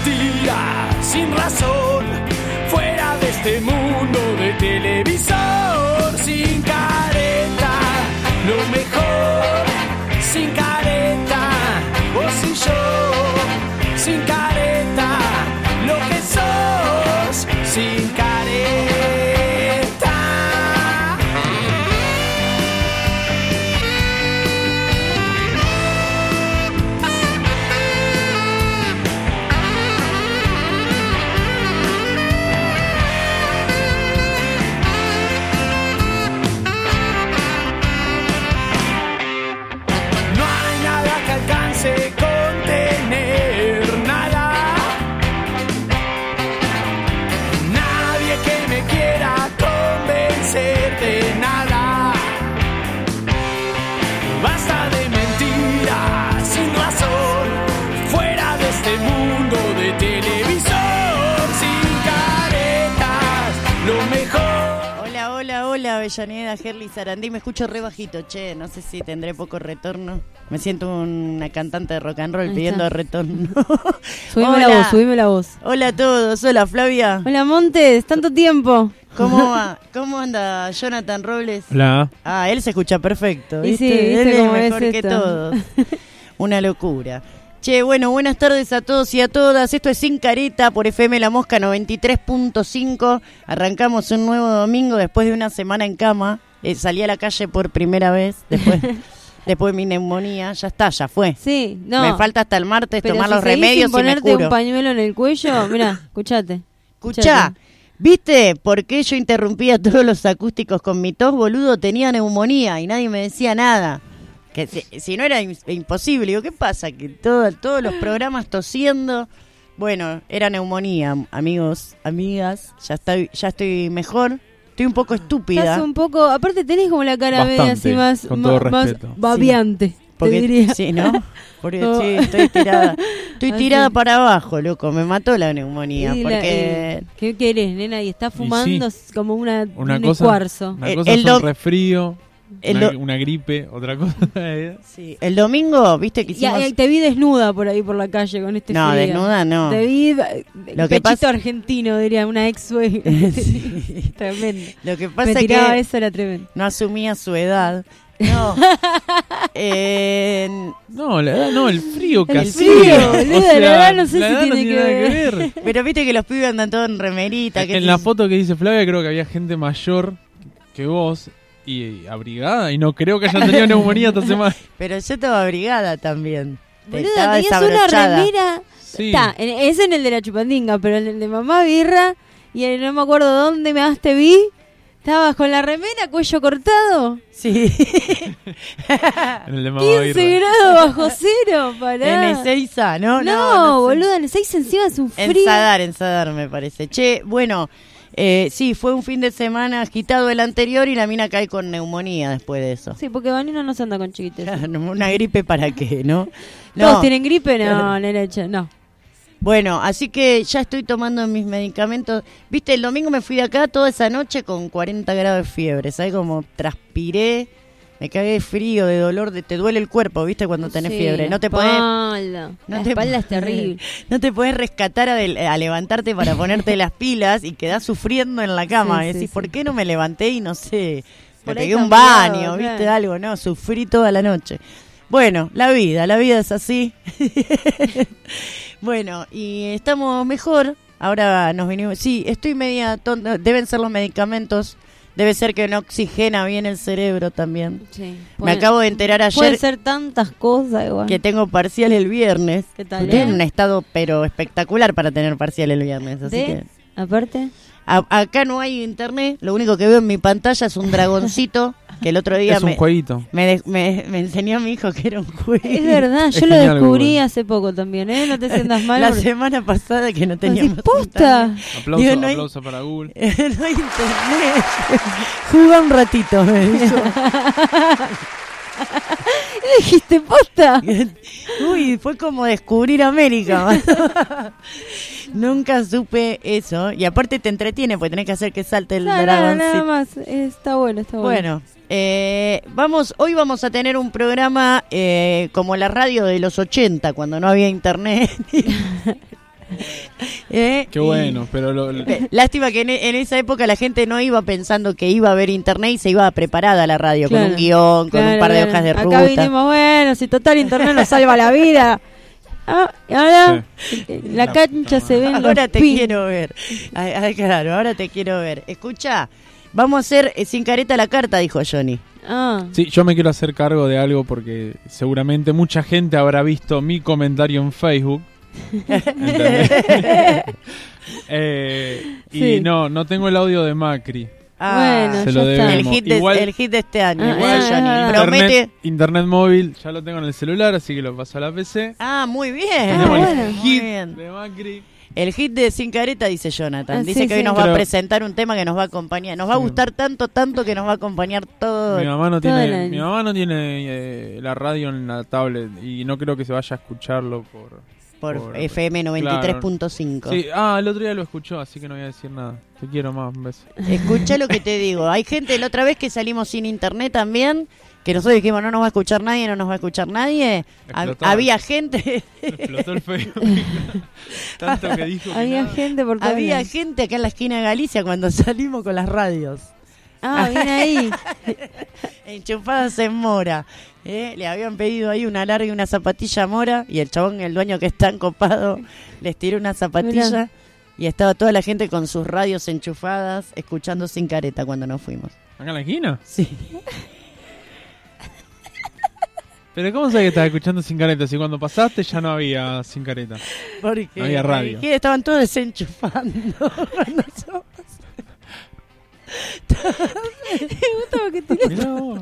mentira, sin razón, fuera de este mundo de televisor, sin careta, lo mejor, sin careta, vos y yo, sin careta, lo que sos, sin careta. Contener nada, nadie que me quiera convencer de nada. Basta de mentiras sin razón, fuera de este mundo de televisor, sin caretas, lo mejor. Hola, Avellaneda, Gerli, Sarandí. Me escucho re bajito, che, no sé si tendré poco retorno. Me siento una cantante de rock and roll pidiendo retorno. Subime la voz. Hola a todos, hola Flavia. Hola Montes, tanto tiempo. ¿Cómo va? ¿Cómo anda Jonathan Robles? Hola. Ah, él se escucha perfecto, ¿viste? Y sí, ¿viste él es cómo mejor es que esto? todos. Una locura. Che, bueno, buenas tardes a todos y a todas. Esto es Sin Careta por FM La Mosca 93.5. Arrancamos un nuevo domingo después de una semana en cama. Salí a la calle por primera vez después de mi neumonía. Ya está, ya fue. Sí, no. Me falta hasta el martes pero tomar si los seguís remedios sin y me ponerte curo. un pañuelo en el cuello, mirá, escuchate. Escuchá, ¿viste por qué yo interrumpía todos los acústicos con mi tos, boludo? Tenía neumonía y nadie me decía nada. Que si no era imposible. Digo, ¿qué pasa? Que todos los programas tosiendo. Bueno, era neumonía, amigos, amigas. Ya estoy mejor. Estoy un poco estúpida. Estás un poco, aparte tenés como la cara media Bastante, así más, con todo más respeto. babeante, Sí, porque, te diría. sí, ¿no? Porque No. sí, estoy tirada. Estoy Así. tirada para abajo, loco. Me mató la neumonía. Y Porque ¿qué querés, nena? Y está fumando como un cosa, escuarzo. una cosa es un resfrío, una gripe, otra cosa es... Sí, el domingo, viste que hicimos... Y te vi desnuda por ahí por la calle con este No, frío. desnuda no. Te vi Lo que pechito pasa- argentino, diría una ex suegra. Sí. Tremendo. Lo que Me pasa es tiraba que eso, era tremendo. no asumía su edad. No. No, la edad no, el frío El casi. frío, boludo, la edad no sé la si edad no tiene nada que que ver. Pero viste que los pibes andan todos en remerita. En la foto que dice Flavia creo que había gente mayor que vos y abrigada y no creo que hayan tenido neumonía esta semana. Pero yo estaba abrigada también. Boluda, Estaba tenías una desabrochada. remera. Sí. Está, es en el de la chupandinga, pero en el de mamá birra y no me acuerdo dónde más te vi. Estabas con la remera, cuello cortado. Sí. En el de Mamá 15 Birra. grados bajo cero, pará. En Ezeiza, ¿no? No, sé. boluda, en el 6 encima es un frío. Ensadar me parece. Che, bueno, sí, fue un fin de semana agitado el anterior y la mina cae con neumonía después de eso. Sí, porque Vanina no se anda con chiquites. Una gripe para qué, ¿no? ¿Todos tienen gripe? No, nenecha, no. Bueno, así que ya estoy tomando mis medicamentos. Viste, el domingo me fui de acá toda esa noche con 40 grados de fiebre. ¿Sabes cómo transpiré? Me cagué de frío, de dolor, te duele el cuerpo, ¿viste? Cuando tenés Sí, fiebre. No te la podés... espalda. No La te espalda es podés- terrible. No te podés rescatar a levantarte para ponerte las pilas y quedás sufriendo en la cama. Sí, Y sí, decís, sí. ¿por qué no me levanté y no sé? Me Por ahí pegué un cambiado, baño, ¿viste? claro. Algo, no, sufrí toda la noche. Bueno, la vida es así. Bueno, y estamos mejor. Ahora nos vinimos... Sí, estoy media tonta. Deben ser los medicamentos. Debe ser que no oxigena bien el cerebro también. Sí. Me acabo de enterar Puede ayer ser tantas cosas igual. que tengo parcial el viernes. ¿Qué tal, Estoy eh? en un estado pero espectacular para tener parcial el viernes. Así ¿De? que Aparte... acá no hay internet. Lo único que veo en mi pantalla es un dragoncito que el otro día Es un jueguito. me enseñó a mi hijo que era un juego. Es verdad, Es yo lo genial, descubrí Google. hace poco también, ¿eh? No te sientas mal. La porque- semana pasada que no Así, teníamos posta. internet. Aplauso, Digo, no hay- aplauso para Google. No hay internet. Juga un ratito, me dijo. Dijiste posta. Uy, fue como descubrir América. Nunca supe eso. Y aparte te entretiene, porque tenés que hacer que salte el Nada dragoncito. más. Está bueno, está bueno. Bueno, hoy vamos a tener un programa como la radio de los 80, cuando no había internet. Qué Y- bueno, pero Lástima que en esa época la gente no iba pensando que iba a haber internet y se iba preparada a la radio, con Claro. un guión, con un par de Claro. hojas de Acá ruta. vinimos, bueno, si total internet nos salva la vida. Y ahora la cancha se ve en Ahora los te pin. quiero ver. Ay, claro, ahora te quiero ver. Escucha, vamos a hacer sin careta la carta, dijo Johnny. sí, yo me quiero hacer cargo de algo porque seguramente mucha gente habrá visto mi comentario en Facebook. ¿Entendés? Y Sí. no tengo el audio de Macri. Bueno, se ya lo está. debemos. El hit de este año. Ah, Igual, Johnny. ah, Promete. Internet móvil, ya lo tengo en el celular, así que lo paso a la PC. Muy bien. Tenemos bueno. el Muy hit bien. de Macri. El hit de Sin Careta, dice Jonathan. Ah, Dice sí, que hoy sí. nos va a Pero- presentar un tema que nos va a acompañar. Nos va a Sí. gustar tanto que nos va a acompañar todo. Mi mamá no todo el tiene, año. mi mamá no tiene la radio en la tablet y no creo que se vaya a escucharlo Por FM 93.5. Sí, el otro día lo escuchó, así que no voy a decir nada. Te quiero más, un beso. Escucha lo que te digo. Hay gente, la otra vez que salimos sin internet también, que nosotros dijimos no nos va a escuchar nadie, no nos va a escuchar nadie. Explotó. Había gente, Explotó el Facebook. Tanto que dijo que Había nada. gente por todos había lados. gente acá en la esquina de Galicia cuando salimos con las radios. Bien ahí. Enchufadas en Mora. Le habían pedido ahí una larga y una zapatilla a Mora y el chabón, el dueño que es tan copado, les tiró una zapatilla. Mirá. Y estaba toda la gente con sus radios enchufadas escuchando Sin Careta cuando nos fuimos. ¿Acá en la esquina? Sí. Pero ¿cómo sabes que estás escuchando Sin Careta? Si cuando pasaste ya no había Sin Careta. Porque No había radio. estaban todos desenchufando. cuando nosotros- Mirá vos.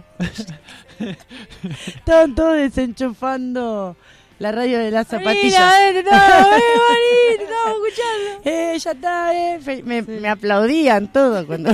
Estaban todos desenchufando la radio de las zapatillas. Estamos escuchando. Ya está, me aplaudían todo cuando...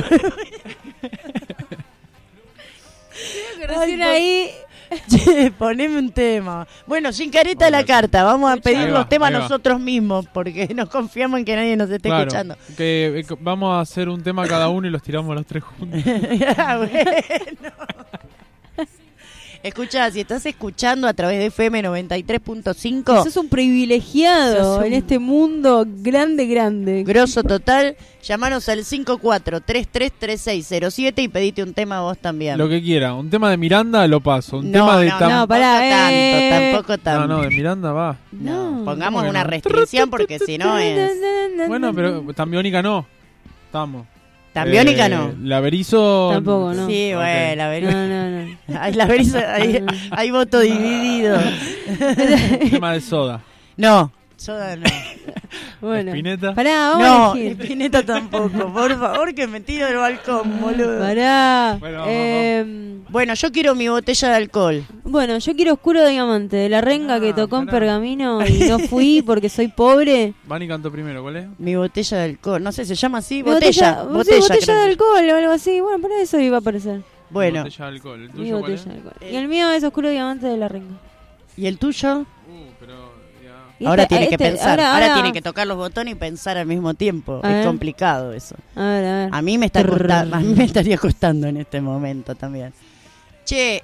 Recién ahí. Che, poneme un tema. Bueno, Sin Careta la carta. Vamos a pedir Ahí los va, temas ahí va. nosotros mismos porque nos confiamos en que nadie nos esté Claro, escuchando. que vamos a hacer un tema cada uno y los tiramos los tres juntos. Bueno. Escucha, si estás escuchando a través de FM 93.5, Sos un privilegiado Sos un- en este mundo grande. grosso total, llamanos al 54333607 y pedite un tema vos también. Lo que quiera. Un tema de Miranda lo paso. Un no, tema de no, Tam- no, pará, tampoco tanto. No, de Miranda va. No, No. pongamos ¿Cómo que una no? restricción porque si no es... Bueno, pero tan biónica no. Estamos. Tan biónica no. La Berizo. Tampoco, no. Sí, Ok. bueno, la Berizo. No. Ay, la Berizo, hay voto dividido. Tema de Soda. No, Soda no. Bueno. Spinetta. Pará, vamos No, a y elegir. Pineta tampoco. Por favor, que me tiro del balcón, boludo. Pará. Bueno, vamos, Bueno, yo quiero mi botella de alcohol. Bueno, yo quiero Oscuro Diamante, de la renga que tocó en pará. Pergamino y no fui porque soy pobre. Vani cantó primero, ¿cuál es? Mi botella de alcohol. No sé, se llama así. Sí, Botella. botella creo. de alcohol o algo así. Bueno, por eso iba a aparecer. Bueno, Botella de alcohol. ¿El Mi tuyo cuál botella es? de alcohol. Y el mío es Oscuro Diamante de la renga. ¿y el tuyo? Pero ya. Y Ahora este- tiene que este- pensar. Ahora ahora- tiene que tocar los botones y pensar al mismo tiempo. A Es ver. complicado eso. A ver. A mí me está costando, a mí me estaría costando en este momento también. Che,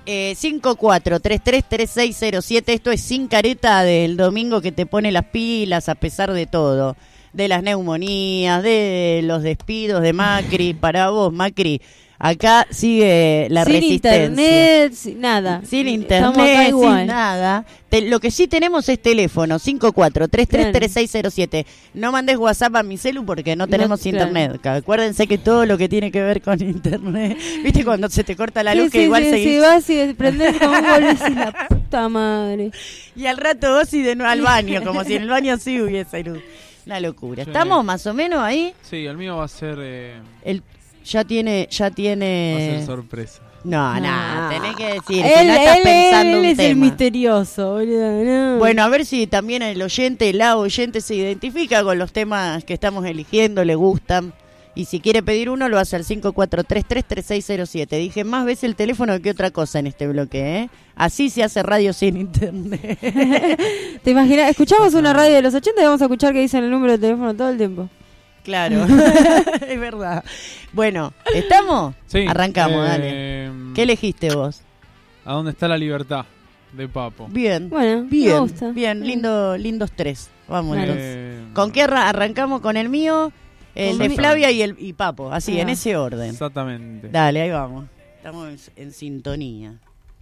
54333607, esto es Sin Careta del domingo que te pone las pilas a pesar de todo. De las neumonías, de los despidos de Macri. Para vos, Macri, acá sigue la sin resistencia. internet, sin nada. Sin Estamos acá internet, igual. sin nada. Lo que sí tenemos es teléfono, 54333607. No mandes WhatsApp a mi celu porque no tenemos claro. internet. Acuérdense que todo lo que tiene que ver con internet, viste cuando se te corta la Sí, luz que sí, igual sí, seguís. sí, vas y prendés como un gol y la puta madre. Y al rato vos y de nuevo al baño, como si en el baño sí hubiese luz. Una locura. Sí. ¿Estamos más o menos ahí? Sí, el mío va a ser. Ya tiene. Va a ser sorpresa. No, No. tenés que decir. Si Él, no estás pensando él un es el tema. misterioso, boludo. No. Bueno, a ver si también el oyente, la oyente se identifica con los temas que estamos eligiendo, le gustan. Y si quiere pedir uno, lo hace al 54333607. Dije más veces el teléfono que otra cosa en este bloque, ¿eh? Así se hace radio sin internet. ¿Te imaginas? Escuchamos una radio de los 80 y vamos a escuchar que dicen el número de teléfono todo el tiempo. Claro, es verdad. Bueno, ¿estamos? Sí. Arrancamos, dale. ¿Qué elegiste vos? ¿A dónde está la libertad? De Papo. Bien, Bueno, me bien, gusta. bien, lindos tres. Vámonos. Eh, ¿Con qué arrancamos? Con el mío, el de Flavia y Papo, así, en ese orden. Exactamente. Dale, ahí vamos. Estamos en sintonía.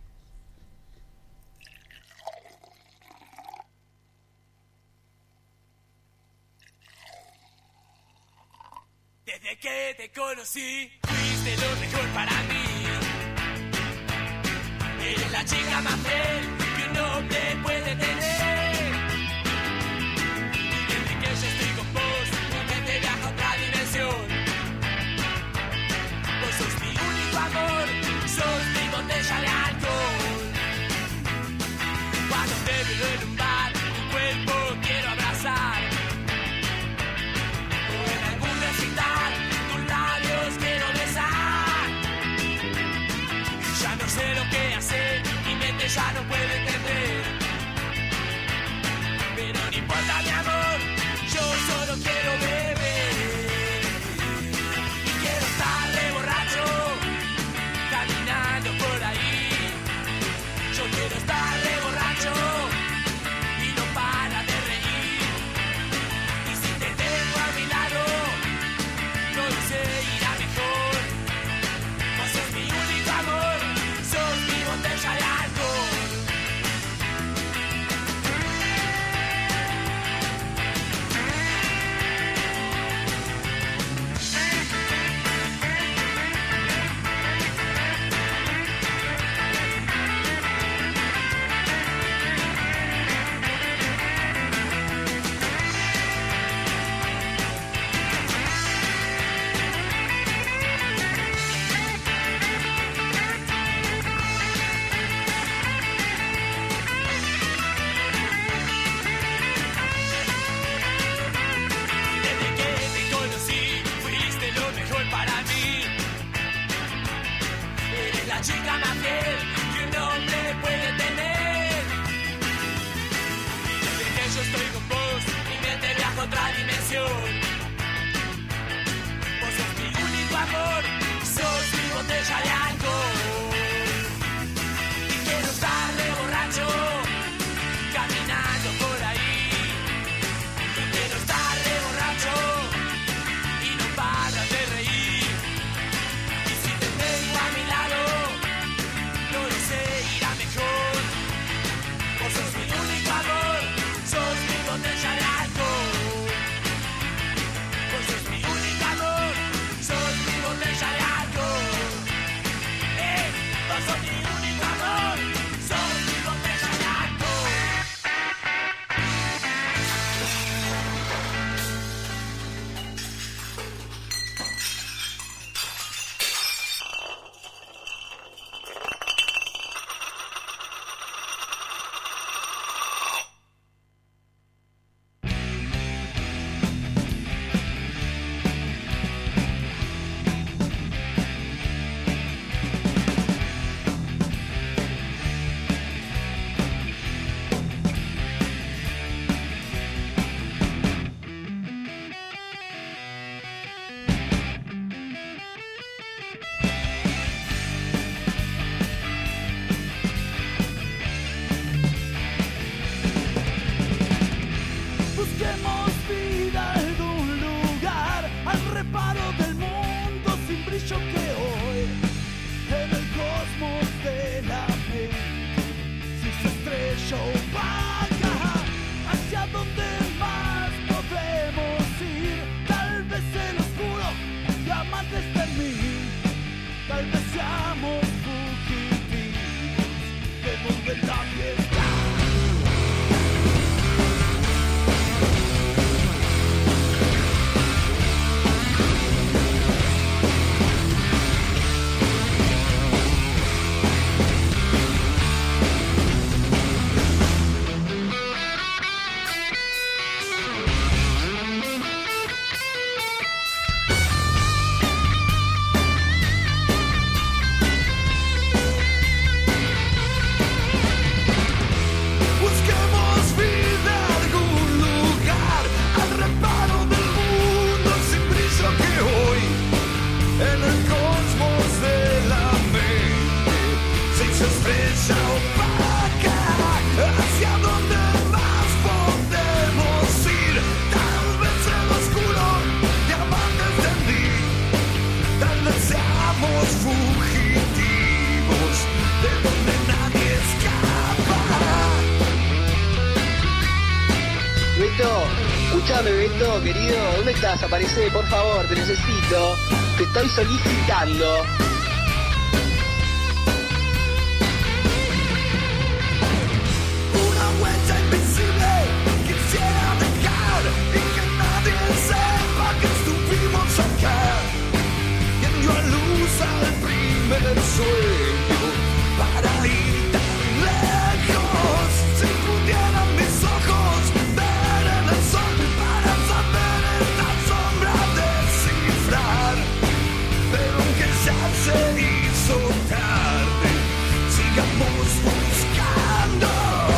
Desde que te conocí, fuiste lo mejor para mí. Eres la chica más fiel que un hombre puede tener. Desde que yo estoy con vos, mi mente viaja a otra dimensión. Vos sos mi único amor, sos mi botella de alcohol. Cuando te veo en un bar, tu cuerpo quiero abrazar. O en algún recital, tus labios quiero besar. Ya no sé lo que hacer, mi mente ya no puede entender. Pero no importa mi amor, yo solo quiero beber. Y quiero estar de borracho, caminando por ahí. Yo quiero estar de borracho y no para de reír. Y si te tengo a mi lado, no sé, irá mejor. Vos sos mi único amor, sos mi botella de alcohol. Desde que te conocí, fuiste lo mejor para mí. Eres la chica más fiel que un hombre puede tener. Desde que yo estoy con vos, mi mente viaja a otra dimensión. Vos sos mi único amor, sos mi botella de alcohol. Y quiero estar de borracho, caminando por ahí. Y quiero estar de borracho y no paras de reír. Y si te tengo a mi lado, no lo sé, irá mejor. Vos sos mi único amor, sos mi botella de alcohol. Vos sos mi único amor, sos mi botella de alcohol. Vos sos mi único amor, sos mi botella de alcohol. Busquemos vida en un lugar al reparo del mundo sin brillo que hoy en el cosmos de la mente si se estrella opaca hacia donde más podemos ir. Tal vez el oscuro diamante está en mí, tal vez seamos fugitivos de donde nadie está. Escuchame, Beto, querido, ¿dónde estás? Aparece, por favor, te necesito. Te estoy solicitando. Una huella invisible quisiera dejar y que nadie sepa que estuvimos acá. Quien dio a luz al primer sueño para ir tan lejos. Si pudieran mis ojos ver en el sol para saber esta sombra descifrar. Pero aunque ya se hizo tarde, sigamos buscando.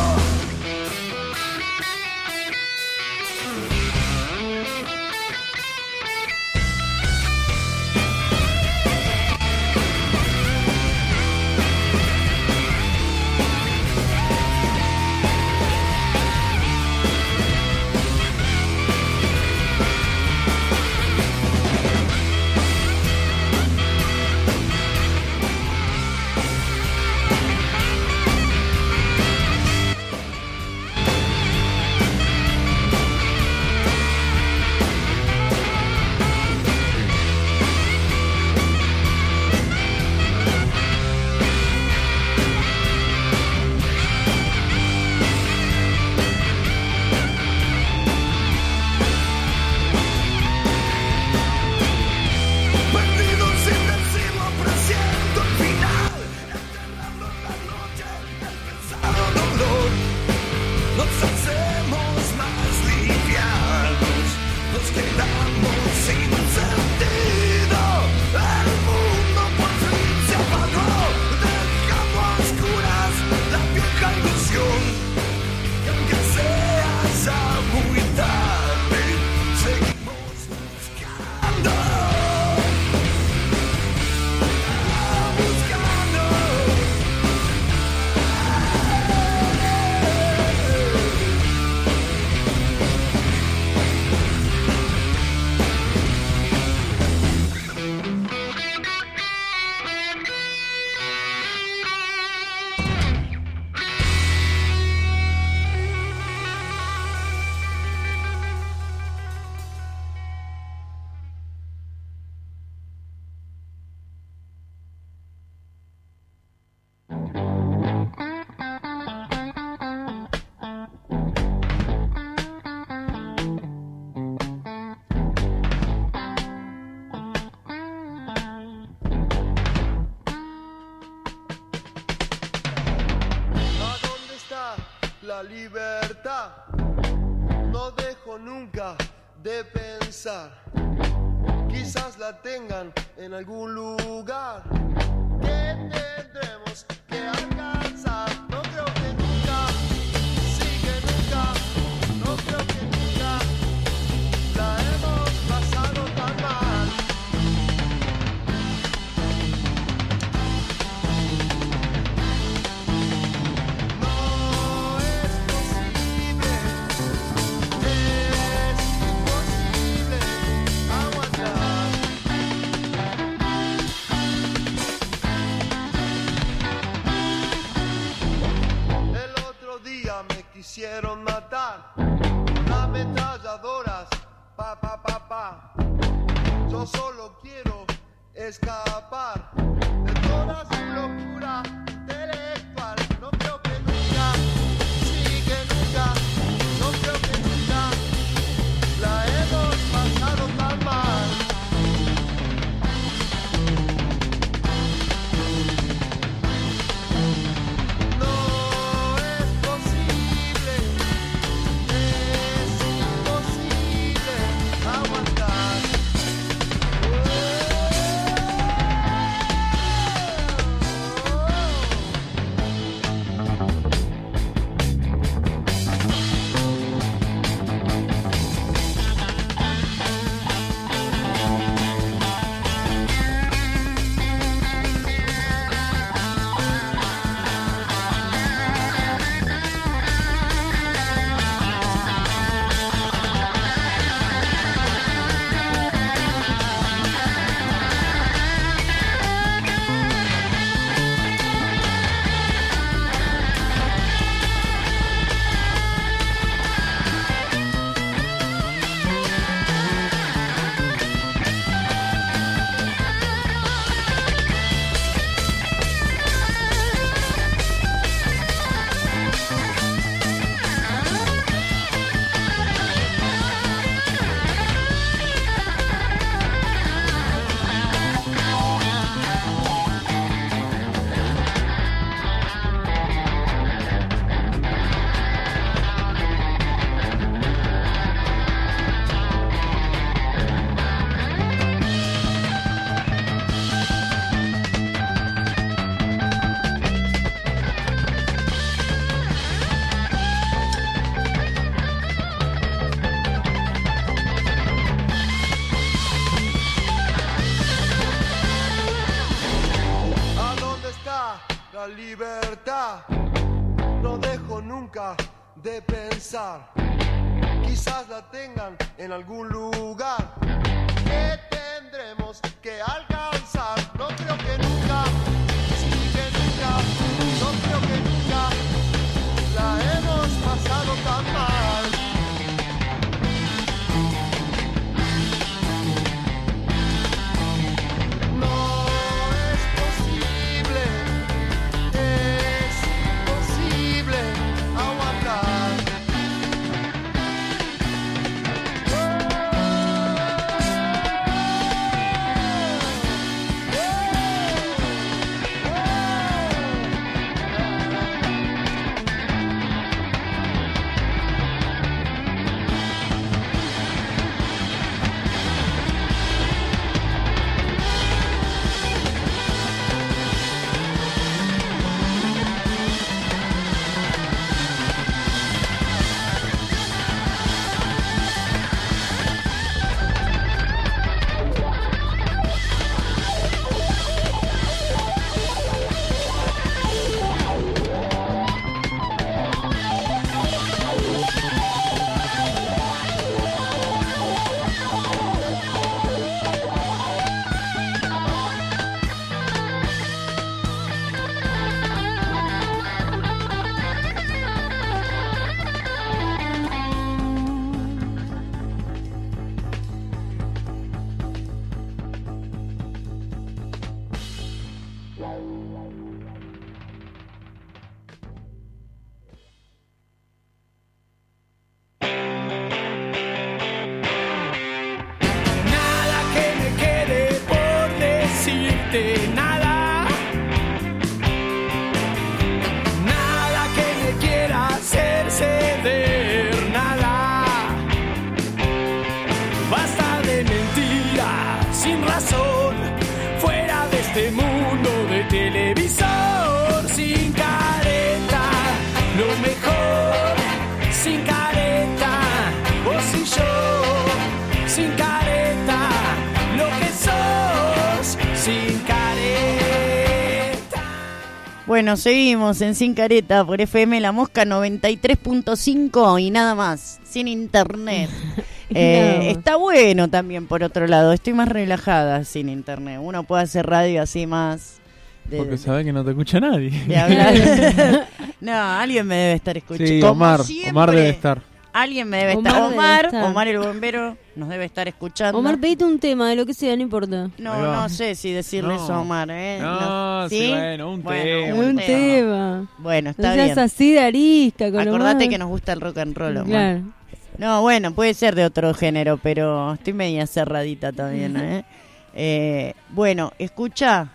La libertad, no dejo nunca de pensar. Quizás la tengan en algún lugar que tendremos que alcanzar. No creo que nunca, sí que nunca, no creo que nunca la hemos pasado tan mal. Quisieron matar con ametralladoras, pa, pa, pa, pa. Yo solo quiero escapar de toda su locura intelectual. No creo que nunca, sí que nunca, no creo que nunca la hemos pasado tan mal. nunca de pensar. Quizás la tengan en algún lugar que tendremos que alcanzar. No creo que nunca, sí que nunca, no creo que nunca la hemos pasado tan mal. No es posible, es imposible aguantar. Nada que me quede por decirte, nada. Nada que me quiera hacer ceder, nada. Basta de mentiras sin razón, fuera de este mundo de televisor. Sin careta, lo mejor, sin careta, vos y yo. Sin careta, lo que sos, sin careta. Bueno, seguimos en Sin Careta por FM La Mosca 93.5 y nada más, sin internet. Nada más. Está bueno también por otro lado, estoy más relajada sin internet. Uno puede hacer radio así más Porque sabe que no te escucha nadie. de hablar. No, alguien me debe estar escuchando. Sí, Como Omar siempre, debe estar. Alguien me debe Omar estar. debe Omar, estar. Omar el bombero nos debe estar escuchando. Omar, pedite un tema de lo que sea, no importa. No, Ahí va. no sé si decirle No. eso a Omar, ¿eh? No, sí, bueno, un tema. Un tema. Bueno, No está seas bien. así de arisca. Con Acordate Omar. que nos gusta el rock and roll, Omar. Claro. No, bueno, puede ser de otro género, pero estoy media cerradita también, ¿eh? Bueno, escucha,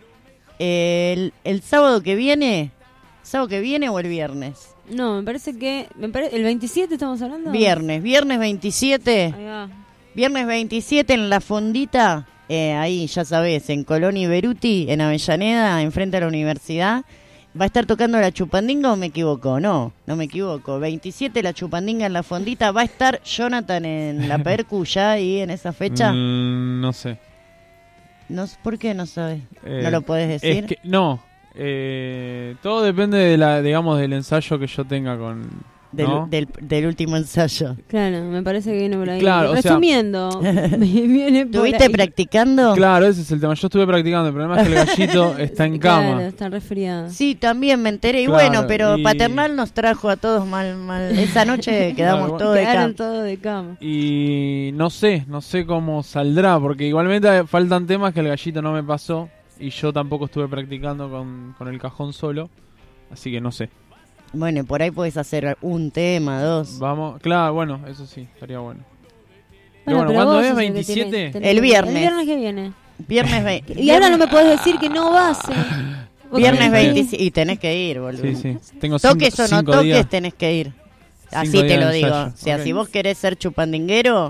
el sábado que viene, ¿sábado que viene o el viernes? No, me parece que... ¿El 27 estamos hablando? Viernes 27, Ahí va. viernes 27 en La Fondita, ahí ya sabes, en Colón y Beruti, en Avellaneda, enfrente a la universidad. ¿Va a estar tocando la Chupandinga o me equivoco? No me equivoco. 27 la Chupandinga en La Fondita. ¿Va a estar Jonathan en la percu ya ahí en esa fecha? No sé. No, ¿por qué no sabes? ¿No lo podés decir? Es que, no. Todo depende de del ensayo que yo tenga con... ¿no? del último ensayo. Claro, me parece que viene por ahí. Claro, o sea- Resumiendo, viene por ¿Estuviste ahí. practicando? Claro, ese es el tema. Yo estuve practicando. El problema es que el gallito está en cama. Claro, está resfriado. Sí, también me enteré. Y Claro, bueno, pero y- Paternal nos trajo a todos mal. Esa noche quedamos Claro, todos de Quedaron campo. todos de cama. Y no sé cómo saldrá. Porque igualmente faltan temas que el gallito no me pasó. Y yo tampoco estuve practicando con el cajón solo. Así que no sé. Bueno, por ahí podés hacer un tema, dos. Vamos, claro, bueno, eso sí, estaría bueno. Bueno, Pero bueno, pero ¿cuándo vos es? sos el que 27. tenés- tenés El que- viernes. El viernes que viene. Viernes Y ahora no me podés decir que no vas. Vos Viernes tenés que ir. 27. Y tenés que ir, boludo. Sí, sí. Tengo Toques o no cinco toques, días. tenés que ir. Así 5 te días lo de digo. ensayo. O sea, Ok. si vos querés ser chupandinguero,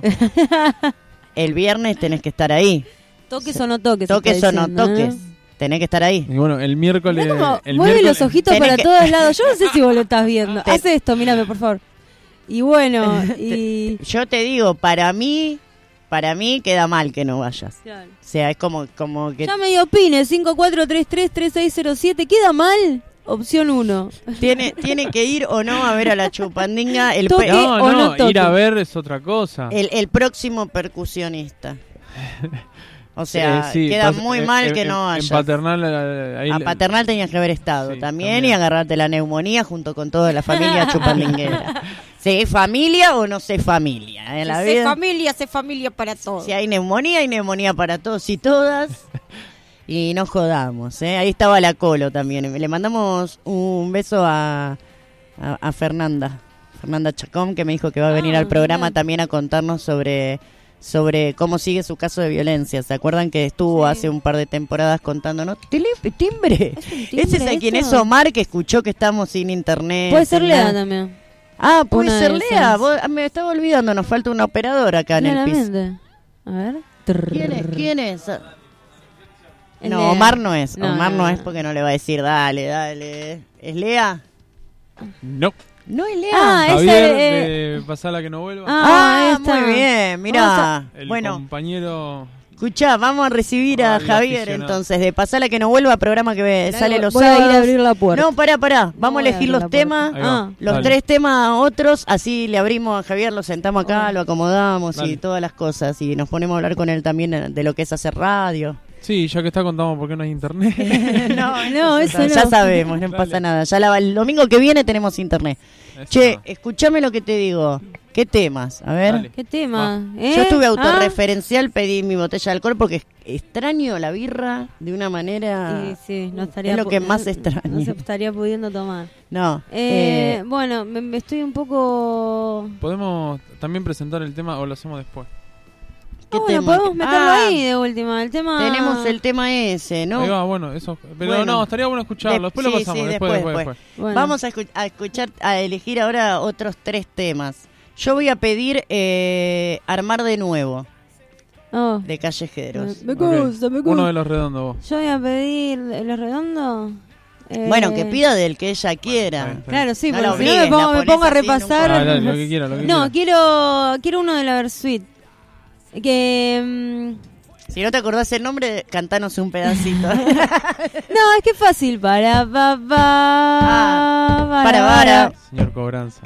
el viernes tenés que estar ahí. Toques o no toques. Toques está o no diciendo, toques. ¿eh? Tenés que estar ahí. Y bueno, el miércoles. Mirá cómo el mueve miércoles- los ojitos Tenés para que- todos lados. Yo no sé si vos lo estás viendo. Te- Haz esto, mírame, por favor. Y bueno, y... Yo te digo, para mí queda mal que no vayas. Claro. O sea, es como que... Llame y opine, 5433-3607. ¿Queda mal? Opción 1. Tiene que ir o no a ver a la Chupandinga el, Toque. o no toque. Ir a ver es otra cosa. el próximo percusionista. O sea, Sí, queda pasa- muy mal que no En haya. Paternal, ahí A Paternal tenías que haber estado Sí, también también. y agarrarte la neumonía junto con toda la familia chupandinguera. ¿Se es familia o no se familia? En la vida, sé familia para todos. si hay neumonía para todos y todas. Y no jodamos, ¿eh? Ahí estaba la Colo también. Le mandamos un beso a Fernanda Chacón, que me dijo que va a venir al programa bien. también a contarnos sobre cómo sigue su caso de violencia. ¿Se acuerdan que estuvo Sí. hace un par de temporadas contándonos? Timbre. ¿Es un timbre Ese es a quien es eso? Omar, que escuchó que estamos sin internet. Puede ser sin Lea nada. también. Ah, puede Una ser de Lea. esas. Me estaba olvidando, nos falta una operadora acá en el piso. Claramente. A ver. ¿Quién es? Es No, Lea. Omar no es. No, Omar no no, es no. porque no le va a decir dale. ¿Es Lea? No. No es Lea. Ah, Javier, ese, de Pasala que no vuelva. Ah, ahí está. muy bien. Mirá. El Bueno, compañero. escuchá, vamos a recibir a Radio Javier aficionado. entonces. De Pasala que no vuelva, programa que sale los voy a ir sábados. a abrir la puerta. No, pará. Vamos voy a a elegir abrir los la temas. Ahí va, Ah, Los dale. 3 temas otros, así le abrimos a Javier, lo sentamos acá, Oh. lo acomodamos y Dale. todas las cosas. Y nos ponemos a hablar con él también de lo que es hacer radio. Sí, ya que está, contamos por qué no hay internet. No, eso no. Ya sabemos, no Dale. pasa nada. Ya el domingo que viene tenemos internet. Eso. Che, escúchame lo que te digo. ¿Qué temas? A ver. Dale. ¿Qué tema? Yo estuve ¿Ah? autorreferencial, pedí mi botella de alcohol porque extraño la birra de una manera... Sí, no estaría es lo que más No extraño. se estaría pudiendo tomar. No. Bueno, me estoy un poco... Podemos también presentar el tema o lo hacemos después. ¿Qué bueno, tema? podemos meterlo Ah, ahí de última. El tema... Tenemos el tema ese, ¿no? Ahí va, bueno, eso. Pero Bueno. no, estaría bueno escucharlo. Después Sí, lo pasamos. sí, después. Bueno. Vamos a escuchar, a elegir ahora otros 3 temas. Yo voy a pedir Armar de Nuevo, Oh, de Callejeros. me Ok. gusta, me gusta. Uno de los redondos vos. Yo voy a pedir los redondos. Bueno, que pida del que ella quiera. Está bien. Claro, sí, No la porque si no obligues, me la pongo, pones a así en un repasar. Ah, dale, lo que quiera, lo que No, quiera. quiero uno de la Versuit. Que... Si no te acordás el nombre, cantanos un pedacito. no, es que es fácil. Para. Señor Cobranza.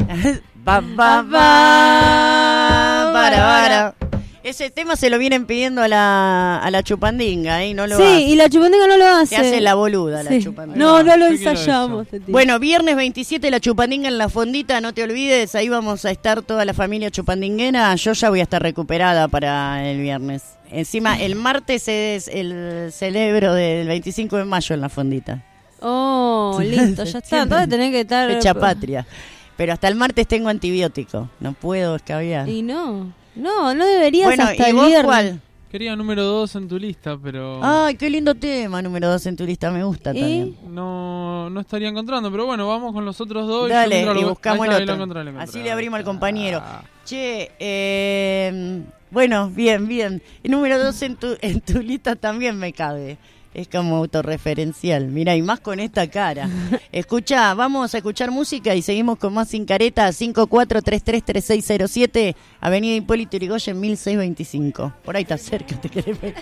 Para. Ese tema se lo vienen pidiendo a la chupandinga, ¿eh? No lo Sí, hace. y la chupandinga no lo hace. Se hace la boluda Sí. la chupandinga. No lo Yo quiero ensayamos. eso. este tío. Bueno, viernes 27 la chupandinga en la fondita, no te olvides, ahí vamos a estar toda la familia chupandinguera. Yo ya voy a estar recuperada para el viernes. Encima, el martes es el celebro del 25 de mayo en la fondita. Oh, listo, ya está. Entonces tenés que estar... Fecha patria. Pero hasta el martes tengo antibiótico, no puedo escabiar. Y no deberías Bueno, hasta ¿y el vos viernes. cuál? Quería número 2 en tu lista, pero Ay, qué lindo tema, número 2 en tu lista, me gusta ¿Y? también. no estaría encontrando. Pero bueno, vamos con los otros dos. yo Dale, mientras y lo- buscamos ahí el está, ahí otro. lo encontré, lo encontré. Así le abrimos al compañero. Ah. Che, bueno, bien. El número 2 en tu lista también me cabe. Es como autorreferencial. Mira, y más con esta cara. Escucha, vamos a escuchar música y seguimos con más Sin Careta. 54333607, Avenida Hipólito Yrigoyen 1625. Por ahí está cerca, te querés ver.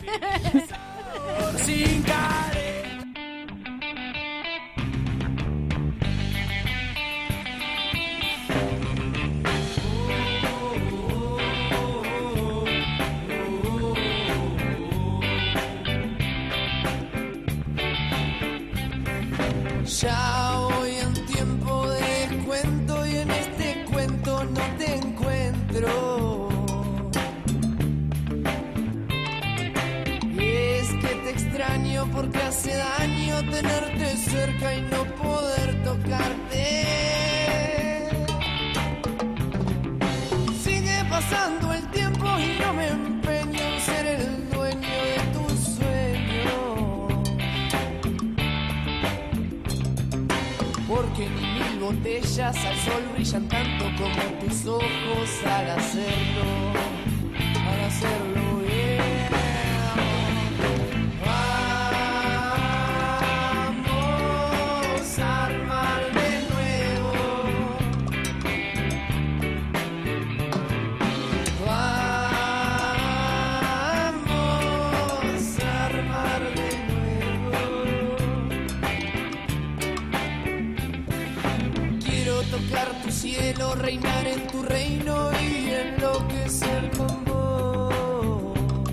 Sin careta. Ya voy en tiempo de descuento y en este cuento no te encuentro. Y es que te extraño porque hace daño tenerte cerca y no poder tocarte. Sigue pasando el tiempo y no me empeño en ser el dueño de tus sueños. Porque ni mil botellas al sol brillan tanto como tus ojos al hacerlo bien. Vamos a armar de nuevo. Vamos a armar de nuevo. reinar en tu reino y enloquecer con vos.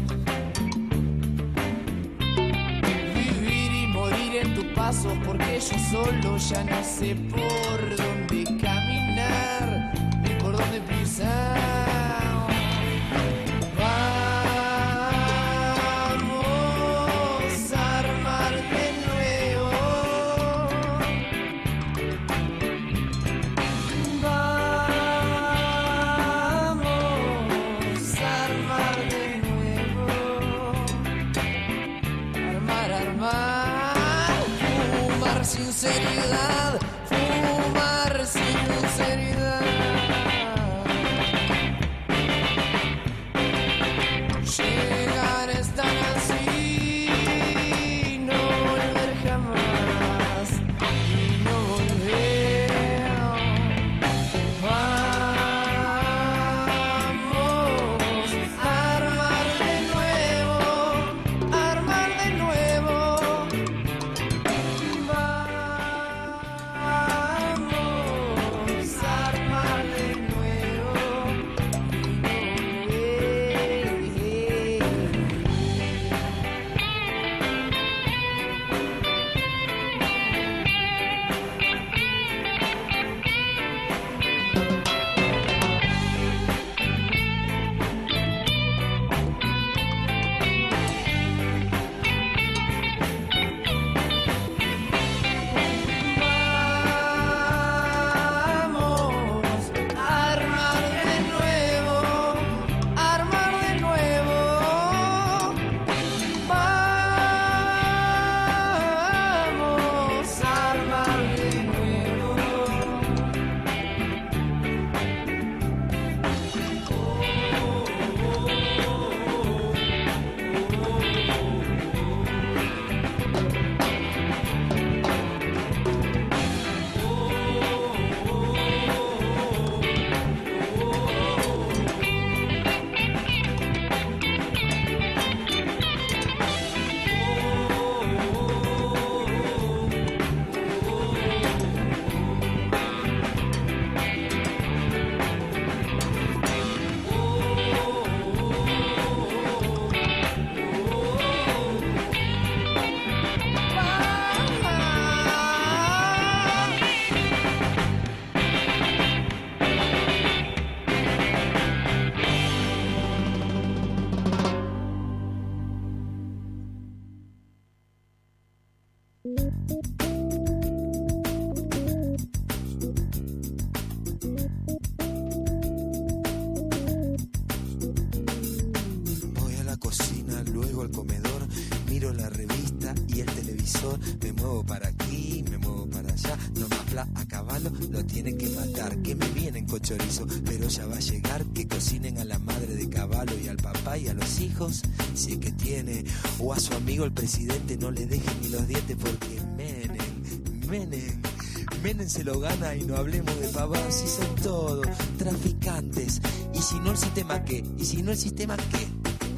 Vivir y morir en tus pasos, porque yo solo ya no sé por dónde caminar ni por dónde pisar. Sinceridad, fumar sinceridad. Llegar a estar así, no volver jamás, y no volver. Vamos a armar de nuevo, armar de nuevo. Voy a la cocina, luego al comedor, miro la revista y el televisor, me muevo para aquí, me muevo para allá, no más bla a caballo, lo tienen que matar, que me vienen con chorizo, pero ya va a llegar, que cocinen a la madre de caballo y al papá y a los hijos, si es que tiene, o a su amigo el presidente, no le dejen ni los dientes porque Menem se lo gana y no hablemos de pavadas, si son todos traficantes, y si no el sistema qué, y si no el sistema qué.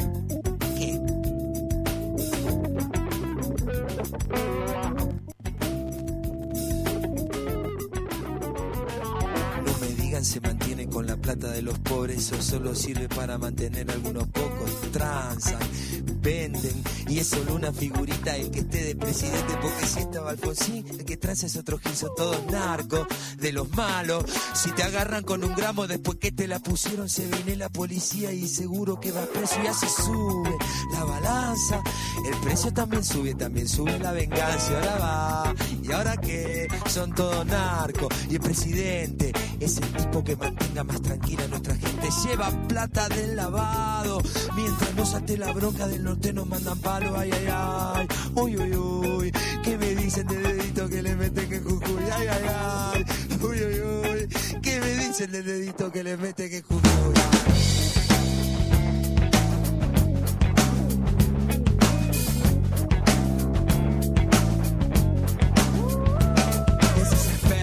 No me digan se mantienen con la plata de los pobres, eso solo sirve para mantener a algunos pocos, transan, venden, y es solo una figurita el que esté de presidente, porque si estaba Alfonsín, el que transa es otro gil, son todos narcos, de los malos, si te agarran con un gramo después que te la pusieron, se viene la policía y seguro que va preso, y así sube la balanza, el precio también sube la venganza, y ahora va, y ahora que son todos narcos, y el presidente es el tipo que mantenga más tranquila a nuestra gente, lleva plata del lavado, mientras nos ate la bronca del norte nos mandan palo, ay, ay, ay, uy, uy, uy, ¿qué me dicen de dedito que le meten en Jujuy? Ay, ay, ay, uy, uy, uy, ¿qué me dicen de dedito que le meten en Jujuy?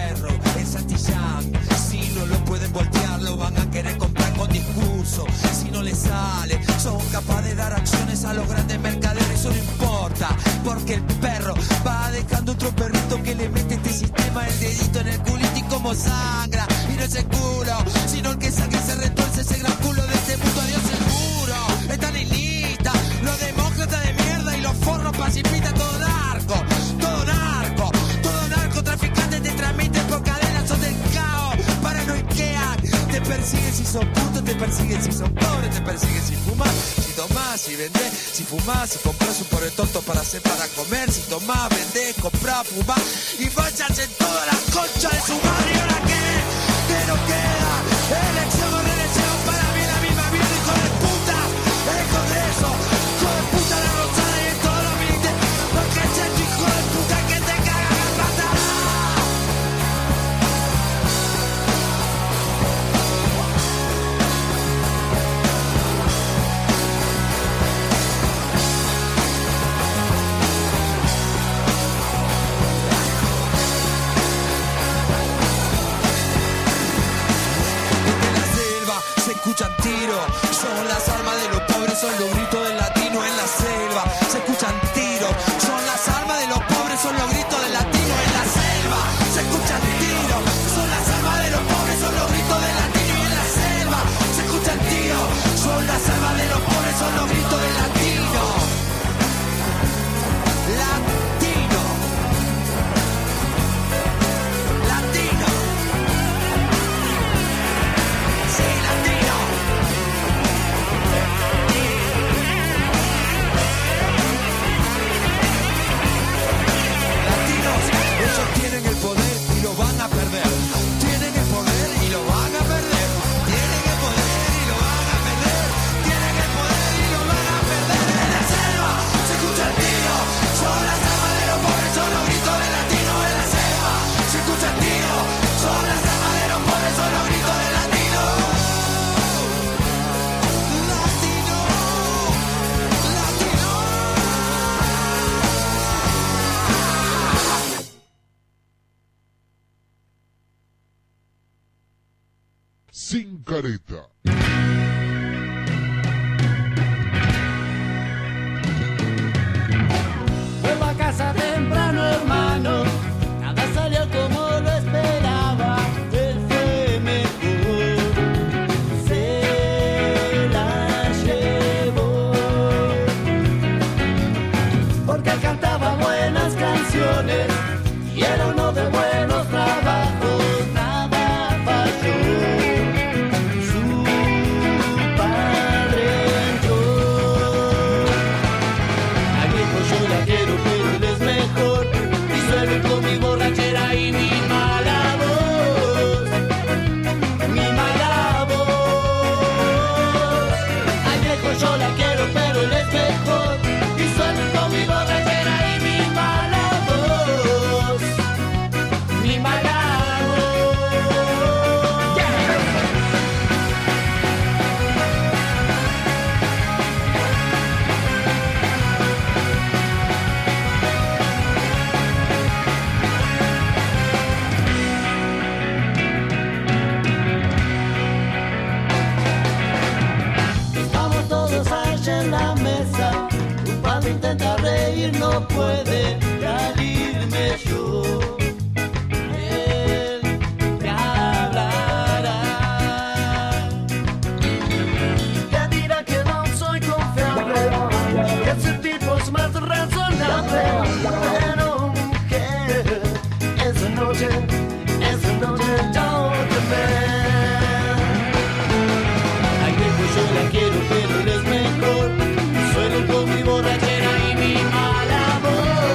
Ese es perro, es Santillán, si no lo pueden voltear lo van a querer comprar con discurso, si no no les sale. Son capaces de dar acciones a los grandes mercaderes, eso no importa, porque el perro va dejando otro perrito que le mete este sistema el dedito en el culito y como sangra. Y no es el culo, sino el que saque se retuerce ese gran culo de este mundo. Adiós seguro, están en lista los demócratas de mierda y los forros pacifistas. Todo narco, todo narco, todo narcotraficante te transmiten por cadenas, son del caos, paranoiquean. Te persiguen si son putos, te persiguen si son pobres, te persiguen si fumas, si tomás, si vendés, si fumás, si compras un pobre tonto para hacer para comer, si tomás, vendés, comprás, fumás y vayas en toda la concha de su madre. ¿Y ahora qué nos queda? Elección o reelección, para mí la misma mierda, hijo de puta. El Congreso, hijo de puta, la Rosada y en todos los militares, porque es tu hijo de puta que te caga la pata. Se escuchan tiros, son las armas de los pobres, son los gritos del latino en la selva. Se escuchan tiros, son las armas de los pobres, son los gritos del latino en la selva. Se escuchan tiros, son las armas de los pobres, son los gritos del latino en la selva. Se escuchan tiros, son las armas de los pobres, son los gritos del latino. Latino. Latino. Sí, latino. Latinos, ellos tienen el poder y lo van a perder. Tienen el poder y lo van a perder. Tienen el poder y lo van a perder. Tienen el poder y lo van a perder. En la selva se escucha el tiro. Son las armas de los pobres, son los gritos del latino. En la selva se escucha el tiro. Son las armas de los pobres, son los gritos del latino. Latino, latino. Sin careta. Vuelvo a casa temprano, hermano. Nada salió como lo esperaba. Él fue mejor. Se la llevó. Porque él cantaba buenas canciones y era uno de buenos trabajos. Nada falló. Su padre entró. Al viejo yo la quiero, pero él es mejor. Y suelo con mi borrachera y mi mala voz. Mi mala voz. Al viejo yo la quiero, pero él es mejor. Y suelo con mi borrachera y mi mala voz. Mi mala voz. Yeah. Estamos todos allá en la mesa. Un padre intenta reír, no puede salirme yo. Él te hablará. Te dirá que no soy confiable, que ese tipo es más razonable. Pero mujer, esa noche don't demand. Ay, viejo, yo la quiero, pero él es mejor. Suelo con mi borrachera y mi mala voz.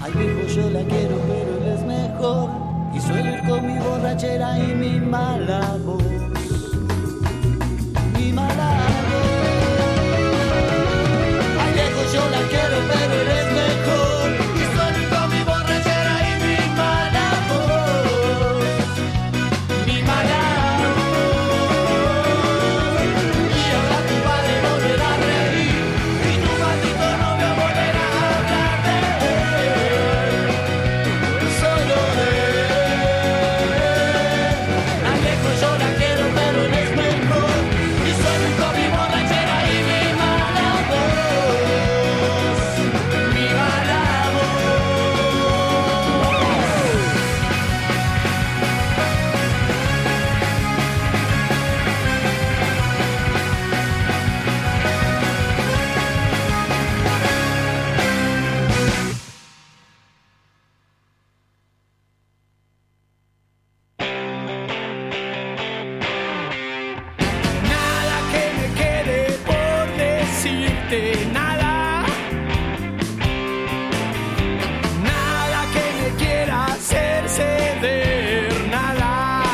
Al viejo yo la quiero, pero él es mejor. Y suelo ir con mi borrachera y mi mala voz. Mi mala voz. Al viejo yo la quiero, pero él es mejor. Y suelo ir con mi borrachera y mi mala voz. Mi mala voz. Y ahora tu padre volverá a reír. Y tu maldito novio volverá a hablar de él. Solo de él. Al viejo yo la quiero, pero él es mejor. Y solo con mi borrachera y mi mala voz. Mi mala voz. Nada que me quede por decirte, nada. Nada que me quiera hacer ceder, nada.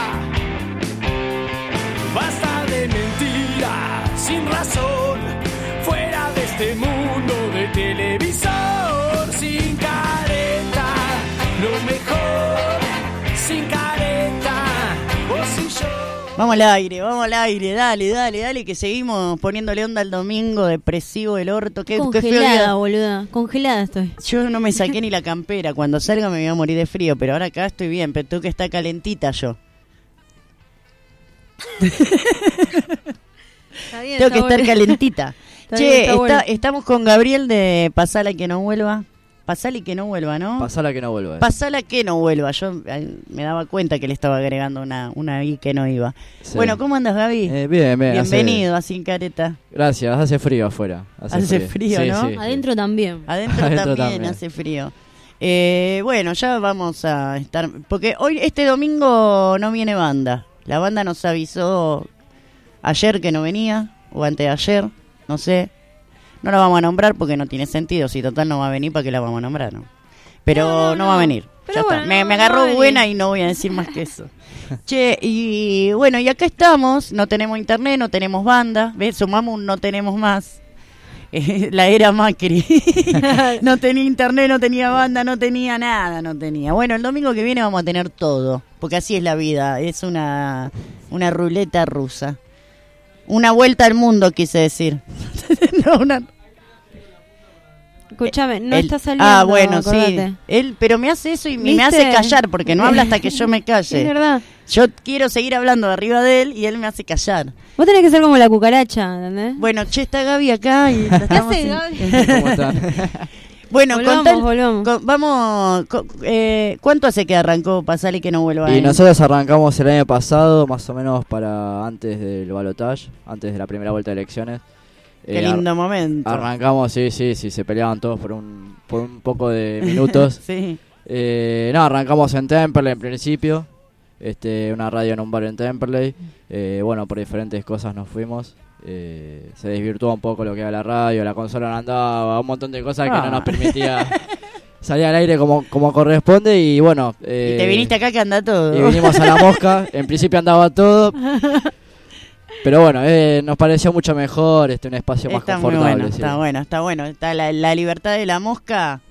Basta de mentiras sin razón, fuera de este mundo de televisor. Sin careta, lo mejor, sin careta, o sin yo. Vamos al aire, dale, que seguimos poniéndole onda al domingo, depresivo el orto. Qué feo Congelada, día. boluda. Congelada estoy. Yo no me saqué ni la campera, cuando salga me voy a morir de frío, pero ahora acá estoy bien, pero tengo que estar calentita yo. Está bien, Tengo que está estar bueno. calentita. Está Che, bien, está bueno. estamos con Gabriel de Pasala que no vuelva. Pasala y que no vuelva, ¿no? Pasala que no vuelva. Pasala que no vuelva. Yo me daba cuenta que le estaba agregando una I que no iba. Sí. Bueno, ¿cómo andas, Gaby? Bien. Bienvenido a Sin Careta. Gracias, hace frío afuera. Hace frío, Sí, ¿no? sí, sí. Adentro también. Adentro también hace frío. Bueno, ya vamos a estar... Porque hoy, este domingo, no viene banda. La banda nos avisó ayer que no venía, o antes de ayer, no sé. No la vamos a nombrar porque no tiene sentido. Si total no va a venir, ¿para qué la vamos a nombrar? ¿No? Pero no va a venir. Pero Ya bueno, está. Me no va agarró a venir. buena y no voy a decir más que eso. Che, y bueno, y acá estamos. No tenemos internet, no tenemos banda. ¿Ves? Sumamos un no tenemos más. La era Macri. No tenía internet, no tenía banda, no tenía nada, no tenía. Bueno, el domingo que viene vamos a tener todo. Porque así es la vida. Es una ruleta rusa. Una vuelta al mundo, quise decir. No, una... Escúchame, no Él- está saliendo. Ah, bueno, acordate. sí. Él, pero me hace eso y me ¿Viste? hace callar porque no habla hasta que yo me calle. Es verdad. Yo quiero seguir hablando de arriba de él y él me hace callar. Vos tenés que ser como la cucaracha, ¿entendés? Bueno, che, está Gaby acá y la estamos hace en- Gaby? ¿Cómo están? Bueno, Volvamos. vamos. ¿Cuánto hace que arrancó Pasale y que no vuelva? Y nosotros arrancamos el año pasado, más o menos para antes del balotaje, antes de la primera vuelta de elecciones. Qué lindo momento. Arrancamos, sí, se peleaban todos por un poco de minutos. Sí. Arrancamos en Temperley en principio, una radio en un bar en Temperley. Bueno, por diferentes cosas nos fuimos. Se desvirtuó un poco lo que era la radio, la consola no andaba, un montón de cosas que no nos permitía salir al aire como corresponde. Y bueno, Y te viniste acá que anda todo. y vinimos a La Mosca. En principio andaba todo, pero bueno, nos pareció mucho mejor, un espacio más Está muy confortable. bueno, sí. está bueno. Está la libertad de La Mosca.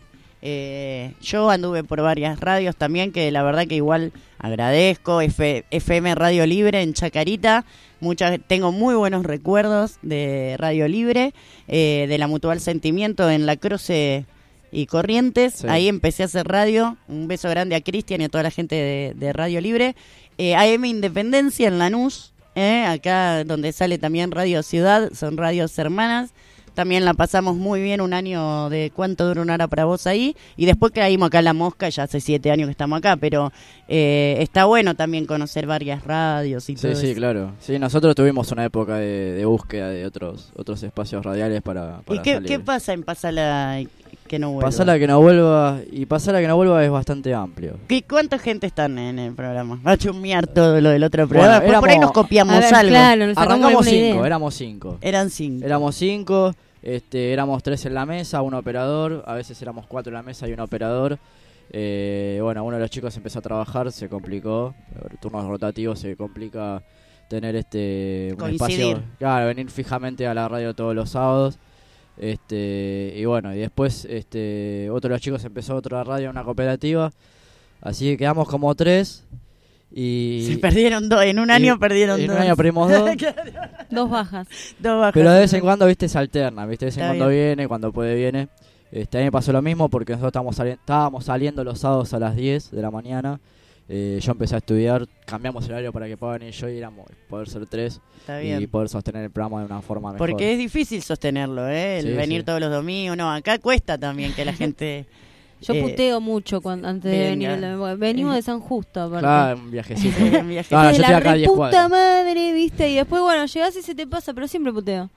Yo anduve por varias radios también, que la verdad que igual agradezco. FM Radio Libre en Chacarita. Tengo muy buenos recuerdos de Radio Libre, de la Mutual Sentimiento en La Croce y Corrientes. Sí. Ahí empecé a hacer radio. Un beso grande a Cristian y a toda la gente de Radio Libre. AM Independencia en Lanús, acá donde sale también Radio Ciudad, son radios hermanas. También la pasamos muy bien un año de cuánto dura una hora para vos ahí. Y después caímos acá en La Mosca, ya hace 7 años que estamos acá. Pero está bueno también conocer varias radios y todo Sí, eso. claro. Sí, nosotros tuvimos una época de búsqueda de otros espacios radiales para ¿Y qué salir. pasa en Pasala que no vuelva? Pasala que no vuelva, y Pasala que no vuelva es bastante amplio. ¿Cuánta gente están en el programa? Va a chumear todo lo del otro programa. Bueno, por ahí éramos- nos copiamos A ver, algo. claro, nos sacamos Arrancamos alguna idea. 5, éramos 5. Eran 5. Éramos 5. Éramos 3 en la mesa, un operador, a veces éramos 4 en la mesa y un operador. Bueno, uno de los chicos empezó a trabajar, se complicó, turnos rotativos, se complica tener un coincidir. espacio, claro, venir fijamente a la radio todos los sábados. Y bueno, y después otro de los chicos empezó otra radio, una cooperativa, así que quedamos como 3 y Se perdieron 2, en un año perdieron 2. en un año perdimos 2. 2 bajas. 2 bajas. Pero de vez en cuando, viste, se alterna, viste, de vez en Está cuando bien. viene, cuando puede viene. A mí me pasó lo mismo porque nosotros estábamos saliendo los sábados a las 10 de la mañana. Yo empecé a estudiar, cambiamos el horario para que pueda venir yo y poder ser 3 Está y bien. poder sostener el programa de una forma mejor. Porque es difícil sostenerlo, el Sí, venir sí. todos los domingos. No, acá cuesta también que la gente... Yo puteo mucho antes de venga. venir. Venimos de San Justo, aparte. Claro, un viajecito. Un viaje. No, yo De estoy la acá a 10 reputa cuadras. madre, viste, y después, bueno, llegás y se te pasa, pero siempre puteo.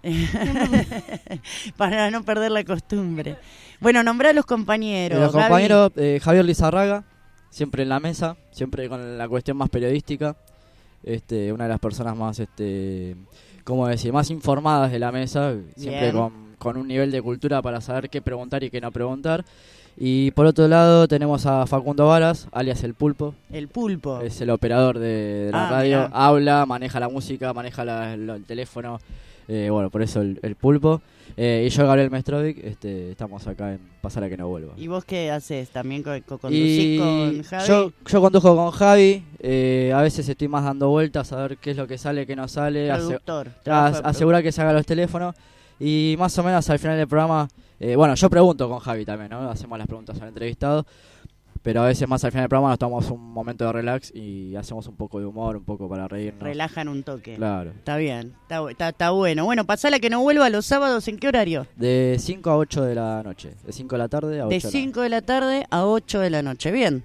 Para no perder la costumbre. Bueno, nombrá a los compañeros. Los Gaby. compañeros, Javier Lizarraga, siempre en la mesa, siempre con la cuestión más periodística. Una de las personas más, ¿cómo decir? Más informadas de la mesa, siempre Bien. con un nivel de cultura para saber qué preguntar y qué no preguntar. Y por otro lado tenemos a Facundo Varas, alias El Pulpo. El Pulpo. Es el operador de la Ah, radio, mirá. habla, maneja la música, maneja el teléfono. Bueno, por eso el Pulpo. Y yo, Gabriel Mestrovic, estamos acá en Pasar a que no vuelva. ¿Y vos qué haces? ¿También conducís Y con Javi? yo condujo con Javi, a veces estoy más dando vueltas a ver qué es lo que sale, qué no sale, Productor. trabajo de asegurar que se hagan los teléfonos y más o menos al final del programa, bueno, yo pregunto con Javi también, ¿no? Hacemos las preguntas al entrevistado, pero a veces más al final del programa nos tomamos un momento de relax y hacemos un poco de humor, un poco para reírnos. Relajan un toque. Claro. Está bien, está bueno. Bueno, pasala que no vuelva los sábados, ¿en qué horario? De 5 a 8 de la noche, de 5 de la tarde a 8 De de la 5 de la tarde a 8 de la noche. Bien.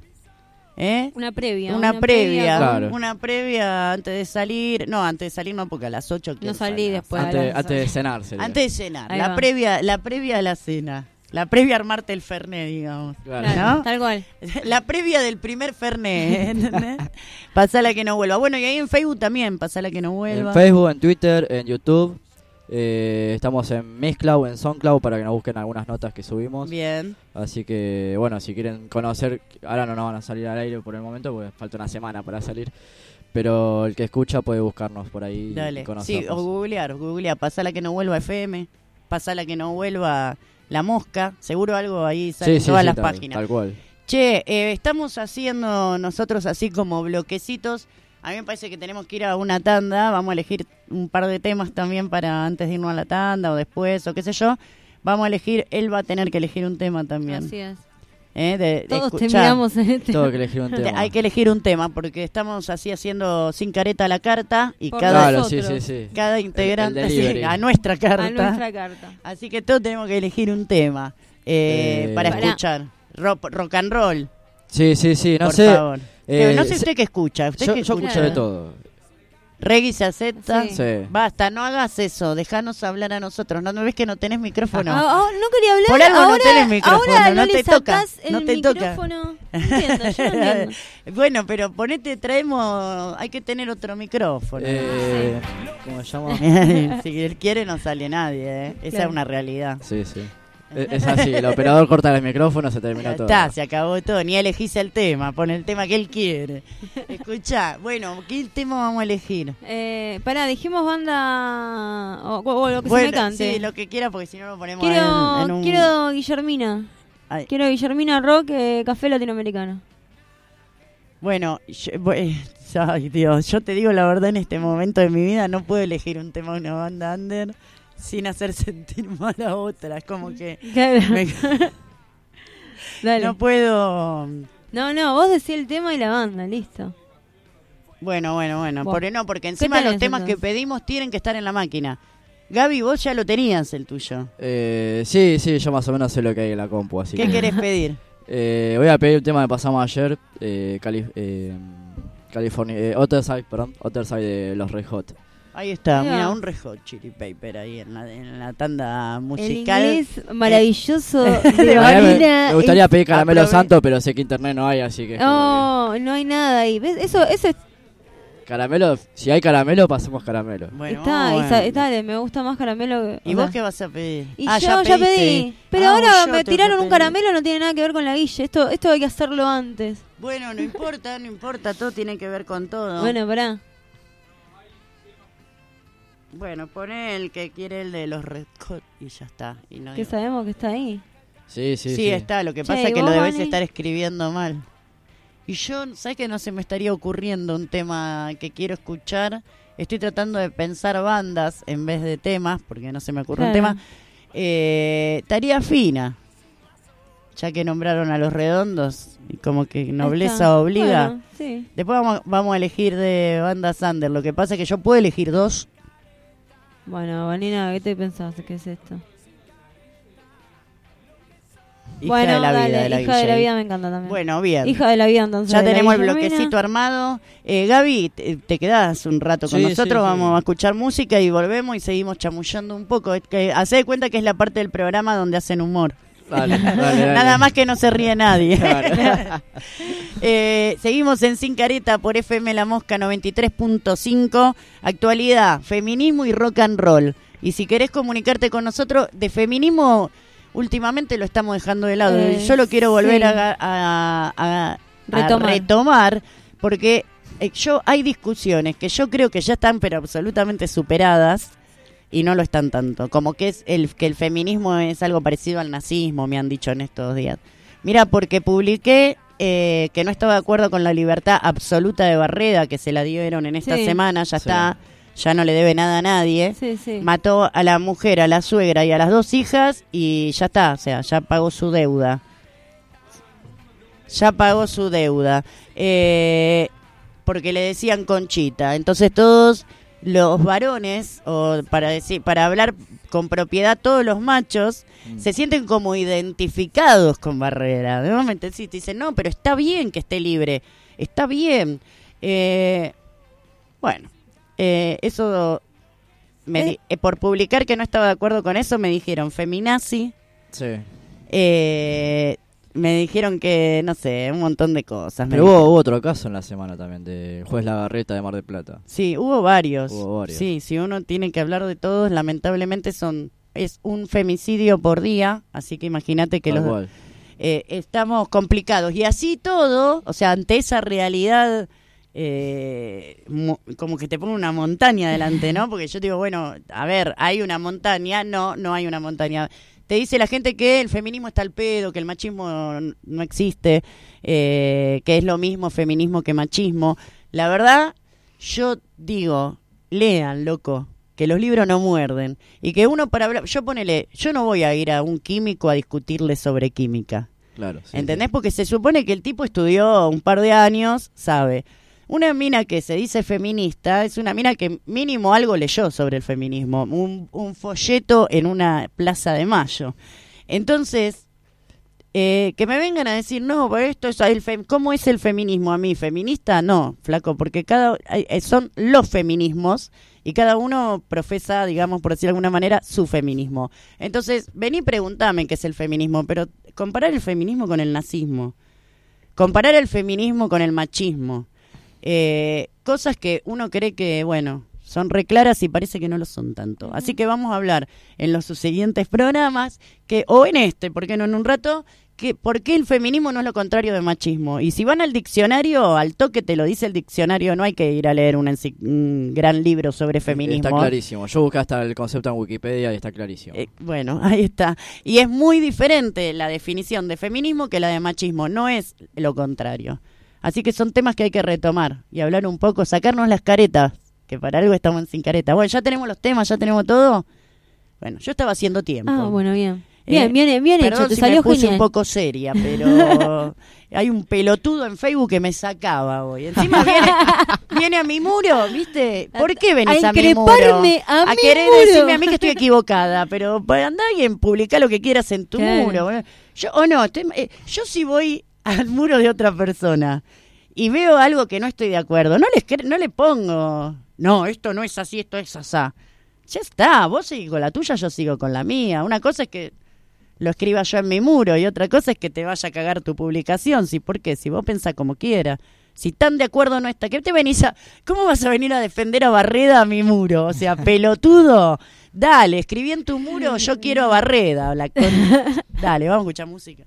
Una previa. Una previa. Claro. Una previa antes de salir. No, antes de salir no, porque a las 8 No salí después. antes de cenar sería. Antes de cenar. Ahí La va. previa a la cena. La previa a armarte el Fernet, digamos. Claro. Claro, ¿No? tal cual. La previa del primer Fernet, ¿entendés? Pasala que no vuelva. Bueno, y ahí en Facebook también, pasala que no vuelva. En Facebook, en Twitter, en YouTube. Estamos en Mixcloud, en Soundcloud para que nos busquen algunas notas que subimos. Bien. Así que, bueno, si quieren conocer, ahora no nos van a salir al aire por el momento porque falta una semana para salir. Pero el que escucha puede buscarnos por ahí y Dale. Sí, conocernos. o googlear. Pasala que no vuelva FM. Pasala que no vuelva La Mosca. Seguro algo ahí sale en todas las páginas. Tal cual. Che, estamos haciendo nosotros así como bloquecitos. A mí me parece que tenemos que ir a una tanda. Vamos a elegir un par de temas también para antes de irnos a la tanda o después o qué sé yo. Vamos a elegir, él va a tener que elegir un tema también. Así es. De Todos escuchar. terminamos en este. Tengo que elegir un tema. Hay que elegir un tema porque estamos así haciendo sin careta a la carta y Por cada, Claro, sí, nosotros. sí, sí. cada integrante el sí, delivery. a nuestra carta. A nuestra carta. Así que todos tenemos que elegir un tema para Pará. escuchar. Rock and roll, Sí, sí, sí. No por sé. favor. No sé se- usted qué escucha. ¿Usted Yo, qué yo escucha? escucho de todo. Reggae se acepta. Sí. Sí. Basta, no hagas eso. Déjanos hablar a nosotros. ¿No ves que no tenés micrófono? No quería hablar. Por algo no ahora, tenés micrófono, Ahora no no te le toca, sacás el no te toca. micrófono. No entiendo, yo no entiendo. Bueno, pero hay que tener otro micrófono. ¿Cómo se llama? Si él quiere no sale nadie, Esa Claro. es una realidad. Sí, sí. Es así, el operador corta el micrófono, se terminó Ya todo. está, se acabó todo. Ni elegís el tema, pon el tema que él quiere. Escuchá, bueno, ¿qué tema vamos a elegir? Pará, dijimos banda o lo que se me cante. Sí, lo que quiera, porque si no lo ponemos quiero, en un... quiero Guillermina. Ay. Quiero Guillermina Rock, Café Latinoamericano. Bueno, ay Dios, yo te digo la verdad, en este momento de mi vida no puedo elegir un tema de una banda under sin hacer sentir mal a otra. Es como que Claro. me- Dale. no puedo... No, vos decís el tema y la banda, listo. Bueno, Bueno. porque encima tenés, los temas entonces? que pedimos tienen que estar en la máquina. Gaby, vos ya lo tenías el tuyo. Sí, yo más o menos sé lo que hay en la compu, así ¿Qué que... querés pedir? Voy a pedir un tema que pasamos ayer, California, Other Side de los Red Hot. Ahí está, Ahí va. mira, un Red Hot Chili Pepper ahí en la tanda musical. El inglés maravilloso de Me Vanina. gustaría pedir Caramelo aprove- Santo, pero sé que internet no hay, así que... es como No hay nada ahí. ¿Ves? Eso es Caramelo, si hay caramelo, pasemos caramelo. Bueno, Dale, me gusta más caramelo. ¿Y vos qué vas a pedir? Y yo ya pedí. Pero ahora me tiraron un caramelo, no tiene nada que ver con la guille. Esto hay que hacerlo antes. Bueno, no importa, todo tiene que ver con todo. Bueno, pará. Bueno, poné el que quiere el de los Red Hot y ya está. Y no ¿Qué digo- sabemos que está ahí? Sí, está. Lo que Che, pasa es que ¿y lo vos, debes Vani? estar escribiendo mal. Y yo, ¿sabes que no se me estaría ocurriendo un tema que quiero escuchar? Estoy tratando de pensar bandas en vez de temas, porque no se me ocurre un Claro. tema. Tarea fina. Ya que nombraron a Los Redondos, y como que nobleza Está. obliga. Bueno, sí. Después vamos a elegir de bandas under. Lo que pasa es que yo puedo elegir dos. Bueno, Vanina, ¿qué te pensás? ¿Qué es esto? Hija bueno, de la dale, vida de la Hija de la DJ. Vida me encanta también. Bueno, bien. Hija de la Vida, entonces. Ya de la tenemos el Guillermina. bloquecito armado. Gaby, te quedás un rato con Sí, nosotros, sí, vamos sí. a escuchar música y volvemos y seguimos chamullando un poco. Es que hacé de cuenta que es la parte del programa donde hacen humor. Dale. Nada más que no se ríe nadie. Claro. Seguimos en Sin Careta por FM La Mosca 93.5. Actualidad, feminismo y rock and roll. Y si querés comunicarte con nosotros, de feminismo últimamente lo estamos dejando de lado. Yo lo quiero volver sí. a Retomar. retomar porque hay discusiones que yo creo que ya están pero absolutamente superadas y no lo están tanto. Como que que el feminismo es algo parecido al nazismo, me han dicho en estos días. Mira, porque publiqué que no estaba de acuerdo con la libertad absoluta de Barreda que se la dieron en esta Sí. semana, ya Sí. está, ya no le debe nada a nadie. Sí, sí. Mató a la mujer, a la suegra y a las 2 hijas y ya está, o sea, ya pagó su deuda. Ya pagó su deuda. Porque le decían Conchita. Entonces todos los varones, o para hablar con propiedad, todos los machos, se sienten como identificados con Barrera. De momento sí, te dicen, no, pero está bien que esté libre. Está bien. Bueno, eso... por publicar que no estaba de acuerdo con eso, me dijeron feminazi. Sí. Me dijeron que, no sé, un montón de cosas. Pero hubo otro caso en la semana también, del juez Lagarreta de Mar del Plata. Sí, hubo varios. Hubo varios. Sí, si uno tiene que hablar de todos, lamentablemente es un femicidio por día, así que imagínate que Tal cual. Estamos complicados. Y así todo, o sea, ante esa realidad, como que te pone una montaña delante, ¿no? Porque yo digo, bueno, a ver, ¿hay una montaña? No hay una montaña. Te dice la gente que el feminismo está al pedo, que el machismo no existe, que es lo mismo feminismo que machismo. La verdad, yo digo, lean, loco, que los libros no muerden. Y que uno para hablar, yo no voy a ir a un químico a discutirle sobre química. Claro. Sí, ¿Entendés? Porque se supone que el tipo estudió un par de años, sabe. Una mina que se dice feminista es una mina que mínimo algo leyó sobre el feminismo. Un folleto en una plaza de Mayo. Entonces, que me vengan a decir, no, pero esto es ¿cómo es el feminismo a mí? ¿Feminista? No, flaco, porque son los feminismos y cada uno profesa, digamos, por decir de alguna manera, su feminismo. Entonces, vení y preguntame qué es el feminismo, pero comparar el feminismo con el nazismo, comparar el feminismo con el machismo, cosas que uno cree que, bueno, son re claras y parece que no lo son tanto. Así que vamos a hablar en los siguientes programas, o en este, ¿por qué no en un rato? ¿Por qué el feminismo no es lo contrario de machismo? Y si van al diccionario, al toque te lo dice el diccionario, no hay que ir a leer un gran libro sobre feminismo. Está clarísimo. Yo busqué hasta el concepto en Wikipedia y está clarísimo. Bueno, ahí está. Y es muy diferente la definición de feminismo que la de machismo, no es lo contrario. Así que son temas que hay que retomar y hablar un poco, sacarnos las caretas, que para algo estamos en Sin Careta. Bueno, ya tenemos los temas, ya tenemos todo. Bueno, yo estaba haciendo tiempo. Ah, bueno, bien. Bien perdón hecho, te si salió me puse genial. un poco seria, pero hay un pelotudo en Facebook que me sacaba hoy. Encima viene a mi muro, ¿viste? ¿Por qué venís a mi muro? increparme a mi querer muro. decirme a mí que estoy equivocada, pero andá y publicá lo que quieras en tu Claro. muro. Yo sí voy al muro de otra persona y veo algo que no estoy de acuerdo, no le pongo, no, esto no es así, esto es asá. Ya está, vos seguís con la tuya, yo sigo con la mía. Una cosa es que lo escriba yo en mi muro y otra cosa es que te vaya a cagar tu publicación. ¿Sí? ¿Por qué? Si vos pensás como quieras. Si tan de acuerdo no está, ¿qué te venís a... ¿Cómo vas a venir a defender a Barreda a mi muro? O sea, pelotudo. Dale, escribí en tu muro, yo quiero a Barreda. Dale, vamos a escuchar música.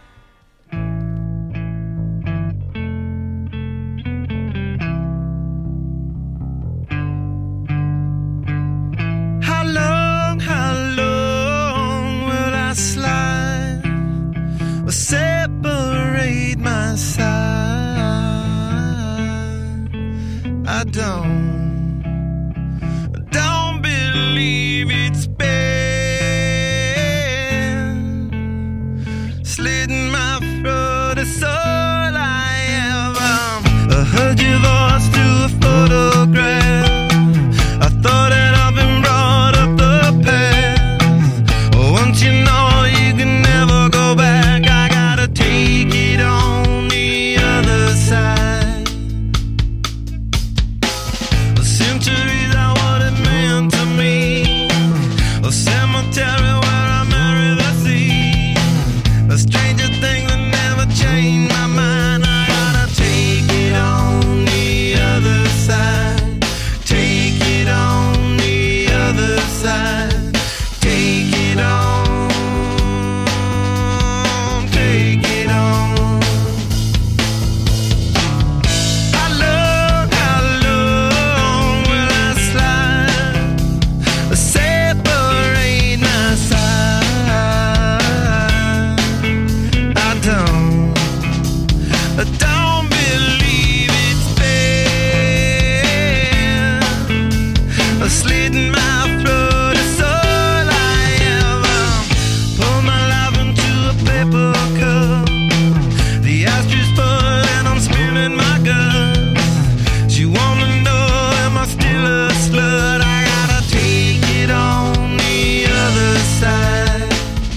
How long will I slide or separate my side? I don't believe it's been slitting my throat. It's all I am. I heard your voice through a photograph. I thought that I've been brought up the past. Once you know you can never go back, I gotta take it on the other side. Centuries are what it meant to me. A cemetery where I marry the sea. A stranger thing that never changed my mind. I gotta take it on the other side. Take it on the other side. Take it on. Take it on. How long will I slide? Separate my side. I don't believe it's been slitting my throat. It's all I ever pour my life into a paper cup. The ashtray full and I'm spilling my guts. She wanna know, am I still a slut? I gotta take it on the other side.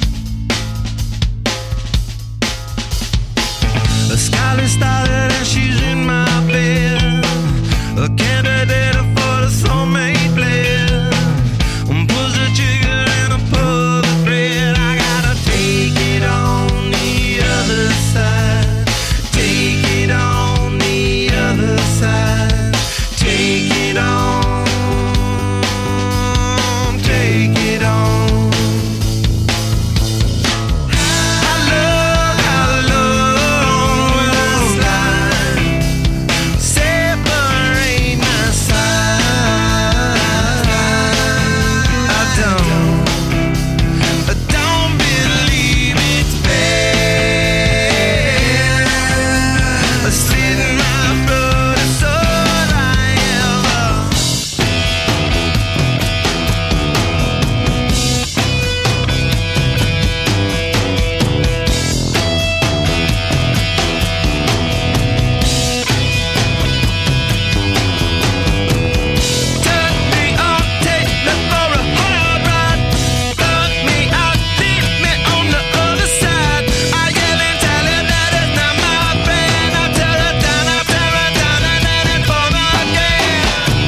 A scarlet started and she's in my bed. A candidate for the soulmate blend. Pulls the trigger and I pull the thread. I gotta take it on the other side. Take it on the other side. Take it on. Take it on. How long will I slide? Separate my side. I don't believe it's been slitting my throat. It's all I ever. Turn me on, take me for a hard ride. Fuck me out, leave me on the other side. I yell and tell her that it's not my friend. I tear her down, and then it's for again.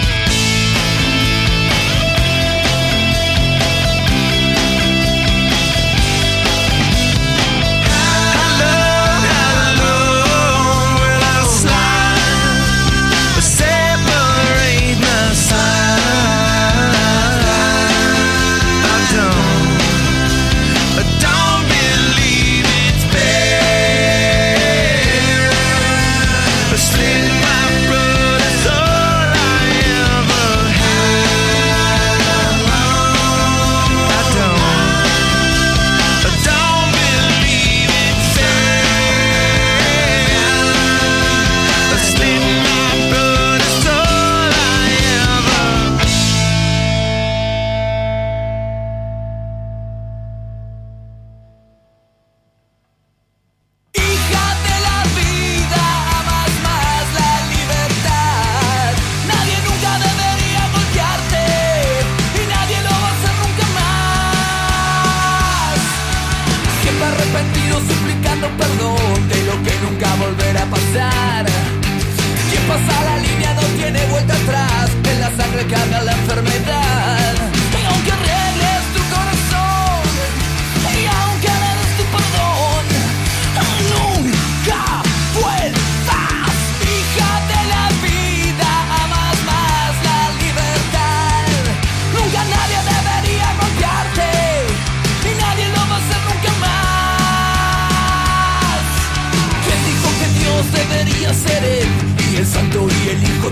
How long will I slide? Separate my side. I don't believe it's been slitting my throat. It's all I ever had. I don't believe it's been slitting my throat. It's all I ever. Hija de la vida, amas más la libertad. Nadie nunca debería golpearte y nadie lo va a hacer nunca más. Siempre arrepentido, suplicando perdón de lo que nunca volverá a pasar. Quien pasa la línea no tiene vuelta atrás. En la sangre carga la enfermedad. Y aunque arregles tu corazón y aunque le des tu perdón, nunca vuelvas, hija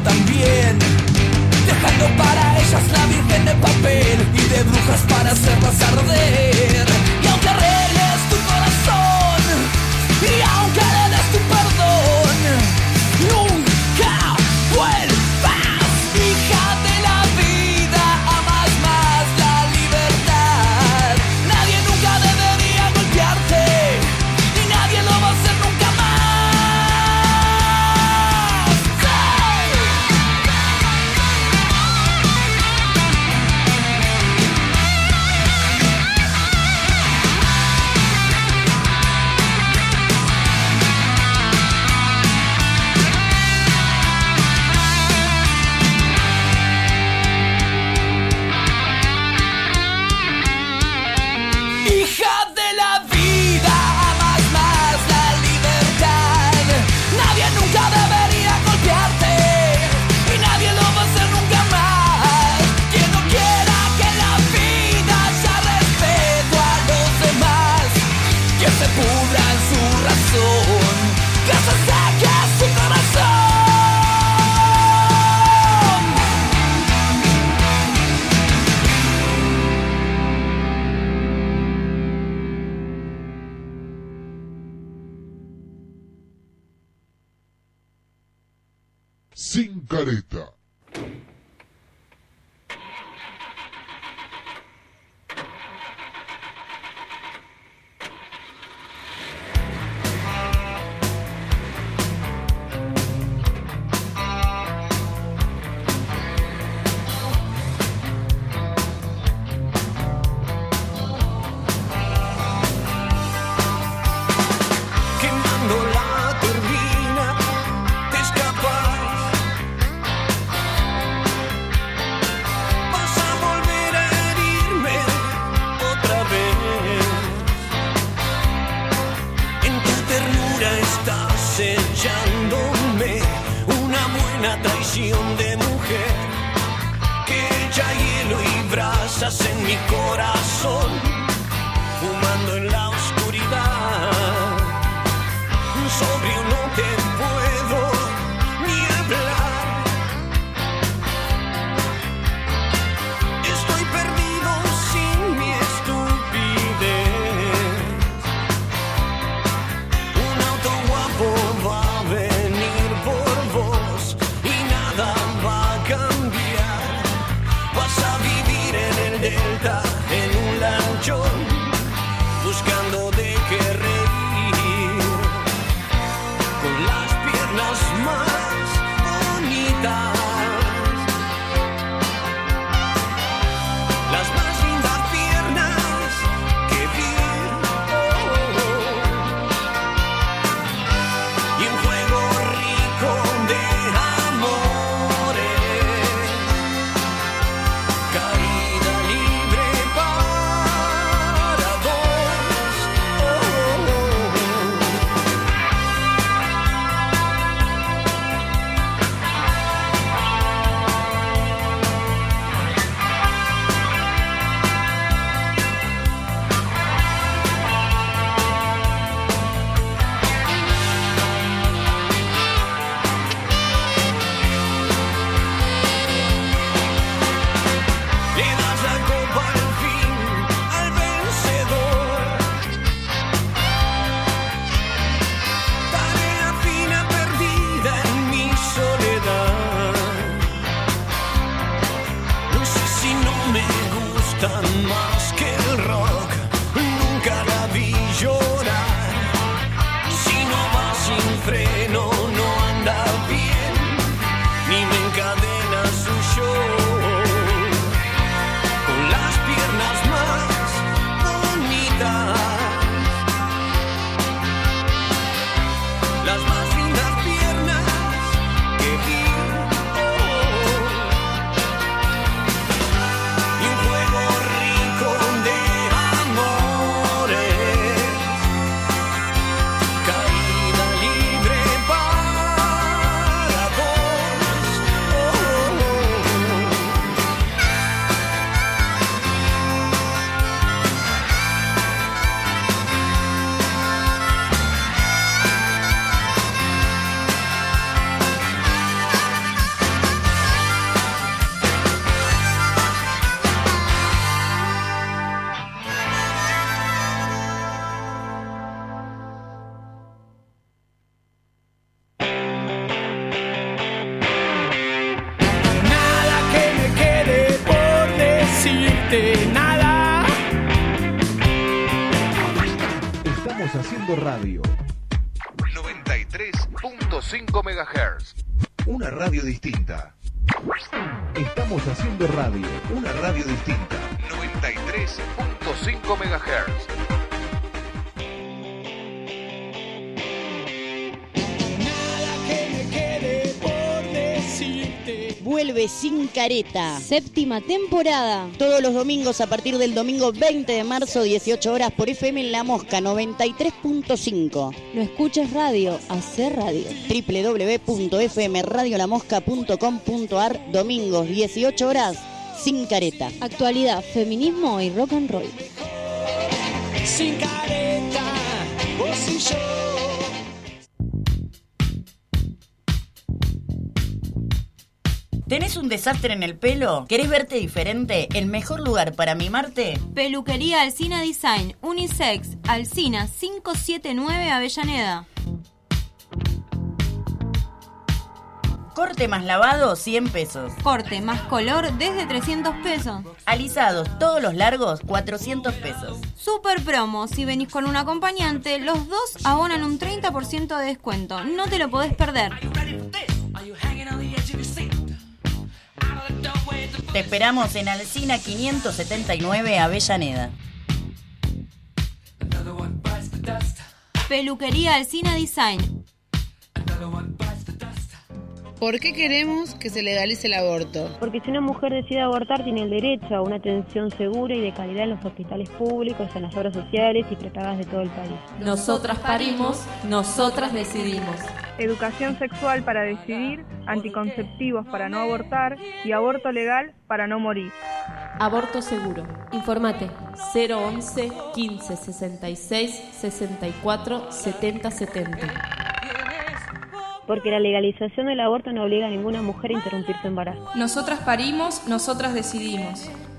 también, dejando para ellas la virgen de papel y de brujas para hacerlas arder. Y aunque arregles tu corazón y aunque le des tu perdón, nunca vuelvas, hija de la vida, amas más la libertad. Nadie nunca debería golpearte y nadie lo va a hacer nunca más. Hija de la vida, amas más la libertad. Nadie nunca debería golpearte y nadie lo va a hacer nunca más. Quien no quiera que la vida haya respeto a los demás, que se pudra en su razón, que se saque su corazón. Sin careta. Quemando la turbina, te escapas. Vas a volver a herirme otra vez. En tu ternura estás sellándome una buena traición de mujer que echa hielo y brasas en mi corazón, fumando en la oscuridad. Sobrio no te puedo ni hablar. Estoy perdido sin mi estupidez. Un auto guapo va a venir por vos y nada va a cambiar. Vas a vivir en el delta en un lanchón, buscando haciendo radio. 93.5 MHz. Una radio distinta. Estamos haciendo radio. Una radio distinta. 93.5 MHz. Vuelve Sin Careta. 7ª temporada. Todos los domingos a partir del domingo 20 de marzo, 18 horas por FM en La Mosca 93.5. No escuches radio, hacer radio. www.fmradiolamosca.com.ar. Domingos 18 horas, Sin Careta. Actualidad, feminismo y rock and roll. Sin careta, vos y yo. ¿Tenés un desastre en el pelo? ¿Querés verte diferente? ¿El mejor lugar para mimarte? Peluquería Alsina Design, Unisex, Alsina 579 Avellaneda. Corte más lavado, 100 pesos. Corte más color desde 300 pesos. Alisados, todos los largos, 400 pesos. Super promo, si venís con un acompañante, los dos abonan un 30% de descuento. No te lo podés perder. Te esperamos en Alsina 579 Avellaneda. Peluquería Alsina Design. ¿Por qué queremos que se legalice el aborto? Porque si una mujer decide abortar tiene el derecho a una atención segura y de calidad en los hospitales públicos, en las obras sociales y prepagas de todo el país. Nosotras parimos, nosotras decidimos. Educación sexual para decidir, anticonceptivos para no abortar y aborto legal para no morir. Aborto seguro. Informate 011 15 66 64 70 70. Porque la legalización del aborto no obliga a ninguna mujer a interrumpir su embarazo. Nosotras parimos, nosotras decidimos.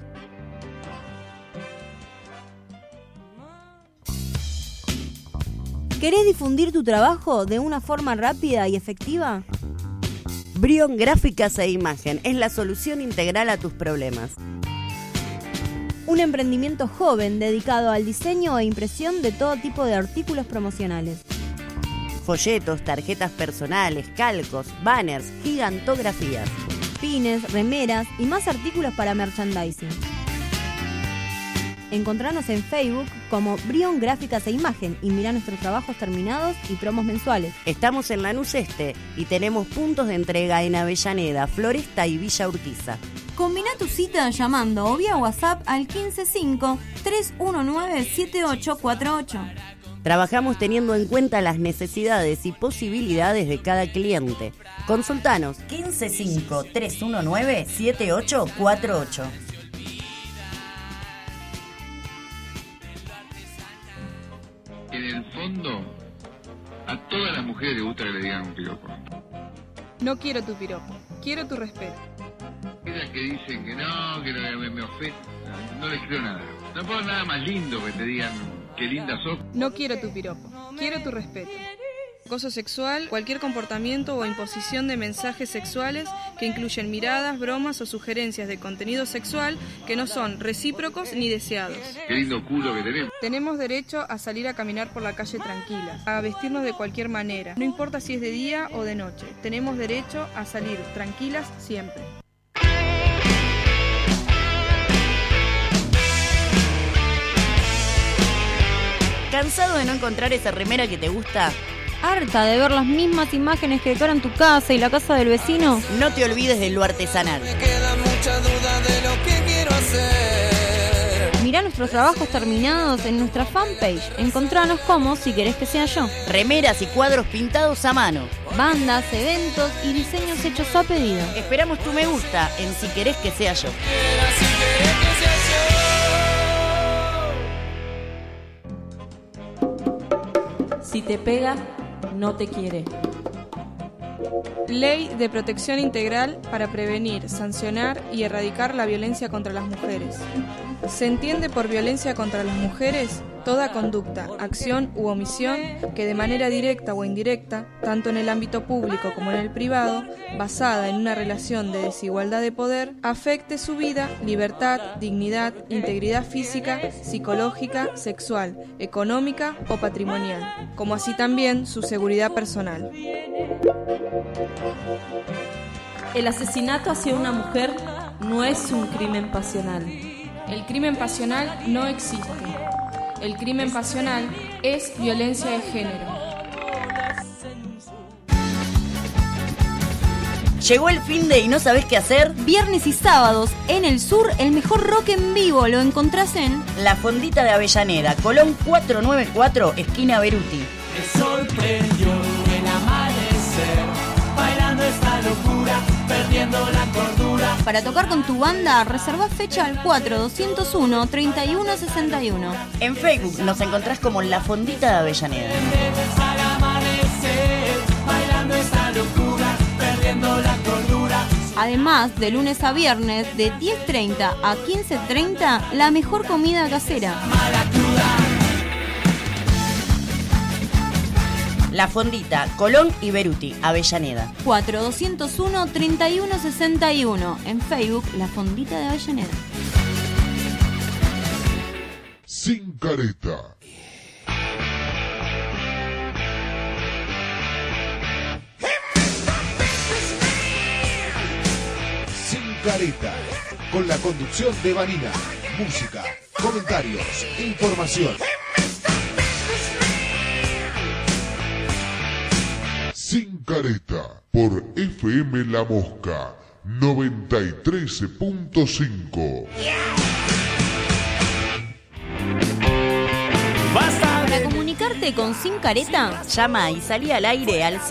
¿Querés difundir tu trabajo de una forma rápida y efectiva? Brion Gráficas e Imagen es la solución integral a tus problemas. Un emprendimiento joven dedicado al diseño e impresión de todo tipo de artículos promocionales. Folletos, tarjetas personales, calcos, banners, gigantografías. Pines, remeras y más artículos para merchandising. Encontranos en Facebook como Brion Gráficas e Imagen y mirá nuestros trabajos terminados y promos mensuales. Estamos en Lanús Este y tenemos puntos de entrega en Avellaneda, Floresta y Villa Urquiza. Combina tu cita llamando o vía WhatsApp al 155-319-7848. Trabajamos teniendo en cuenta las necesidades y posibilidades de cada cliente. Consultanos 155-319-7848. En el fondo, a todas las mujeres les gusta que le digan un piropo. No quiero tu piropo, quiero tu respeto. Aquellas que dicen que no me ofende, no les creo nada. No puedo nada más lindo que te digan qué linda sos. No quiero tu piropo, quiero tu respeto. Acoso sexual, cualquier comportamiento o imposición de mensajes sexuales que incluyen miradas, bromas o sugerencias de contenido sexual que no son recíprocos ni deseados. Qué lindo culo que tenemos. Tenemos derecho a salir a caminar por la calle tranquilas, a vestirnos de cualquier manera, no importa si es de día o de noche. Tenemos derecho a salir tranquilas siempre. ¿Cansado de no encontrar esa remera que te gusta? ¿Harta de ver las mismas imágenes que decoran tu casa y la casa del vecino? No te olvides de lo artesanal. Me queda mucha duda de lo que quiero hacer. Mirá nuestros trabajos terminados en nuestra fanpage. Encontranos como Si Querés Que Sea Yo. Remeras y cuadros pintados a mano. Bandas, eventos y diseños hechos a pedido. Esperamos tu me gusta en Si Querés Que Sea Yo. Si querés que sea yo. Si te pega, no te quiere. Ley de Protección Integral para prevenir, sancionar y erradicar la violencia contra las mujeres. Se entiende por violencia contra las mujeres Toda conducta, acción u omisión que de manera directa o indirecta, tanto en el ámbito público como en el privado, basada en una relación de desigualdad de poder, afecte su vida, libertad, dignidad, integridad física, psicológica, sexual, económica o patrimonial, como así también su seguridad personal. El asesinato hacia una mujer no es un crimen pasional. El crimen pasional no existe. El crimen pasional es violencia de género. Llegó el fin de y no sabés qué hacer. Viernes y sábados, en el sur, el mejor rock en vivo lo encontrás en La Fondita de Avellaneda, Colón 494, esquina Beruti. Me sorprendió el amanecer, bailando esta locura, perdiendo la cordura. Para tocar con tu banda, reservá fecha al 4201-3161. En Facebook nos encontrás como La Fondita de Avellaneda. Al amanecer, bailando esta locura, perdiendo la cordura. Además, de lunes a viernes, de 10:30 a 15:30, la mejor comida casera. La Fondita, Colón y Beruti, Avellaneda. 4201-3161. En Facebook, La Fondita de Avellaneda. Sin careta. Sin careta. Con la conducción de Vanina. Música, comentarios, información. Sin careta, por FM La Mosca 93.5. Para comunicarte con Sin Careta, llama y salí al aire al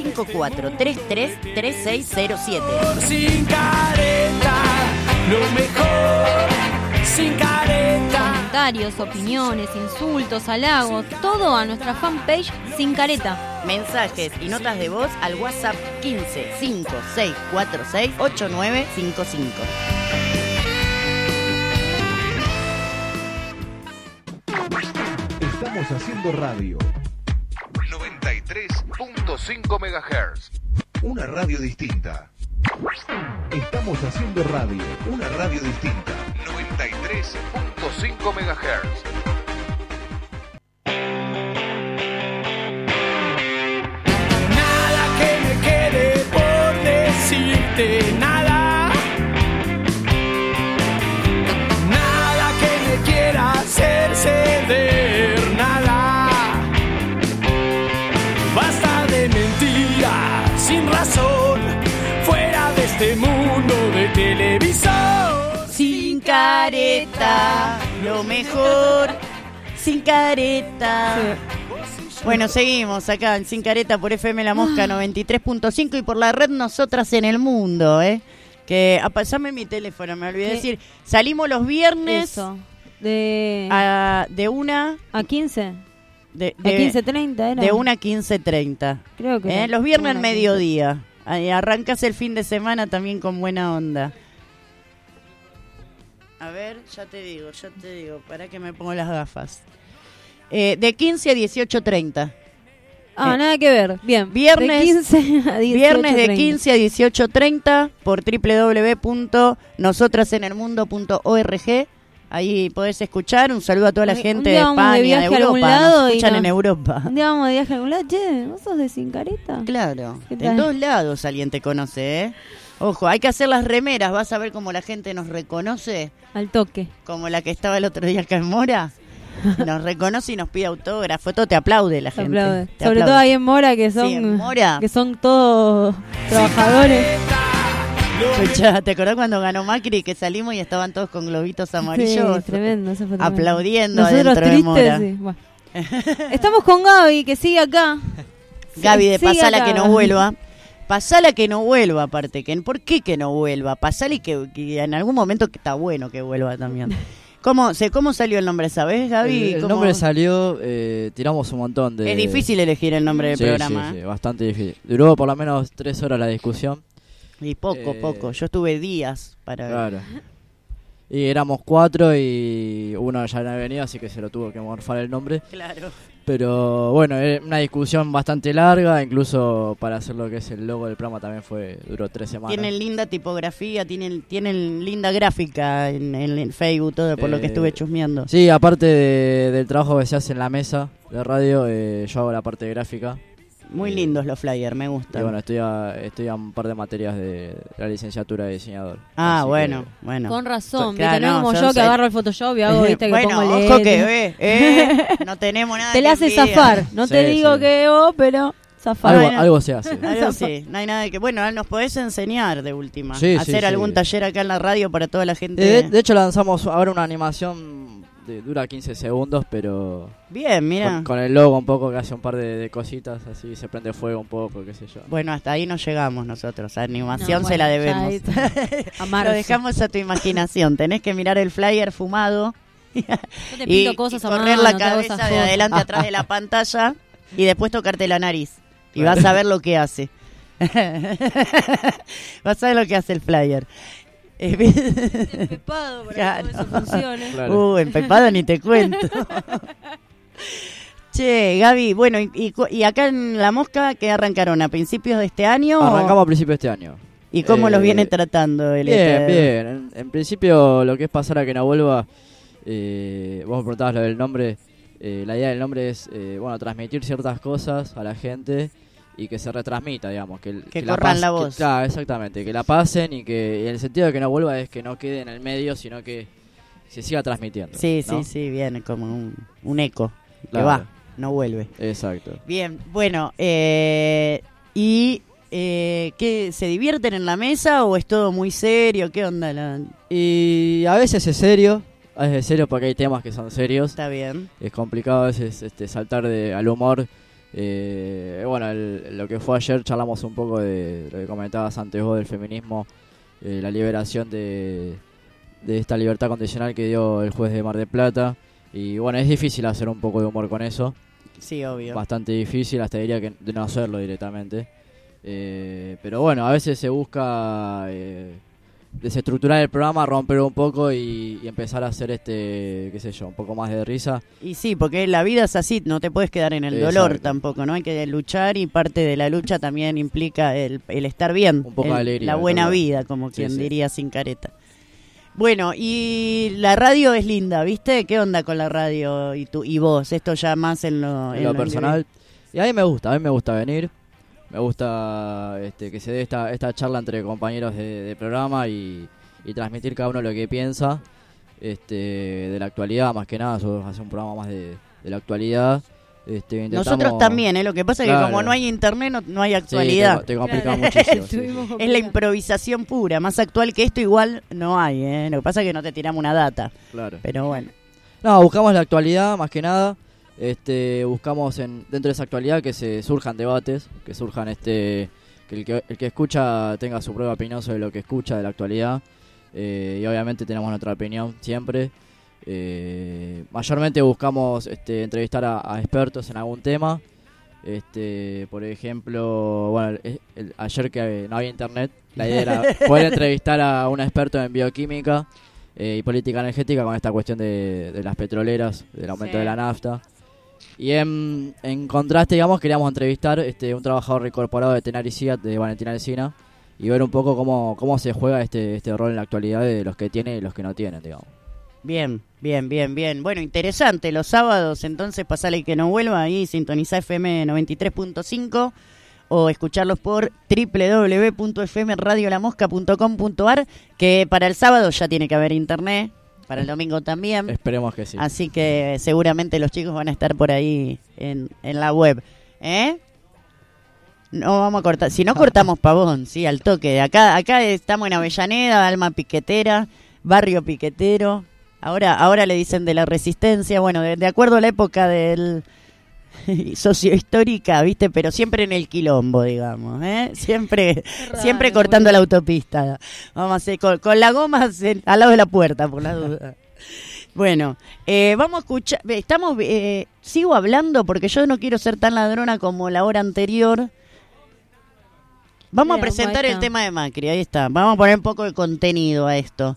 5433-3607. Sin careta, lo mejor, sin careta. Comentarios, opiniones, insultos, halagos, todo a nuestra fanpage Sin Careta. Mensajes y notas de voz al WhatsApp 15 5646 8955. Estamos haciendo radio. 93.5 MHz. Una radio distinta. Estamos haciendo radio. Una radio distinta. 93.5 MHz. Nada que me quede por decirte, nada. Nada que me quiera hacer ceder, nada. Basta de mentiras sin razón, fuera de este mundo de televisor. Sin careta, lo mejor. Sin careta. Sí. Bueno, seguimos acá en Sin Careta por FM La Mosca 93.5 y por la red Nosotras en el Mundo, Que pasame mi teléfono, me olvidé ¿Qué? decir. Salimos los viernes. Eso. De 1 a 15. de A 15:30 era. de 1 a 15:30. Creo que era. Los viernes al 1 a 15. mediodía. Ahí arrancas el fin de semana también con buena onda. A ver, ya te digo, para que me pongo las gafas. De 15 a 18:30. Nada que ver. Bien. Viernes, de 15 a 18:30. Viernes de 15 a 18:30 por www.nosotrasenelmundo.org. Ahí podés escuchar. Un saludo a toda la gente de España, de Europa. Nos escuchan en Europa. Un día vamos de viaje a algún lado. Che, ¿vos sos de Sin Careta? Claro. ¿Qué De tal? todos lados alguien te conoce, Ojo, hay que hacer las remeras. Vas a ver cómo la gente nos reconoce. Al toque. Como la que estaba el otro día acá en Mora. Nos reconoce y nos pide autógrafo. Todo te aplaude la gente. Aplaude. Te Sobre aplaude. todo ahí en Mora, que son, Sí, en Mora. que son todos trabajadores. Escuchá, ¿te acordás cuando ganó Macri que salimos y estaban todos con globitos amarillos? Sí, tremendo, eso fue tremendo. Aplaudiendo Nosotros adentro de Mora. tristes, sí. Bueno. Estamos con Gaby, que sigue acá. Gaby, de Sigue pasala acá. que no vuelva. Pasala que no vuelva, aparte. ¿Por qué que no vuelva? Pasala y que en algún momento que está bueno que vuelva también. ¿Cómo salió el nombre, sabes, Gaby? El ¿Cómo? nombre salió, tiramos un montón de... Es difícil elegir el nombre del programa. Sí, bastante difícil. Duró por lo menos 3 horas la discusión. Y poco. Yo estuve días para... Claro. Y éramos 4 y uno ya no había venido, así que se lo tuvo que morfar el nombre. Claro. Pero bueno, una discusión bastante larga, incluso para hacer lo que es el logo del programa también duró 3 semanas. Tienen linda tipografía, tienen linda gráfica en el Facebook, todo por lo que estuve chusmeando. Sí, aparte del trabajo que se hace en la mesa de radio, yo hago la parte gráfica. Muy lindos los flyers, me Y gustan. bueno, estoy a un par de materias de la licenciatura de diseñador. Ah, Así bueno, que- bueno. Con razón, Claro, ¿viste? No no, como yo yo que sé. agarro el Photoshop y hago, ¿viste? Que Bueno, pongo ojo LED. que no tenemos nada Te que le hace envidiar. zafar. No te Sí, digo sí. que vos, pero zafar. Algo se hace. Algo sí, no hay nada que... Bueno, nos podés enseñar de última. Sí, sí, hacer sí. algún taller acá en la radio para toda la gente. De hecho lanzamos ahora una animación dura 15 segundos, pero Bien, mira. con el logo un poco, que hace un par de cositas, así se prende fuego un poco, qué sé yo. Bueno, hasta ahí no llegamos nosotros. A animación No, se la bueno, ya debemos. A marzo. Lo dejamos a tu imaginación. Tenés que mirar el flyer fumado Yo te pinto y cosas a correr mano, la te hago cabeza esas de cosas. adelante atrás de la pantalla y después tocarte la nariz. Y vas a ver lo que hace. Vas a ver lo que hace el flyer. Empepado para que todo eso funcione. Claro. Empepado ni te cuento. Che, Gaby, bueno, y acá en La Mosca, ¿qué arrancaron? ¿A principios de este año? Arrancamos a principios de este año. ¿Y cómo los viene tratando el Bien, bien. En principio, lo que es pasar a que no vuelva, vos me preguntabas lo del nombre. La idea del nombre es, bueno, transmitir ciertas cosas a la gente y que se retransmita, digamos. Que corran la voz. Claro, exactamente. Que la pasen y que y el sentido de que no vuelva es que no quede en el medio, sino que se siga transmitiendo. Sí, ¿no? sí, viene como un eco. Que Claro. va, no vuelve. Exacto. Bien, bueno, ¿qué se divierten en la mesa o es todo muy serio? ¿Qué onda? Y a veces es serio porque hay temas que son serios. Está bien. Es complicado a veces saltar al humor. Bueno, lo que fue ayer charlamos un poco de lo que comentabas antes vos del feminismo, la liberación de esta libertad condicional que dio el juez de Mar del Plata. Y bueno, es difícil hacer un poco de humor con eso. Sí, obvio. Bastante difícil, hasta diría que de no hacerlo directamente. Pero bueno, a veces se busca desestructurar el programa, romper un poco y empezar a hacer qué sé yo, un poco más de risa. Y sí, porque la vida es así, no te puedes quedar en el Exacto. dolor tampoco, ¿no? Hay que luchar y parte de la lucha también implica el estar bien. Un poco de alegría, la buena también. vida, como Sí, quien sí. diría sin careta. Bueno, y la radio es linda, ¿viste? ¿Qué onda con la radio y vos? Esto ya más en lo Personal. Y a mí me gusta venir. Me gusta que se dé esta charla entre compañeros de programa y transmitir cada uno lo que piensa de la actualidad, más que nada. Nosotros hacemos un programa más de la actualidad. Nosotros también, lo que pasa es que Claro. como no hay internet no hay actualidad. Sí, te complica muchísimo. sí. Es la improvisación pura, más actual que esto igual no hay, Lo que pasa es que no te tiramos una data. Claro. Pero bueno. No, buscamos la actualidad más que nada. Buscamos dentro de esa actualidad que se surjan debates, que surjan que el que escucha tenga su propia opinión sobre lo que escucha de la actualidad. Y obviamente tenemos nuestra opinión siempre. Mayormente buscamos entrevistar a expertos en algún tema. Por ejemplo, bueno, ayer que no había internet, la idea era poder entrevistar a un experto en bioquímica y política energética con esta cuestión de las petroleras, del aumento de la nafta. Y en contraste, digamos, queríamos entrevistar un trabajador reincorporado de Tenarisía, de Valentina Alsina, y ver un poco cómo se juega este rol en la actualidad de los que tienen y los que no tienen, digamos. Bien. Bueno, interesante. Los sábados, entonces, pasale y que no vuelva ahí, sintonizá FM 93.5 o escucharlos por www.fmradiolamosca.com.ar, que para el sábado ya tiene que haber internet, para el domingo también. Esperemos que sí. Así que seguramente los chicos van a estar por ahí en la web. No vamos a cortar. Si no cortamos Pavón, sí, al toque. Acá estamos en Avellaneda, Alma Piquetera, Barrio Piquetero. Ahora le dicen de la Resistencia. Bueno, de acuerdo a la época del sociohistórica, ¿viste? Pero siempre en el quilombo, digamos, Siempre cortando la autopista. Vamos a hacer con la goma al lado de la puerta, por la duda. Bueno, vamos a escuchar. Sigo hablando porque yo no quiero ser tan ladrona como la hora anterior. Vamos a Mira, presentar ahí el está. tema de Macri, ahí está. Vamos a poner un poco de contenido a esto.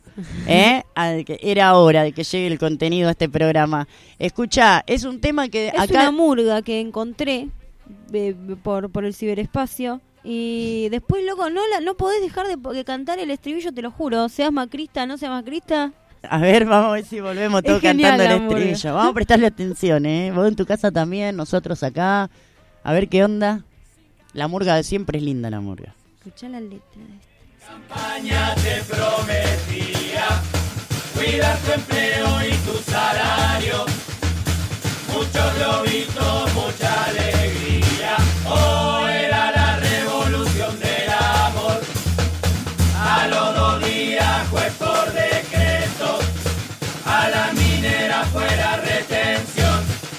Era hora de que llegue el contenido a este programa. Escuchá, es un tema que Es acá... una murga que encontré por el ciberespacio. Y después, loco, no podés dejar de cantar el estribillo, te lo juro. Seas macrista, no seas macrista. A ver, vamos a ver si volvemos todos genial cantando el la murga. estribillo. Vamos a prestarle atención, Vos en tu casa también, nosotros acá. A ver qué onda. La murga de siempre es linda, la murga. Escuchá la letra de esto. Campaña te prometía cuidar tu empleo y tu salario. Muchos lobitos, mucha alegría. Hoy era la revolución del amor. A los 2 días juez por decreto. A la minera fuera retención.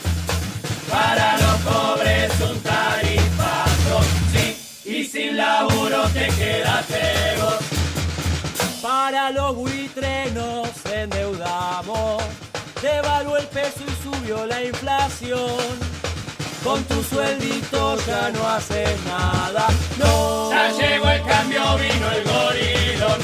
Para los pobres un tarifazo. Sí, y sin laburo te quedaste vos. Para los buitres nos endeudamos. Devaluó el peso y subió la inflación. Con tu sueldito ya no haces nada. No. Ya llegó el cambio, vino el gorilón.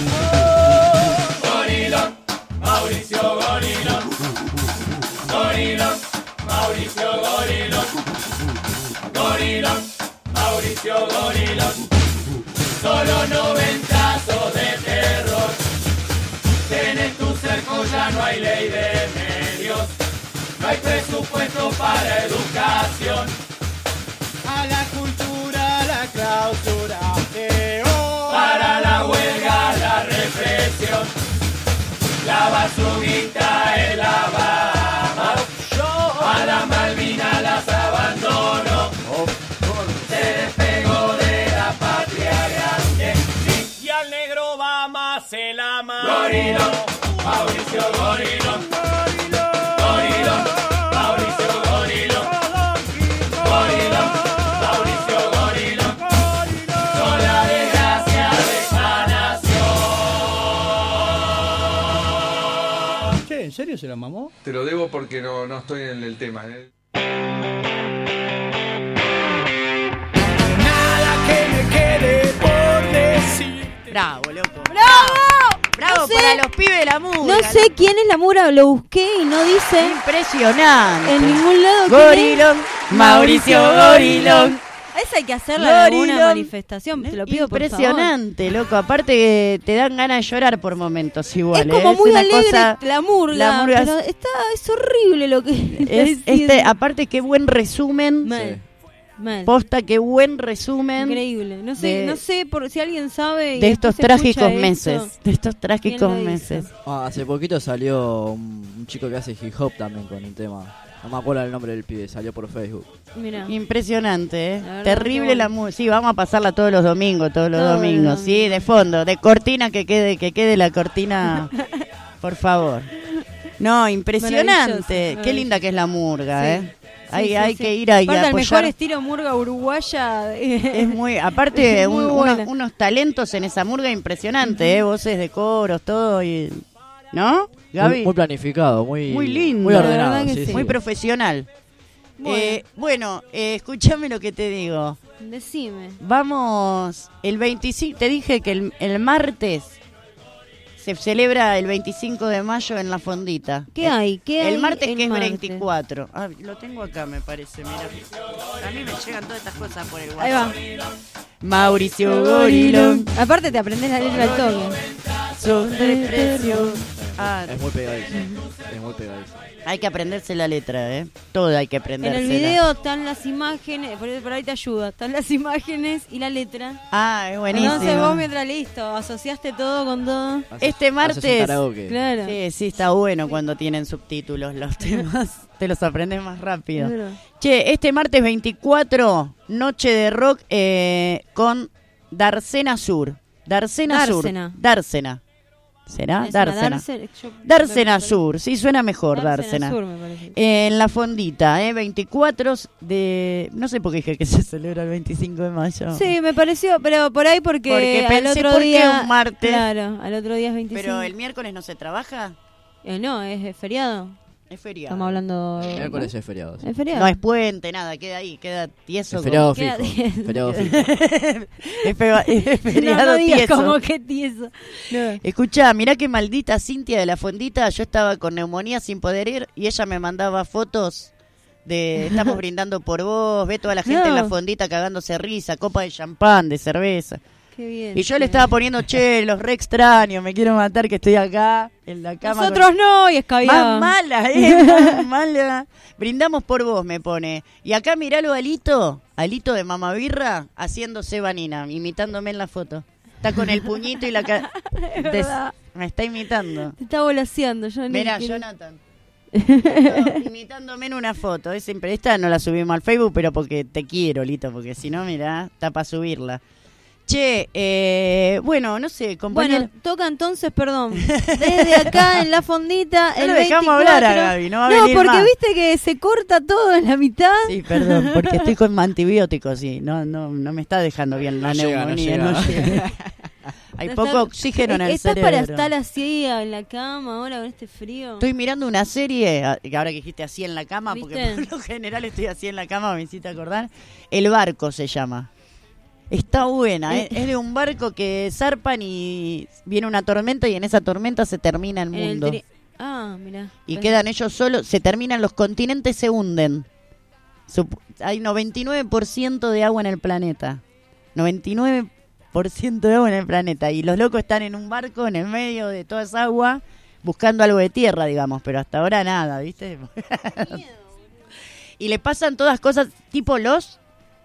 Gorilón, Mauricio Gorilón. Gorilón, Mauricio Gorilón. Gorilón, Mauricio Gorilón. Solo 90 de terror. Tenés tu cerco, ya no hay ley de medios. No hay presupuesto para educación. A la cultura, la clausura de hoy. Para la huelga, la represión. La basurita, el Alabama. A la Malvina las abandonó. Se despegó de la patria grande. Sí. Y al negro va más el ama. Gorilón, Mauricio Gorilón. Gorilón, Mauricio Gorilón. Gorilón, Mauricio Gorilón. Son la desgracia de esta nación. Che, ¿en serio se la mamó? Te lo debo porque no estoy en el tema. Nada que me quede por decir. Bravo, loco. ¡Bravo! Bravo No sé. para los pibes de la murga. No sé quién es la murga, lo busqué y no dice Impresionante. en ningún lado quién Gorilón, es. Mauricio Gorilón. Esa hay que hacerla en alguna Gorilón. manifestación, te lo pido por favor. Impresionante, loco. Aparte te dan ganas de llorar por momentos igual. Es como muy una alegre cosa- la murga, la murga pero es horrible lo que es, diciendo. aparte qué buen resumen. Mal, mal. Posta, qué buen resumen. Increíble. No sé, de- no sé por si alguien sabe. y de estos después escucha trágicos esto. meses. De estos trágicos ¿Quién lo hizo? meses. Hace poquito salió un chico que hace hip hop también con un tema. No me acuerdo el nombre del pibe, salió por Facebook. Mirá. Impresionante, La verdad terrible que la música. Sí, vamos a pasarla todos los domingos, Todos los domingos. Sí, de fondo, de cortina, que quede la cortina, por favor. No, impresionante. Maravilloso, Qué maravilloso. linda que es la murga, Sí. Hay Sí. que ir ahí a Aparte, el mejor apoyar. estilo murga uruguaya. Es muy, aparte, Es muy buena. unos talentos en esa murga impresionante, voces de coros, todo, ¿no? Gaby. Muy planificado, muy lindo. muy La ordenado. verdad que sí, sí. sí. Muy profesional. Bueno. Escúchame lo que te digo. Decime. Vamos, el 25, te dije que el martes se celebra el 25 de mayo en La Fondita. ¿Qué hay? ¿Qué hay El martes el que es martes? 24. Ah, lo tengo acá, me parece, mira. A mí me llegan todas estas cosas por el WhatsApp. Ahí va. Mauricio Gorilón. Aparte te aprendés la letra al toque. Son de precio. Ah, Es muy pegadizo. Es muy pegadizo. hay que aprenderse la letra, Todo hay que En aprenderse. el video están las imágenes, por ahí te ayuda, están las imágenes y la letra. Ah, es buenísimo. Entonces vos mientras listo, asociaste todo con todo. Este martes. Claro. Sí, está bueno cuando tienen subtítulos los temas. Te los aprendes más rápido. Claro. Che, este martes 24, noche de rock con Dársena Sur. Dársena Sur. Dársena. ¿Será? Dársena. Dársena Sur. Sí, suena mejor Dársena. Sur, me parece. En La Fondita, 24 de... No sé por qué dije que se celebra el 25 de mayo. Sí, me pareció, pero por ahí porque al pensé, otro ¿por qué día un martes? Claro, al otro día es 25. Pero el miércoles no se trabaja. No, es feriado. Es feriado. Estamos hablando... Miércoles es feriado. ¿Es feriado? No es puente, nada, queda ahí, queda tieso. Es feriado Queda fijo. tieso. Feriado fijo. Es feriado no digas tieso. como que tieso. No. Escuchá, mirá qué maldita Cintia de la Fondita. Yo estaba con neumonía sin poder ir y ella me mandaba fotos de estamos brindando por vos, ve toda la gente en la Fondita cagándose risa, copa de champán, de cerveza. Qué bien. Y yo le estaba poniendo, che, los re extraños, me quiero matar que estoy acá en la cama. Nosotros no, y escabiado. Más mala, más mala. Brindamos por vos, me pone. Y acá miralo a Alito de Mamabirra, haciéndose Vanina, imitándome en la foto. Está con el puñito y la cara. Me está imitando. Te está volaseando, Johnny. Mirá, Jonathan. Imitándome en una foto. Es siempre, esta no la subimos al Facebook, pero porque te quiero, Lito, porque si no, mirá, está para subirla. Che, bueno, no sé, compañero. Bueno, toca entonces, perdón, desde acá en la Fondita, no el lo dejamos 24. hablar a Gaby, no va a venir porque más. viste que se corta todo en la mitad. Sí, perdón, porque estoy con antibióticos y no me está dejando bien la neumonía. No llega. Hay poco oxígeno en el ¿Estás cerebro. para estar así en la cama ahora con este frío? Estoy mirando una serie, ahora que dijiste así en la cama, ¿Viste? porque por lo general estoy así en la cama, me hiciste acordar. El Barco se llama. Está buena, es de un barco que zarpan y viene una tormenta y en esa tormenta se termina el mundo. Mirá. Y quedan ellos solos, se terminan, los continentes se hunden. Hay 99% de agua en el planeta. 99% de agua en el planeta. Y los locos están en un barco en el medio de toda esa agua buscando algo de tierra, digamos. Pero hasta ahora nada, ¿viste? Y le pasan todas cosas tipo los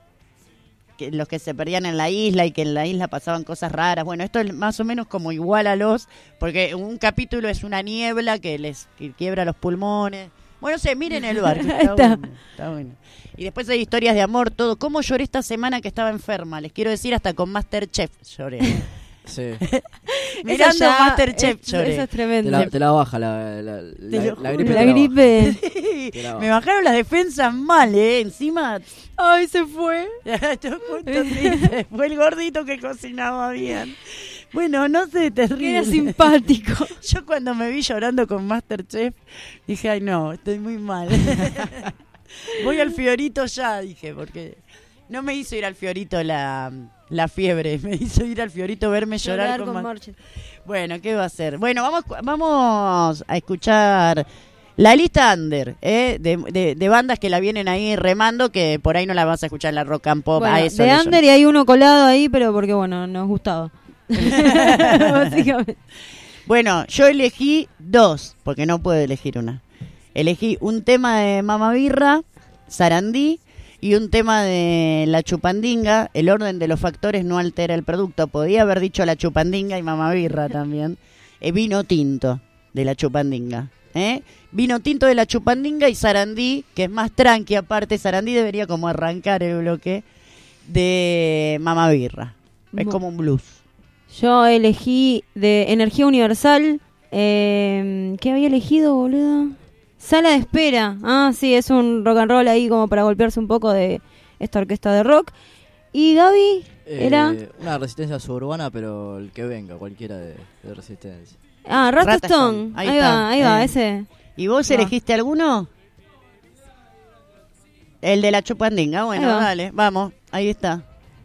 que se perdían en la isla y que en la isla pasaban cosas raras. Bueno, esto es más o menos como igual a los, porque un capítulo es una niebla que quiebra los pulmones. Bueno, miren el barco, está bueno. Y después hay historias de amor, todo. ¿Cómo lloré esta semana que estaba enferma? Les quiero decir, hasta con MasterChef lloré. Sí. Mirando MasterChef lloré. Eso es tremendo. Te la baja la gripe. La gripe. Sí. Me bajaron las defensas mal, Encima... Ay, se fue. Fue el gordito que cocinaba bien. Bueno, no sé, terrible. Era simpático. Yo cuando me vi llorando con MasterChef, dije, ay no, estoy muy mal. Voy al Fiorito ya, dije, porque no me hizo ir al Fiorito la fiebre, me hizo ir al Fiorito verme llorar con Marche. Bueno, ¿qué va a hacer? Bueno, vamos a escuchar la lista under, de bandas que la vienen ahí remando, que por ahí no la vas a escuchar en la Rock and Pop. Bueno, a eso de under y hay uno colado ahí, pero porque, bueno, nos gustaba. Básicamente. Bueno, yo elegí dos, porque no puedo elegir una. Elegí un tema de Mamabirra, Sarandí, y un tema de La Chupandinga. El orden de los factores no altera el producto. Podía haber dicho La Chupandinga y Mamabirra también. Vino tinto de La Chupandinga. Vino tinto de La Chupandinga y Sarandí, que es más tranqui aparte. Sarandí debería como arrancar el bloque de Mamabirra. Es como un blues. Yo elegí de Energía Universal. ¿Qué había elegido, boludo? Sala de Espera. Ah, sí, es un rock and roll ahí como para golpearse un poco de esta orquesta de rock. Y Gaby era... Una resistencia suburbana, pero el que venga, cualquiera de resistencia. Ah, Ratastone. Ahí va, ese. ¿Y vos elegiste alguno? El de La Chupandinga. Bueno, dale, vamos, ahí está.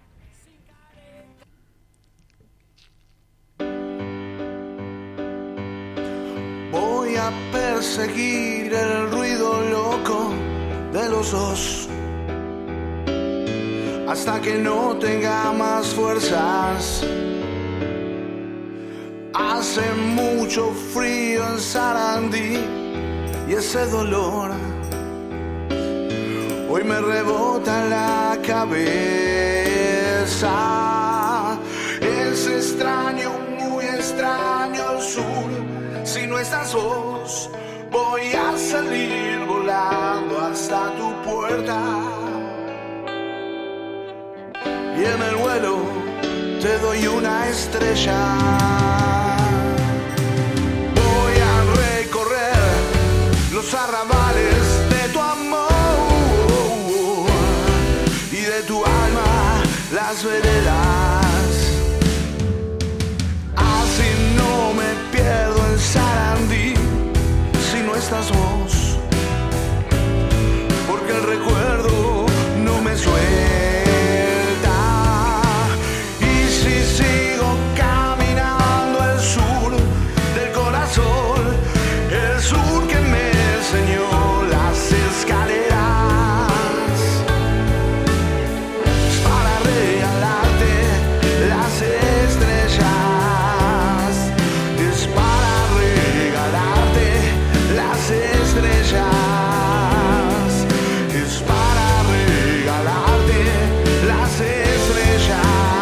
Voy a perseguir el ruido loco de los dos hasta que no tenga más fuerzas. Hace mucho frío en Sarandí y ese dolor hoy me rebota en la cabeza. Es extraño, muy extraño el sur. Si no estás vos, voy a salir volando hasta tu puerta. Y en el vuelo te doy una estrella. Voy a recorrer los arrabales de tu amor y de tu alma las veredas. Así no me pierdo en Sarandí si no estás vos. recuerdo no me suelta. Y si sigo caminando al sur del corazón, el sur que me enseñó las escaleras, es para regalarte las estrellas, es para regalarte las estrellas, es para regalarte las estrellas.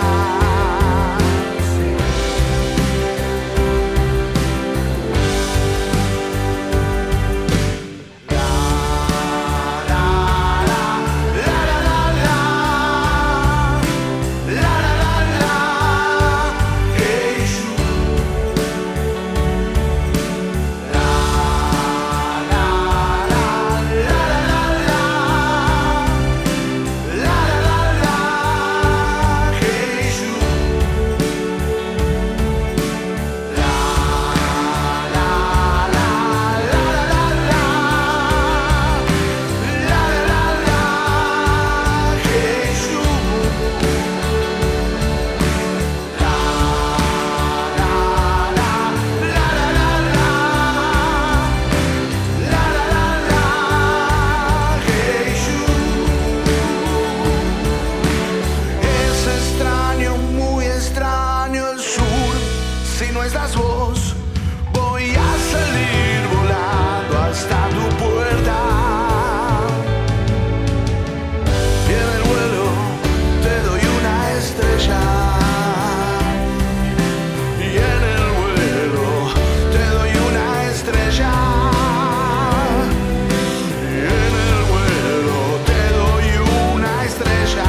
Es extraño, muy extraño el sur. Si no estás vos, voy a salir volando hasta tu puerta. Y en el vuelo te doy una estrella. Y en el vuelo te doy una estrella. Y en el vuelo te doy una estrella.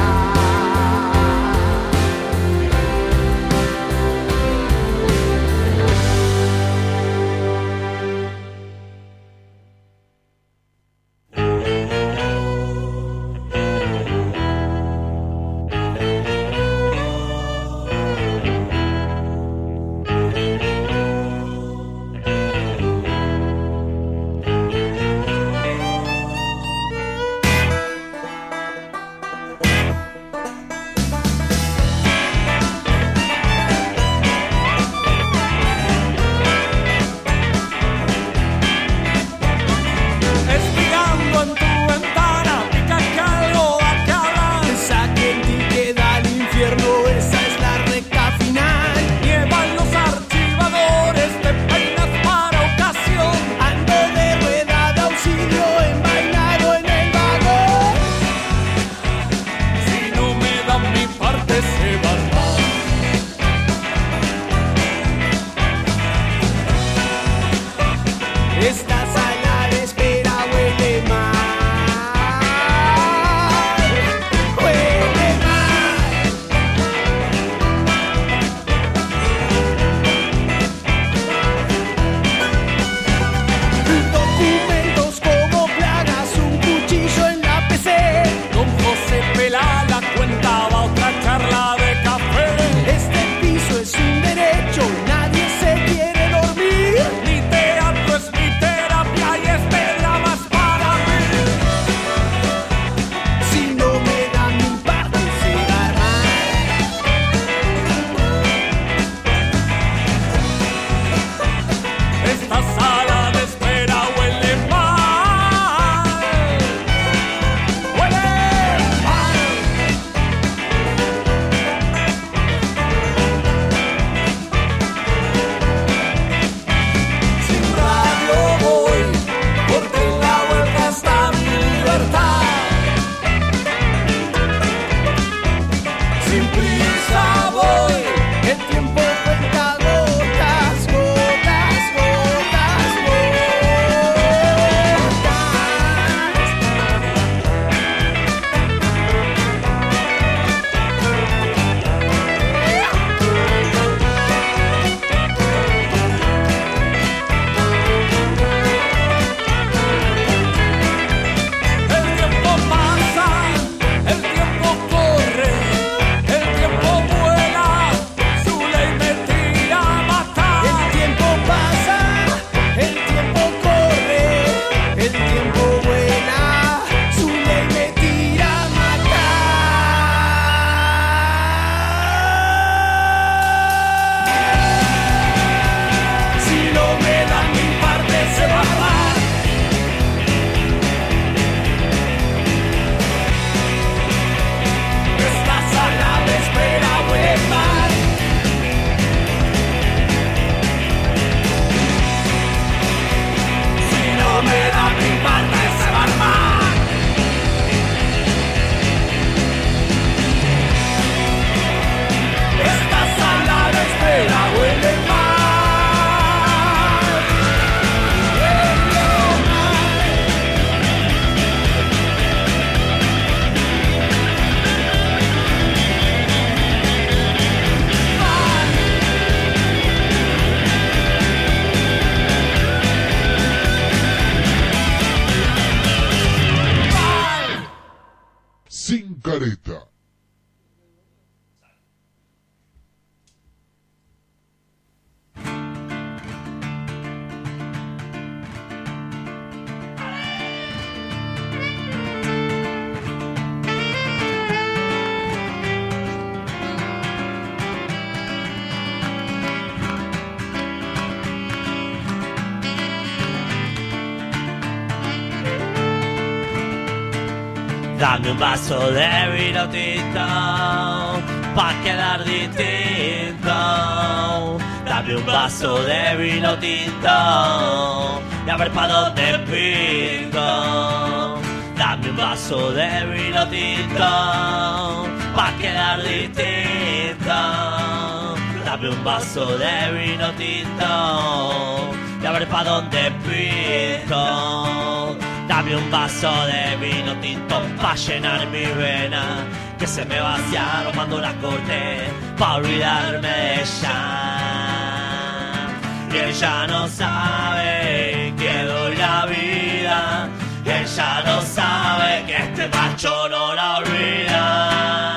Espigando en tu ventana, pica que algo da que hablar. Esa que en ti queda el infierno, esa es la recta final. Llevan los archivadores, te peinas para ocasión. Ando de rueda de auxilio, envainado en el vagón. Si no me dan mi parte, se van. Esta sala de espera huele mal, huele mal. Documentos como plagas, un cuchillo en la PC. Don José pela la cuenta, va otra charla de café. Este piso es un derecho, nadie se quiere dormir. Mi teatro es mi terapia y este drama es para mí. Si no me dan mi parte, se darán. Esta sala de espera huele mal, huele mal. Sin radio voy, porque en la huelga está mi libertad. Sin prisa voy, el tiempo cuenta gotas, gotas, gotas, El tiempo pasa, el tiempo corre, el tiempo Dame un vaso de vino tinto pa' quedar distinto. Dame un vaso de vino tinto y a ver pa' dónde pinto. Dame un vaso de vino tinto pa' quedar distinto. Dame un vaso de vino tinto y a ver pa' dónde pinto. Dame un vaso de vino tinto pa' llenar mi vena, que se me vaciaron cuando la corté pa' olvidarme de ella. Y ella no sabe que doy la vida, y ella no sabe que este macho no la olvida.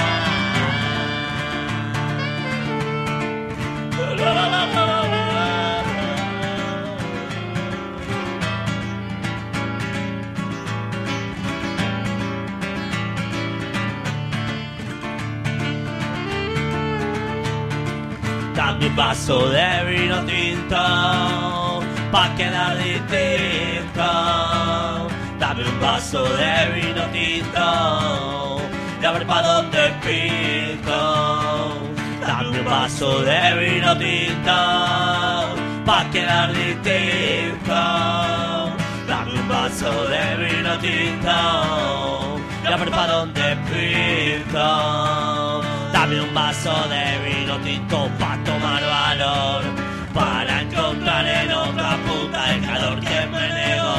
Dame un vaso de vino tinto pa' quedar distinto. Dame un vaso de vino tinto y a ver pa' dónde pinto. Dame un vaso de vino tinto pa' quedar distinto. Dame un vaso de vino tinto y a ver pa' dónde pinto. Dame un vaso de vino tinto pa' tomar valor, para encontrar en otra puta el calor que me negó.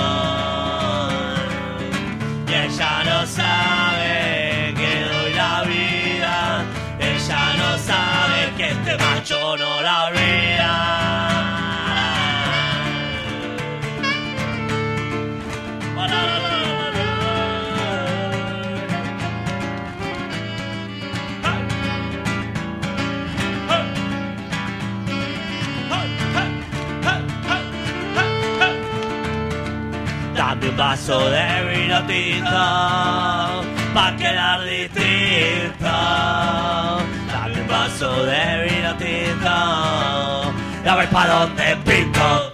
Y ella no sabe que doy la vida, ella no sabe que este macho no la olvida. Dame un vaso de vino tinto pa' quedar distinto. Dame un vaso de vino tinto y a ver pa' dónde pinto.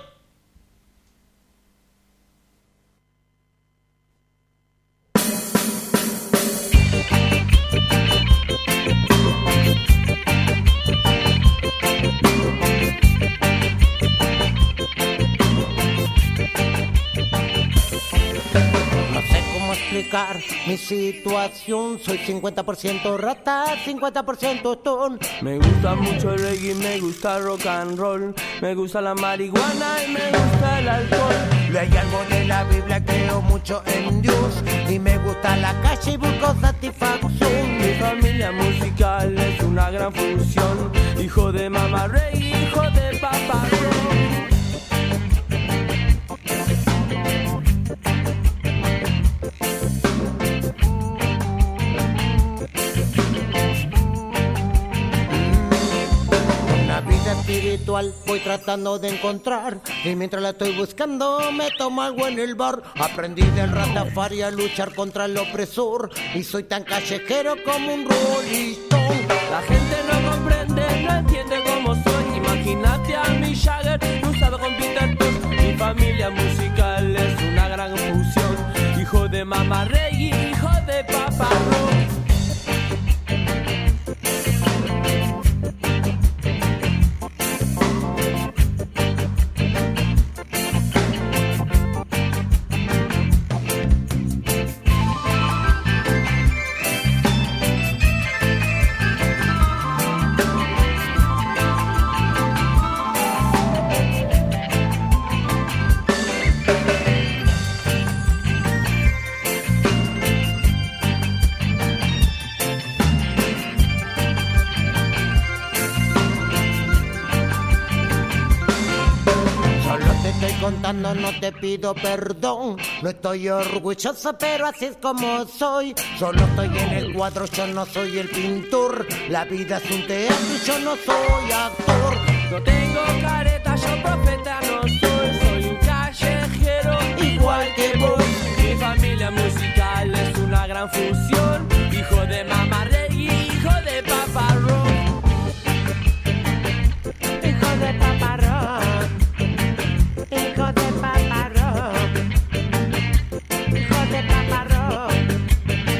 Mi situación, soy 50% rata, 50% stone. Me gusta mucho el reggae, me gusta el rock and roll, me gusta la marihuana y me gusta el alcohol. Leí algo de la Biblia, creo mucho en Dios y me gusta la calle y busco satisfacción. Mi familia musical es una gran fusión, hijo de mamá reggae, hijo de papá rock. Espiritual voy tratando de encontrar y mientras la estoy buscando me tomo algo en el bar. Aprendí del Rastafari a luchar contra el opresor y soy tan callejero como un Rolling Stone. La gente no comprende, no entiende cómo soy. Imagínate a mi Jagger cruzado con Peter Tosh. Mi familia musical es una gran fusión, hijo de mamá reggae, hijo de papá rock. Contando, no te pido perdón, no estoy orgullosa, pero así es como soy. Solo estoy en el cuadro, yo no soy el pintor. La vida es un teatro y yo no soy actor. No tengo careta, yo profeta no soy un callejero igual que vos. Mi familia musical es una gran fusión, hijo de mamá reggae, hijo de papá rock. Hijo de papá rock. Hijo de papá rock, hijo de papá rock.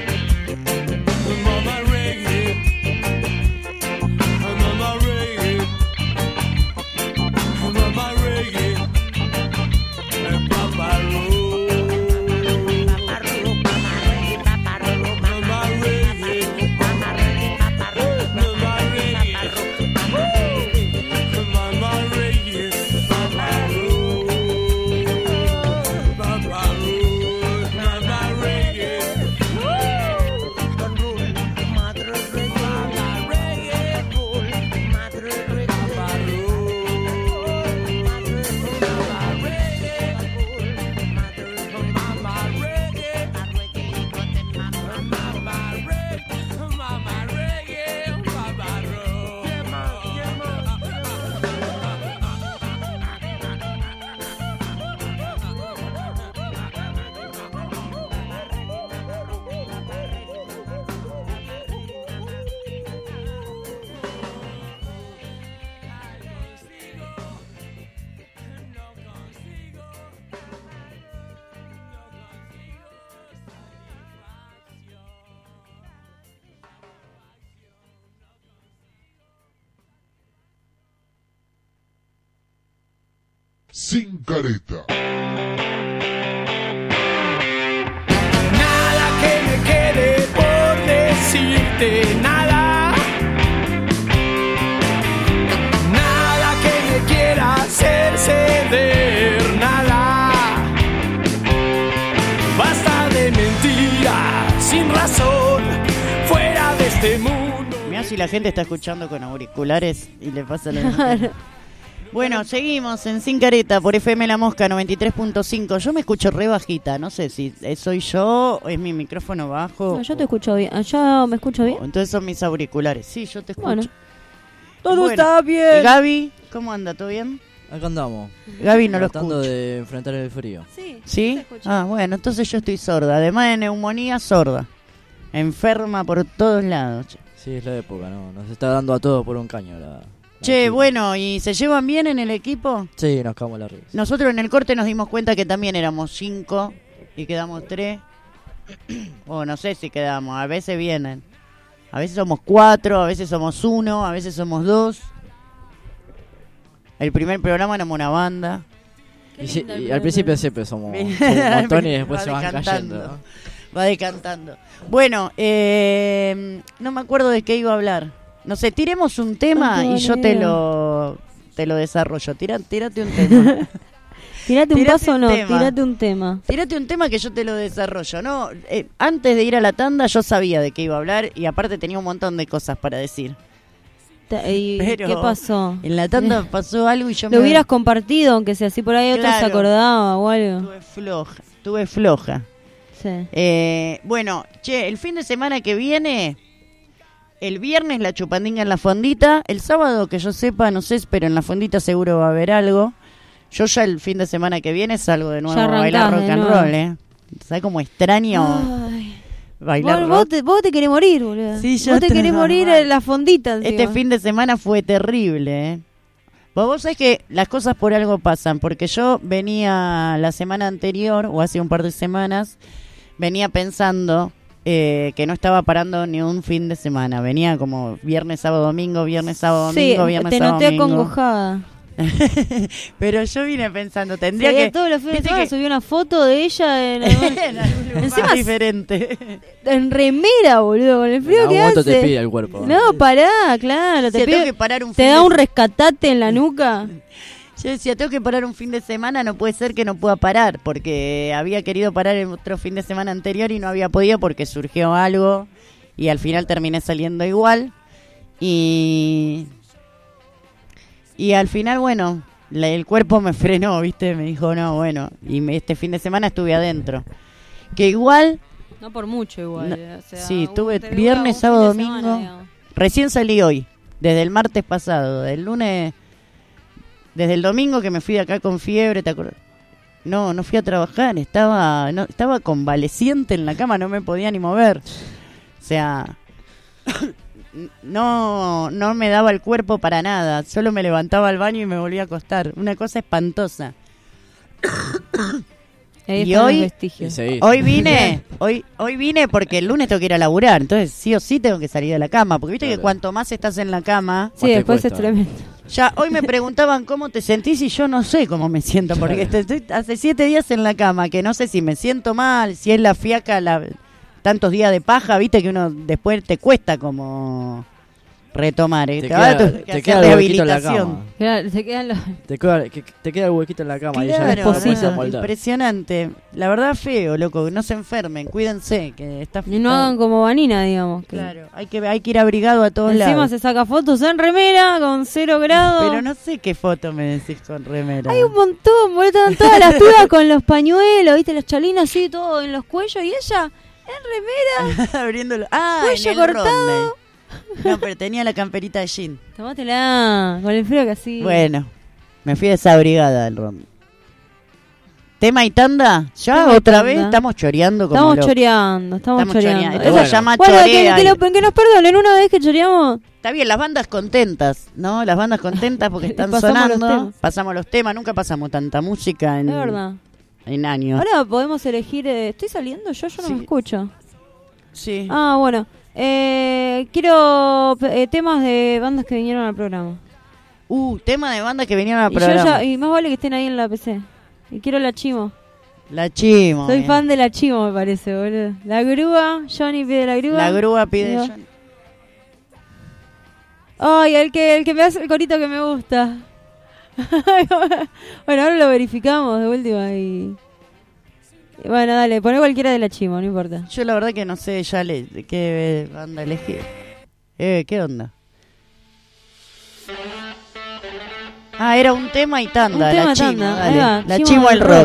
Sin careta. Nada que me quede por decirte, nada. Nada que me quiera hacer ceder, nada. Basta de mentiras sin razón, fuera de este mundo. Mirá si la gente está escuchando con auriculares y le pasa la misma. Bueno, seguimos en Sin Careta por FM La Mosca 93.5. Yo me escucho re bajita, no sé si soy yo o es mi micrófono bajo. No, yo te escucho bien. ¿Allá me escucho bien? Entonces son mis auriculares. Sí, yo te escucho. Bueno. Todo está bien. Gaby, ¿cómo anda? ¿Todo bien? Acá andamos. Gaby no lo Tratando escucha. de enfrentar el frío. ¿Sí? Ah, bueno, entonces yo estoy sorda. Además de neumonía, sorda. Enferma por todos lados. Che, Sí, es la época, ¿no? Nos está dando a todos por un caño la... Bueno, ¿y se llevan bien en el equipo? Sí, nos cagamos la risa. Nosotros en el corte nos dimos cuenta que también éramos 5 y quedamos 3. O no sé si quedamos, a veces vienen. A veces somos 4, a veces somos 1, a veces somos 2. El primer programa éramos una banda. Y al principio siempre somos un montón y después se van cayendo, ¿no? Va decantando. Bueno, no me acuerdo de qué iba a hablar. No sé, tiremos un tema y yo te lo desarrollo. Tírate un tema. Tirate un paso o no, tema. tirate un tema. Tírate un tema que yo te lo desarrollo, ¿no? Antes de ir a la tanda yo sabía de qué iba a hablar y aparte tenía un montón de cosas para decir. ¿Y Pero qué pasó? En la tanda pasó algo y yo Lo hubieras compartido, aunque sea así por ahí otro se acordaba o algo. Estuve floja. Sí. Bueno, el fin de semana que viene, el viernes la chupandinga en la fondita, el sábado que yo sepa, no sé, pero en la fondita seguro va a haber algo. Yo ya el fin de semana que viene salgo de nuevo a bailar rock and roll, ¿sabes cómo extraño bailar rock? Vos te querés morir, boludo. Sí, vos te querés morir en la fondita. Este fin de semana fue terrible, Vos sabés que las cosas por algo pasan, porque yo venía la semana anterior, o hace un par de semanas, venía pensando que no estaba parando ni un fin de semana. Venía como viernes, sábado, domingo, viernes, sábado, domingo, viernes, te sábado, noté domingo. acongojada. Pero yo vine pensando, tendría Sí, que... todos los fines de viste semana que- subió una foto de ella en Encima diferente. en remera, boludo, con el frío En que algún momento hace. te pide el cuerpo. No, pará, claro, Sí, te tengo pide, que parar un te fin da de un se- rescatate en la nuca. Yo decía, tengo que parar un fin de semana, no puede ser que no pueda parar, porque había querido parar el otro fin de semana anterior y no había podido porque surgió algo y al final terminé saliendo igual. Y al final, bueno, el cuerpo me frenó, ¿viste? Me dijo, no, bueno, este fin de semana estuve adentro. Que igual... No por mucho igual. No, o sea, sí, estuve te dura viernes, un sábado, fin de domingo. semana, digamos. Recién salí hoy, desde el martes pasado, del lunes, desde el domingo que me fui de acá con fiebre, ¿te acuerdas? No fui a trabajar, estaba convaleciente en la cama, no me podía ni mover. O sea, no me daba el cuerpo para nada, solo me levantaba al baño y me volvía a acostar. Una cosa espantosa. Ahí Y están los hoy, vestigios. hoy vine porque el lunes tengo que ir a laburar, entonces sí o sí tengo que salir de la cama, porque viste que cuanto más estás en la cama, Sí, después es tremendo. ya hoy me preguntaban cómo te sentís y yo no sé cómo me siento, porque estoy hace 7 días en la cama, que no sé si me siento mal, si es la fiaca, tantos días de paja, viste que uno después te cuesta como retomar, Te Ahora queda- tengo que te hacer queda el huequito en la rehabilitación. cama. Claro, te quedan los... Te queda el huequito en la cama y ya Claro, después puedes no, amoldar. impresionante. La verdad feo, loco, no se enfermen, cuídense, que está Y no hagan como Vanina, digamos. Que Claro, hay que ir abrigado a todos encima lados. se saca fotos en remera con 0 grados. Pero no sé qué foto me decís con remera. Hay un montón, boludo. Estaban todas las pibas con los pañuelos, viste, las chalinas así, todo en los cuellos. Y ella en remera, Abriéndolo. Ah, cuello en el cortado. Rodney. No, pero tenía la camperita de jean. Tomátela, con el frío que así. Bueno, me fui desabrigada del ron. ¿Tema y tanda? ¿Ya Tema y otra tanda. vez? Estamos choreando como Estamos locos. choreando, estamos choreando. Esa Bueno. llama Bueno, chorea. que nos perdonen, una vez que choreamos. Está bien, las bandas contentas, ¿no? Las bandas contentas porque están Pasamos los sonando. temas. Pasamos los temas, nunca pasamos tanta música Es verdad. en años. Ahora podemos elegir. ¿Estoy saliendo? Yo no me escucho. Sí. Ah, bueno. Quiero temas de bandas que vinieron al programa. Tema de banda que vinieron al Y, yo programa. y más vale que estén ahí en la PC. Y quiero la Chimo. La Chimo. Soy bien. fan de la Chimo, me parece, boludo. La grúa, Johnny pide la grúa. La grúa pide Digo, Johnny. Ay, el que me hace el corito que me gusta. Bueno, ahora lo verificamos de última y bueno, dale, poné cualquiera de la Chimo, no importa. Yo la verdad que no sé ya qué banda elegir. ¿Qué onda? Era un tema y tanda. Un tema la Chimo, tanda, dale. ahí va, La Chimo Chimo del el rock.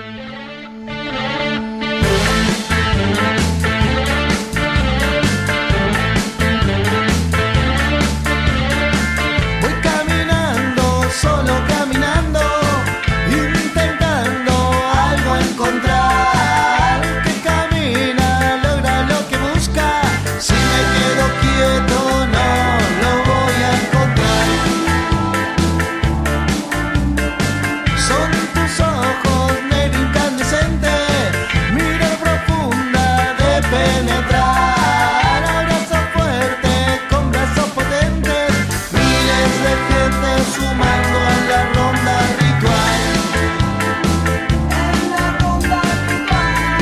Voy caminando, solo caminando, intentando algo encontrar. El que camina logra lo que busca. Si me quedo quieto no lo voy a encontrar. Son tus ojos negro incandescente, mira profunda de penetrar. Abrazo fuerte con brazos potentes, miles de gente sumando a la ronda ritual. En la ronda ritual.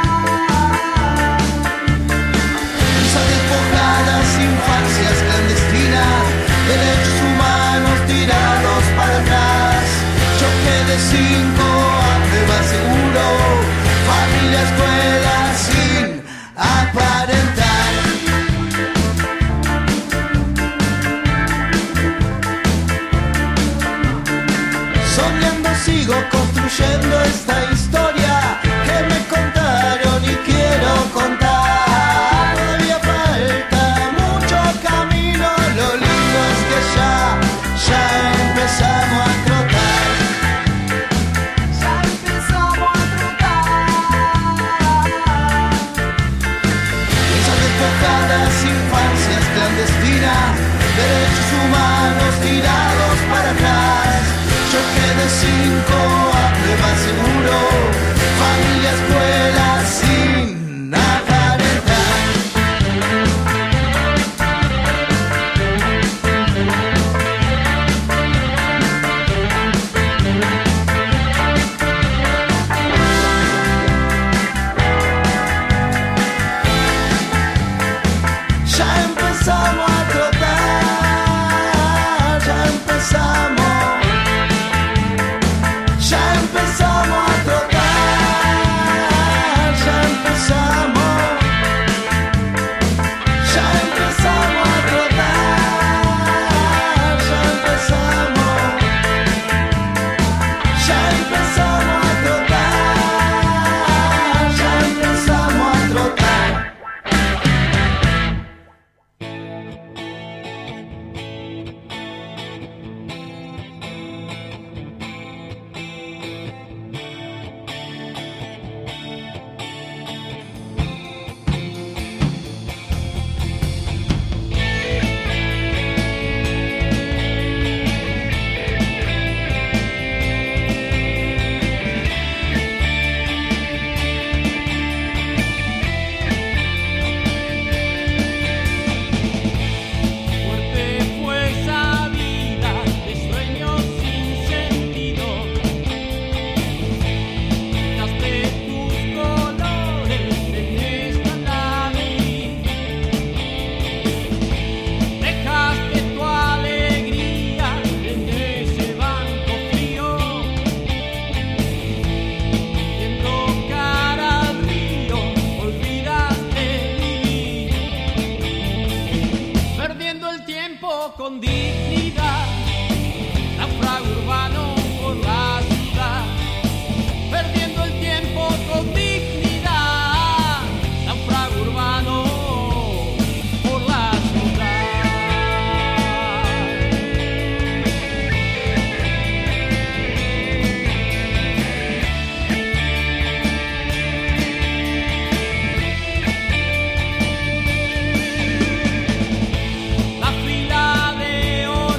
Risas despojadas, infancias clandestinas, derechos humanos tirados para atrás. Choque de 5, hambre más seguro, familia, escuela sin aparentar. Soñando sigo construyendo esta historia que me contaron y quiero contar. Todavía falta mucho camino, lo lindo es que ya empezamos a trotar. Ya empezamos a trotar. Esas despojadas infancias clandestinas, derechos humanos tirados para atrás. Choque de 5, hambre más seguro, familia, escuela sin aparentar. Ya empezamos a trotar, ya empezamos. Ya empezamos a trotar, ya empezamos. Ya empezamos a trotar, ya empezamos. Ya empezamos a trotar, ya empezamos a trotar. Fuerte fue esa vida de sueños sin sentido. Dejaste tus colores en esta nave. Dejaste tu alegría en ese banco frío. Viendo cara al río, olvidaste vivir. Perdiendo el tiempo con dignidad, náufrago urbano por la ciudad. Perdiendo el tiempo con dignidad, náufrago urbano por la ciudad. La fila de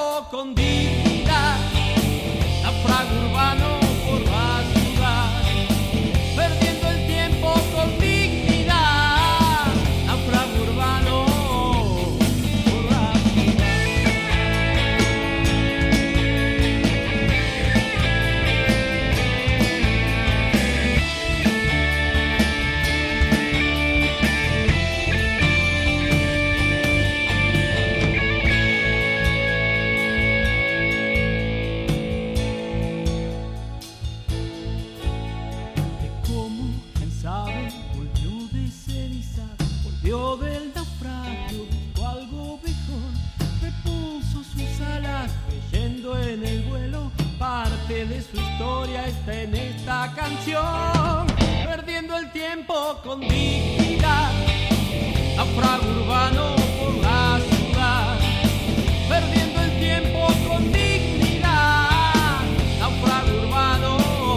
tiempo con dignidad, náufrago urbano por la ciudad, perdiendo el tiempo con dignidad, náufrago urbano por la volvió del naufragio, buscó algo mejor, repuso sus alas, creyendo en el vuelo. Parte de su historia está en esta canción, perdiendo el tiempo con dignidad, náufrago urbano por la ciudad, perdiendo el tiempo con dignidad, náufrago urbano.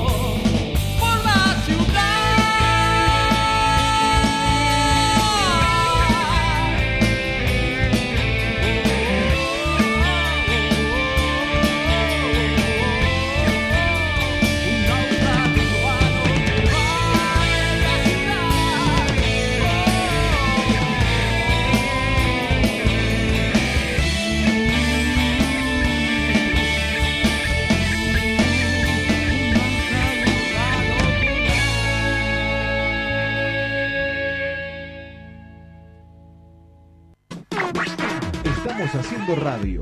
Estamos haciendo radio.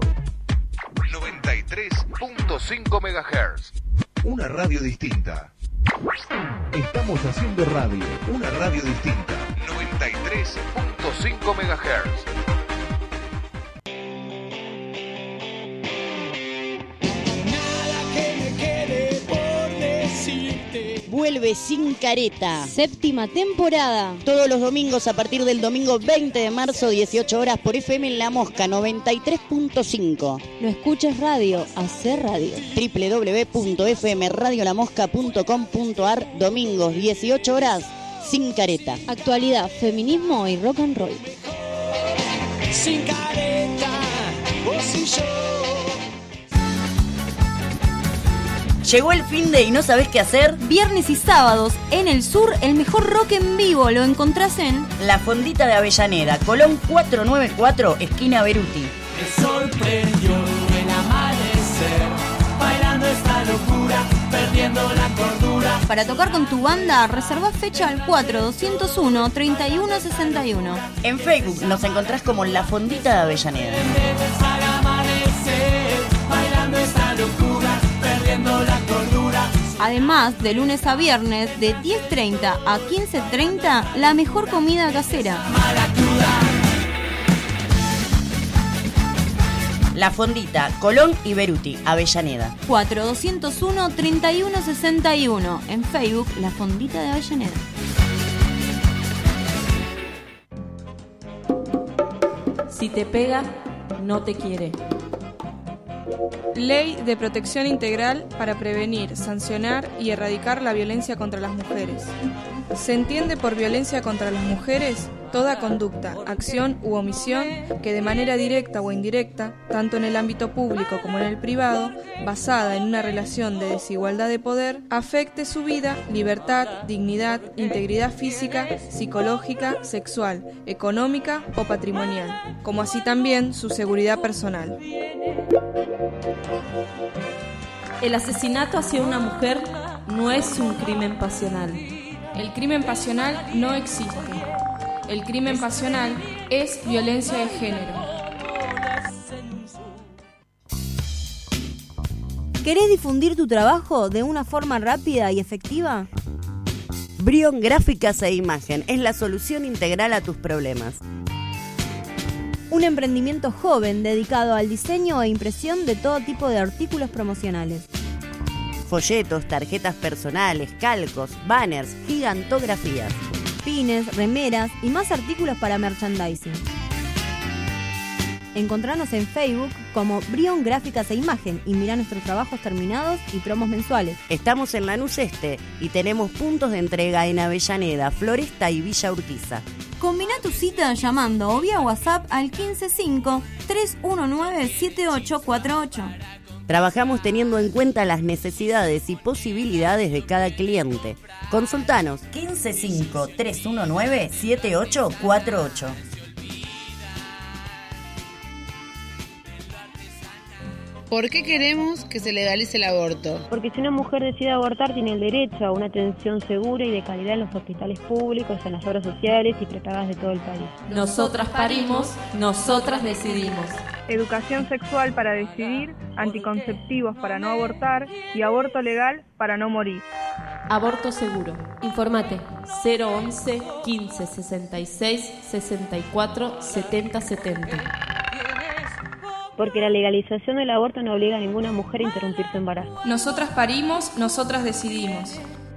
93.5 MHz. Una radio distinta. Estamos haciendo radio. Una radio distinta. 93.5 MHz. Vuelve Sin Careta. 7ª temporada. Todos los domingos a partir del domingo 20 de marzo, 18 horas por FM en La Mosca 93.5. No escuches radio, hacé radio. www.fmradiolamosca.com.ar. Domingos 18 horas, Sin Careta. Actualidad, feminismo y rock and roll. Sin careta, vos y yo. ¿Llegó el fin de y no sabés qué hacer? Viernes y sábados, en el sur, el mejor rock en vivo lo encontrás en La Fondita de Avellaneda, Colón 494, esquina Beruti. Me sorprendió el amanecer, bailando esta locura, perdiendo la cordura. Para tocar con tu banda, reserva fecha al 4201-3161. En Facebook nos encontrás como La Fondita de Avellaneda. Al amanecer, bailando esta locura, perdiendo la cordura. Además, de lunes a viernes, de 10:30 a 15:30, la mejor comida casera. La Fondita, Colón y Beruti, Avellaneda. 4201-3161. En Facebook, La Fondita de Avellaneda. Si te pega, no te quiere. Ley de Protección Integral para prevenir, sancionar y erradicar la violencia contra las mujeres. Se entiende por violencia contra las mujeres toda conducta, acción u omisión que de manera directa o indirecta, tanto en el ámbito público como en el privado, basada en una relación de desigualdad de poder, afecte su vida, libertad, dignidad, integridad física, psicológica, sexual, económica o patrimonial, como así también su seguridad personal. El asesinato hacia una mujer no es un crimen pasional. El crimen pasional no existe. El crimen pasional es violencia de género. ¿Querés difundir tu trabajo de una forma rápida y efectiva? Brion Gráficas e Imagen es la solución integral a tus problemas. Un emprendimiento joven dedicado al diseño e impresión de todo tipo de artículos promocionales. Folletos, tarjetas personales, calcos, banners, gigantografías. Pines, remeras y más artículos para merchandising. Encontranos en Facebook como Brion Gráficas e Imagen y mirá nuestros trabajos terminados y promos mensuales. Estamos en Lanús Este y tenemos puntos de entrega en Avellaneda, Floresta y Villa Urquiza. Combina tu cita llamando o vía WhatsApp al 155-319-7848. Trabajamos teniendo en cuenta las necesidades y posibilidades de cada cliente. Consultanos 155-319-7848. ¿Por qué queremos que se legalice el aborto? Porque si una mujer decide abortar tiene el derecho a una atención segura y de calidad en los hospitales públicos, en las obras sociales y prepagadas de todo el país. Nosotras parimos, nosotras decidimos. Educación sexual para decidir, anticonceptivos para no abortar y aborto legal para no morir. Aborto seguro. Informate 011 15 66 64 70 70. Porque la legalización del aborto no obliga a ninguna mujer a interrumpir su embarazo. Nosotras parimos, nosotras decidimos.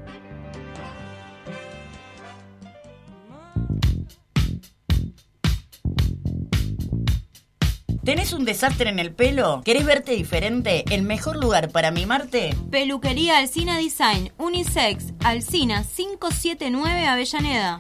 ¿Tenés un desastre en el pelo? ¿Querés verte diferente? ¿El mejor lugar para mimarte? Peluquería Alsina Design, Unisex, Alsina 579 Avellaneda.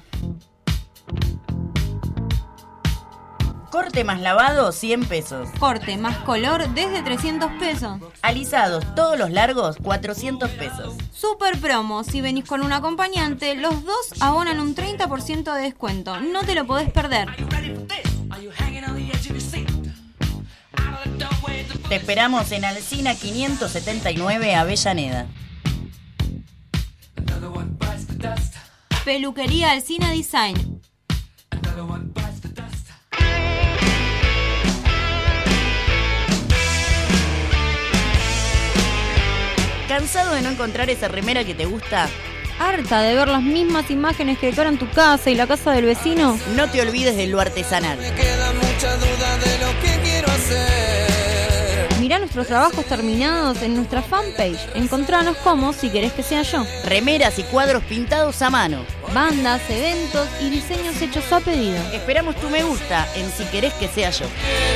Corte más lavado, 100 pesos. Corte más color, desde 300 pesos. Alisados, todos los largos, 400 pesos. Super promo, si venís con un acompañante, los dos abonan un 30% de descuento. No te lo podés perder. Te esperamos en Alsina 579 Avellaneda. Peluquería Alsina Design. ¿Cansado de no encontrar esa remera que te gusta? ¿Harta de ver las mismas imágenes que decoran tu casa y la casa del vecino? No te olvides de lo artesanal. Me queda mucha duda de lo que quiero hacer. Mirá nuestros trabajos terminados en nuestra fanpage. Encontranos como Si Querés Que Sea Yo. Remeras y cuadros pintados a mano. Bandas, eventos y diseños hechos a pedido. Esperamos tu me gusta en Si Querés Que Sea Yo.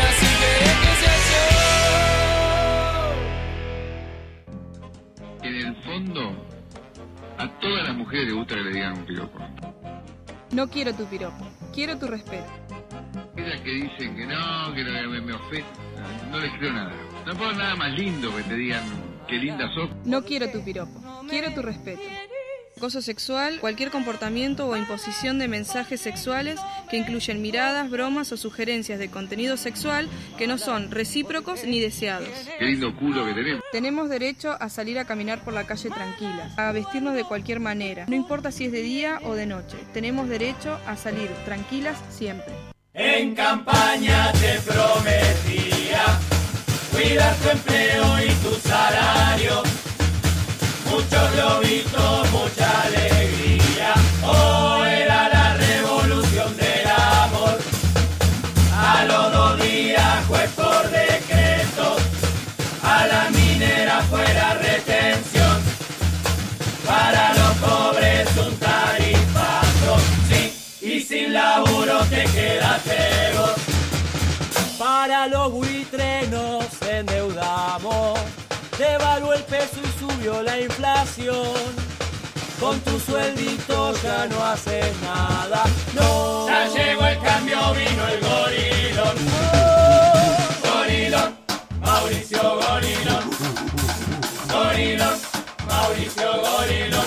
En el fondo, a todas las mujeres les gusta que le digan un piropo. No quiero tu piropo, quiero tu respeto. Aquellas que dicen que no me ofende, no les creo nada. No puedo nada más lindo que te digan qué linda sos. No quiero tu piropo, quiero tu respeto. Acoso sexual, cualquier comportamiento o imposición de mensajes sexuales que incluyen miradas, bromas o sugerencias de contenido sexual que no son recíprocos ni deseados. Qué lindo culo que tenemos. Tenemos derecho a salir a caminar por la calle tranquilas, a vestirnos de cualquier manera, no importa si es de día o de noche. Tenemos derecho a salir tranquilas siempre. En campaña te prometía cuidar tu empleo y tu salario. Muchos globitos, mucha alegría. Hoy era la revolución del amor. A los 2 días, juez por decreto, a la minera fuera retención. Para los pobres un tarifazo, sí, y sin laburo te quedaste vos. Para los buitres nos endeudamos. Devaluó el peso y subió la inflación. Con tu sueldito ya no haces nada. No. Ya llegó el cambio, vino el gorilón. Gorilón, Mauricio Gorilón. Gorilón, Mauricio Gorilón.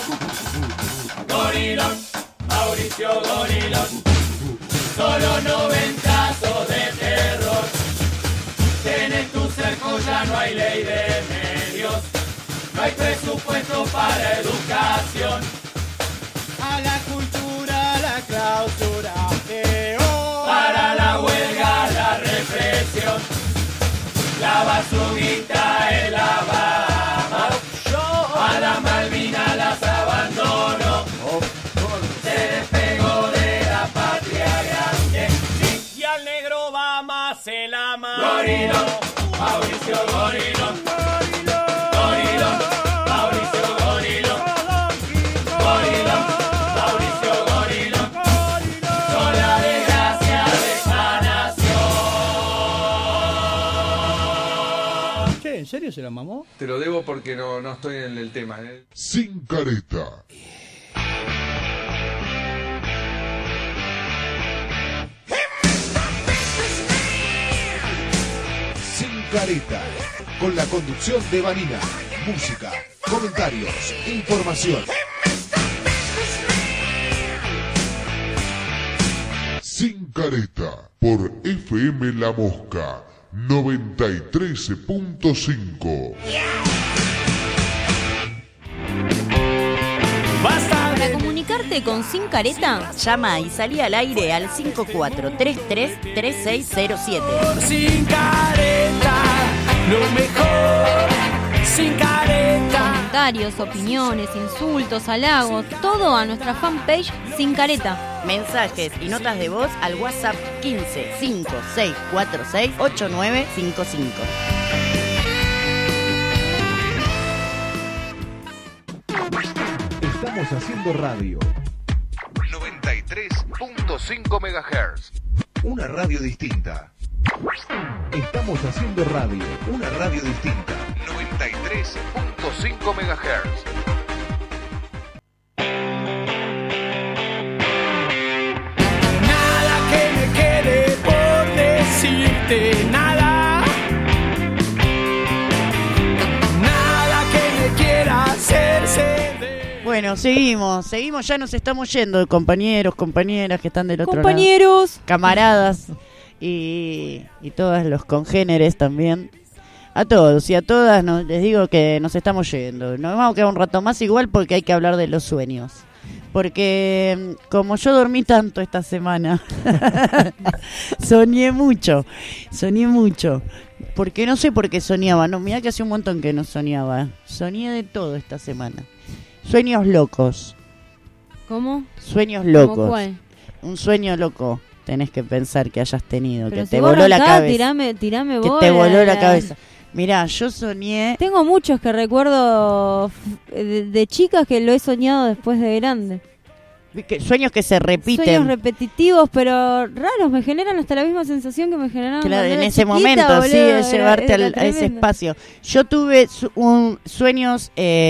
Gorilón, Mauricio Gorilón. Solo 90 de terror. Tenés tu cerco, ya no hay ley de medios. No hay presupuesto para educación. A la cultura, la clausura. Para la huelga, la represión. La basurita, el Alabama. A la Malvina las abandonó. Se despegó de la patria grande. Sí. Y al negro Obama se la mano. Gorilón, Mauricio Gorilón. Gorilón, Mauricio Gorilón. Gorilón, Mauricio Gorilón. Son la desgracia de esta nación. Che, ¿en serio se la mamó? Te lo debo porque no estoy en el tema. Sin careta. Careta, con la conducción de Vanina. Música, comentarios, información. Sin Careta, por FM La Mosca 93.5. Para comunicarte con Sin Careta, llama y salí al aire al 5433-3607. Sin Careta, lo mejor. Sin Careta. Comentarios, opiniones, insultos, halagos, todo a nuestra fanpage Sin Careta. Mensajes y notas de voz al WhatsApp 15 5646 8955. Estamos haciendo radio. 93.5 MHz. Una radio distinta. Estamos haciendo radio. Una radio distinta. 93.5 MHz. Nada que me quede por decirte, nada. Nada que me quiera hacerse. Bueno, seguimos, ya nos estamos yendo, compañeros, compañeras que están del otro lado. Compañeros. Camaradas y todos los congéneres también. A todos y a todas les digo que nos estamos yendo. Nos vamos a quedar un rato más igual porque hay que hablar de los sueños. Porque como yo dormí tanto esta semana, soñé mucho. Porque no sé por qué soñaba. No, mirá que hace un montón que no soñaba. Soñé de todo esta semana. Sueños locos. ¿Cómo? Sueños locos. ¿Cómo cuál? Un sueño loco tenés que pensar que hayas tenido, Pero que si te vos voló la arrancás, cabeza. tirame Que vos te voló la cabeza. Mirá, yo soñé... Tengo muchos que recuerdo de chicas que lo he soñado después de grande. Sueños que se repiten. Sueños repetitivos, pero raros, me generan hasta la misma sensación que me generaban Claro, cuando en era ese chiquita, momento, boludo, sí, es llevarte era a ese tremendo. espacio. Yo tuve sueños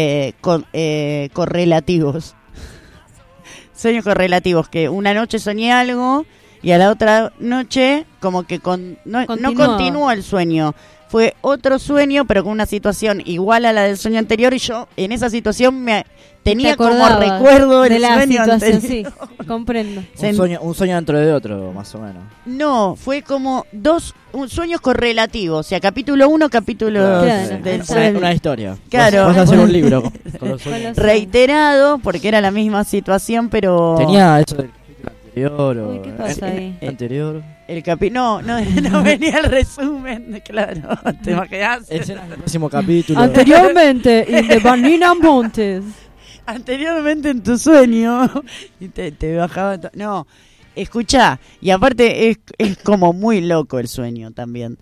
correlativos. Sueños correlativos, que una noche soñé algo y a la otra noche como que no continuó el sueño. Fue otro sueño, pero con una situación igual a la del sueño anterior, y yo en esa situación tenía como recuerdo de el la sueño situación, anterior. sí, comprendo. Un sueño dentro de otro, más o menos. No, fue como sueños correlativos, o sea, capítulo 1, capítulo 2 del sueño. Una historia. Claro. Vas a hacer un libro con los sueños. Reiterado, porque era la misma situación, pero... Tenía eso del capítulo anterior. Uy, ¿qué pasa ahí? Anterior. No venía el resumen, claro, te imaginas. Escenas del próximo capítulo. Anteriormente, en The Vanina Montes. Anteriormente en tu sueño. Y te bajaba... No, escuchá, y aparte es como muy loco el sueño también.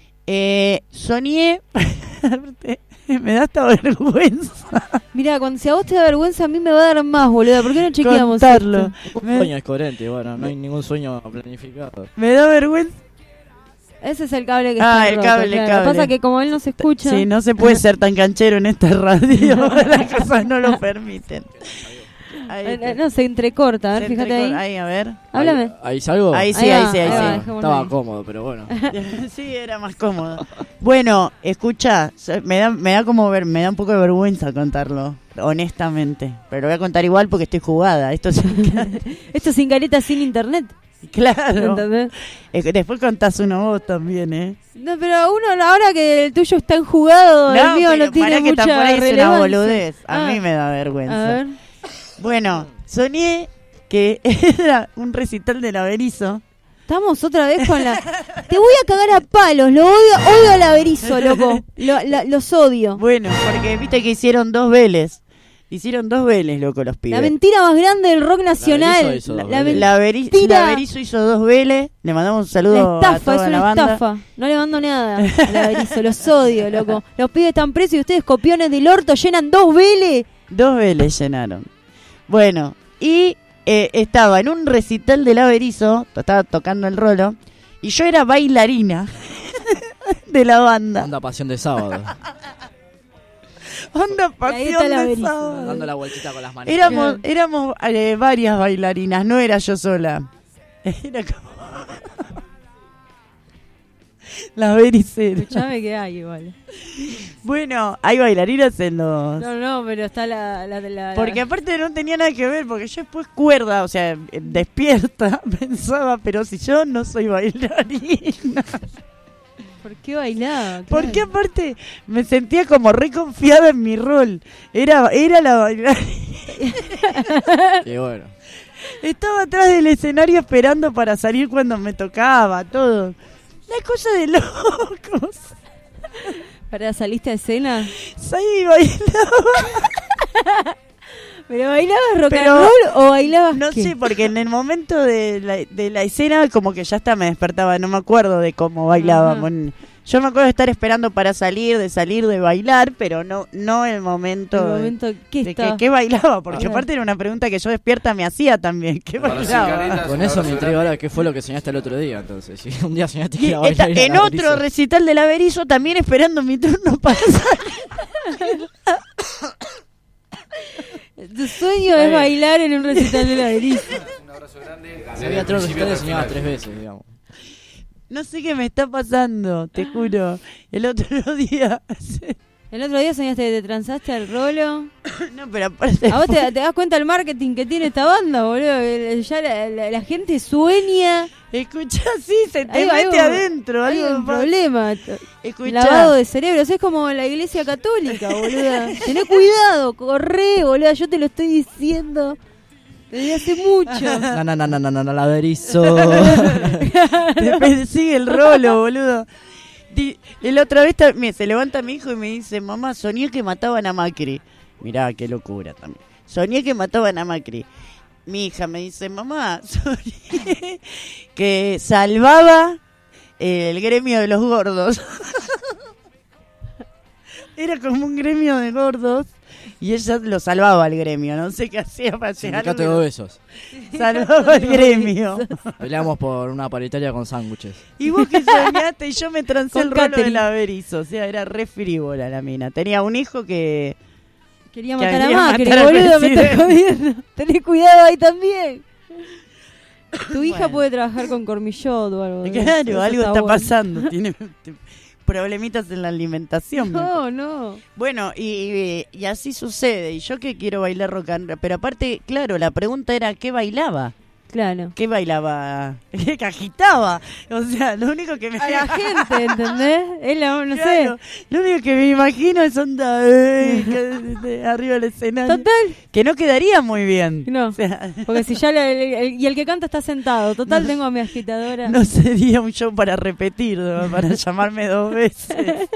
Soñé... Me da hasta vergüenza. Mira, si a vos te da vergüenza, a mí me va a dar más, boludo. ¿Por qué no chequeamos contarlo? Esto? Un sueño es coherente, bueno, no hay ningún sueño planificado. Me da vergüenza. Ese es el cable que está roto, cable. Lo que pasa es que como él no se escucha... Sí, no se puede ser tan canchero en esta radio. Las cosas no lo permiten. No, se entrecorta. A ver, fíjate ahí. Ahí, a ver. Háblame. ¿Ahí salgo? Ahí sí. Estaba cómodo, pero bueno. Sí, era más cómodo. Bueno, escucha, me da un poco de vergüenza contarlo, honestamente. Pero lo voy a contar igual porque estoy jugada. Esto Sin Careta, sin internet. Claro. ¿Entendés? Después contás uno vos también, ¿eh? No, pero uno, ahora que el tuyo está enjugado, el mío no tiene mucha relevancia. Una boludez. A mí me da vergüenza. A ver. Bueno, soñé que era un recital de la Berizo. Estamos otra vez con la... Te voy a cagar a palos, lo odio a la Berizo, loco. Los odio. Bueno, porque viste que hicieron 2 Vélez. Hicieron 2 Vélez, loco, los pibes. La mentira más grande del rock nacional. La Berizo hizo 2 Vélez. Le mandamos un saludo a toda la banda. Estafa. No le mando nada a la Berizo, los odio, loco. Los pibes están presos y ustedes, copiones del orto, llenan 2 Vélez. 2 Vélez llenaron. Bueno, y estaba en un recital de la Berizo, estaba tocando el rolo, y yo era bailarina de la banda. Onda Pasión de Sábado. Onda Pasión de Sábado. Dando la vueltita con las manos. Éramos varias bailarinas, no era yo sola. Era como... La vericera. Escuchame que hay igual. Bueno, hay bailarinas en los... No, pero está la Porque aparte no tenía nada que ver, porque yo después cuerda, o sea, despierta, pensaba, pero si yo no soy bailarina. ¿Por qué bailaba? Porque aparte me sentía como reconfiada en mi rol. Era la bailarina. Y bueno. Estaba atrás del escenario esperando para salir cuando me tocaba, todo. Una cosa de locos. ¿Para saliste a escena? Sí, bailaba. ¿Pero bailabas rock and roll o bailabas No qué? sé, porque en el momento de la escena como que ya hasta me despertaba, no me acuerdo de cómo bailábamos. Yo me acuerdo de estar esperando para salir, de bailar, pero no el momento, ¿qué de estaba? que bailaba, porque aparte era una pregunta que yo despierta me hacía también, ¿qué bailaba? Con eso me intriga ahora qué fue lo que soñaste el otro día, entonces. Si un día soñaste que era bailarina En de otro Berizo. recital de la Berizo también esperando mi turno para salir. Tu sueño es bailar en un recital de la Berizo. Un abrazo grande. Si había 3 recitales, soñaba 3 veces, digamos. No sé qué me está pasando, te juro. El otro día... El otro día soñaste que te transaste al Rolo. No, pero aparte... ¿A vos te das cuenta el marketing que tiene esta banda, boludo? Ya la gente sueña. Escuchá, sí, se te mete adentro. Hay algo un pasa. problema. Escuchá. Lavado de cerebros. Es como la iglesia católica, boluda. Tené cuidado, corre, boluda. Yo te lo estoy diciendo desde hace mucho. No, la Berizo. Te persigue el Rolo, boludo. La otra vez se levanta mi hijo y me dice, mamá, soñé que mataban a Macri. Mirá, qué locura también. Soñé que mataban a Macri. Mi hija me dice, mamá, soñé que salvaba el gremio de los gordos. Era como un gremio de gordos y ella lo salvaba al gremio. No sé qué hacía para llegar. Sindicato de obesos. Salvaba el gremio. Peleamos por una paritaria con sándwiches. Y vos que soñaste y yo me trancé Con el Rolo de catering. la Berizo. O sea, era re frívola la mina. Tenía un hijo que... Quería que matar a quería Macri, matar al boludo, me estás presidente. jodiendo. Tenés cuidado ahí también. Tu hija puede trabajar con Cormillot o algo. Claro, Eso algo está bueno. pasando. Tiene problemitas en la alimentación. No. Bueno, y así sucede. Y yo que quiero bailar rock and roll. Pero aparte, claro, la pregunta era ¿qué bailaba? Claro. ¿Qué bailaba? ¿Qué agitaba? O sea, lo único que me... A la gente, ¿entendés? Es no Claro, sé. lo único que me imagino es onda arriba del escenario. Total. Que no quedaría muy bien. No, O sea, porque si ya y el que canta está sentado. Total, tengo a mi agitadora. no sería un show para repetir, ¿no? Para llamarme 2 veces.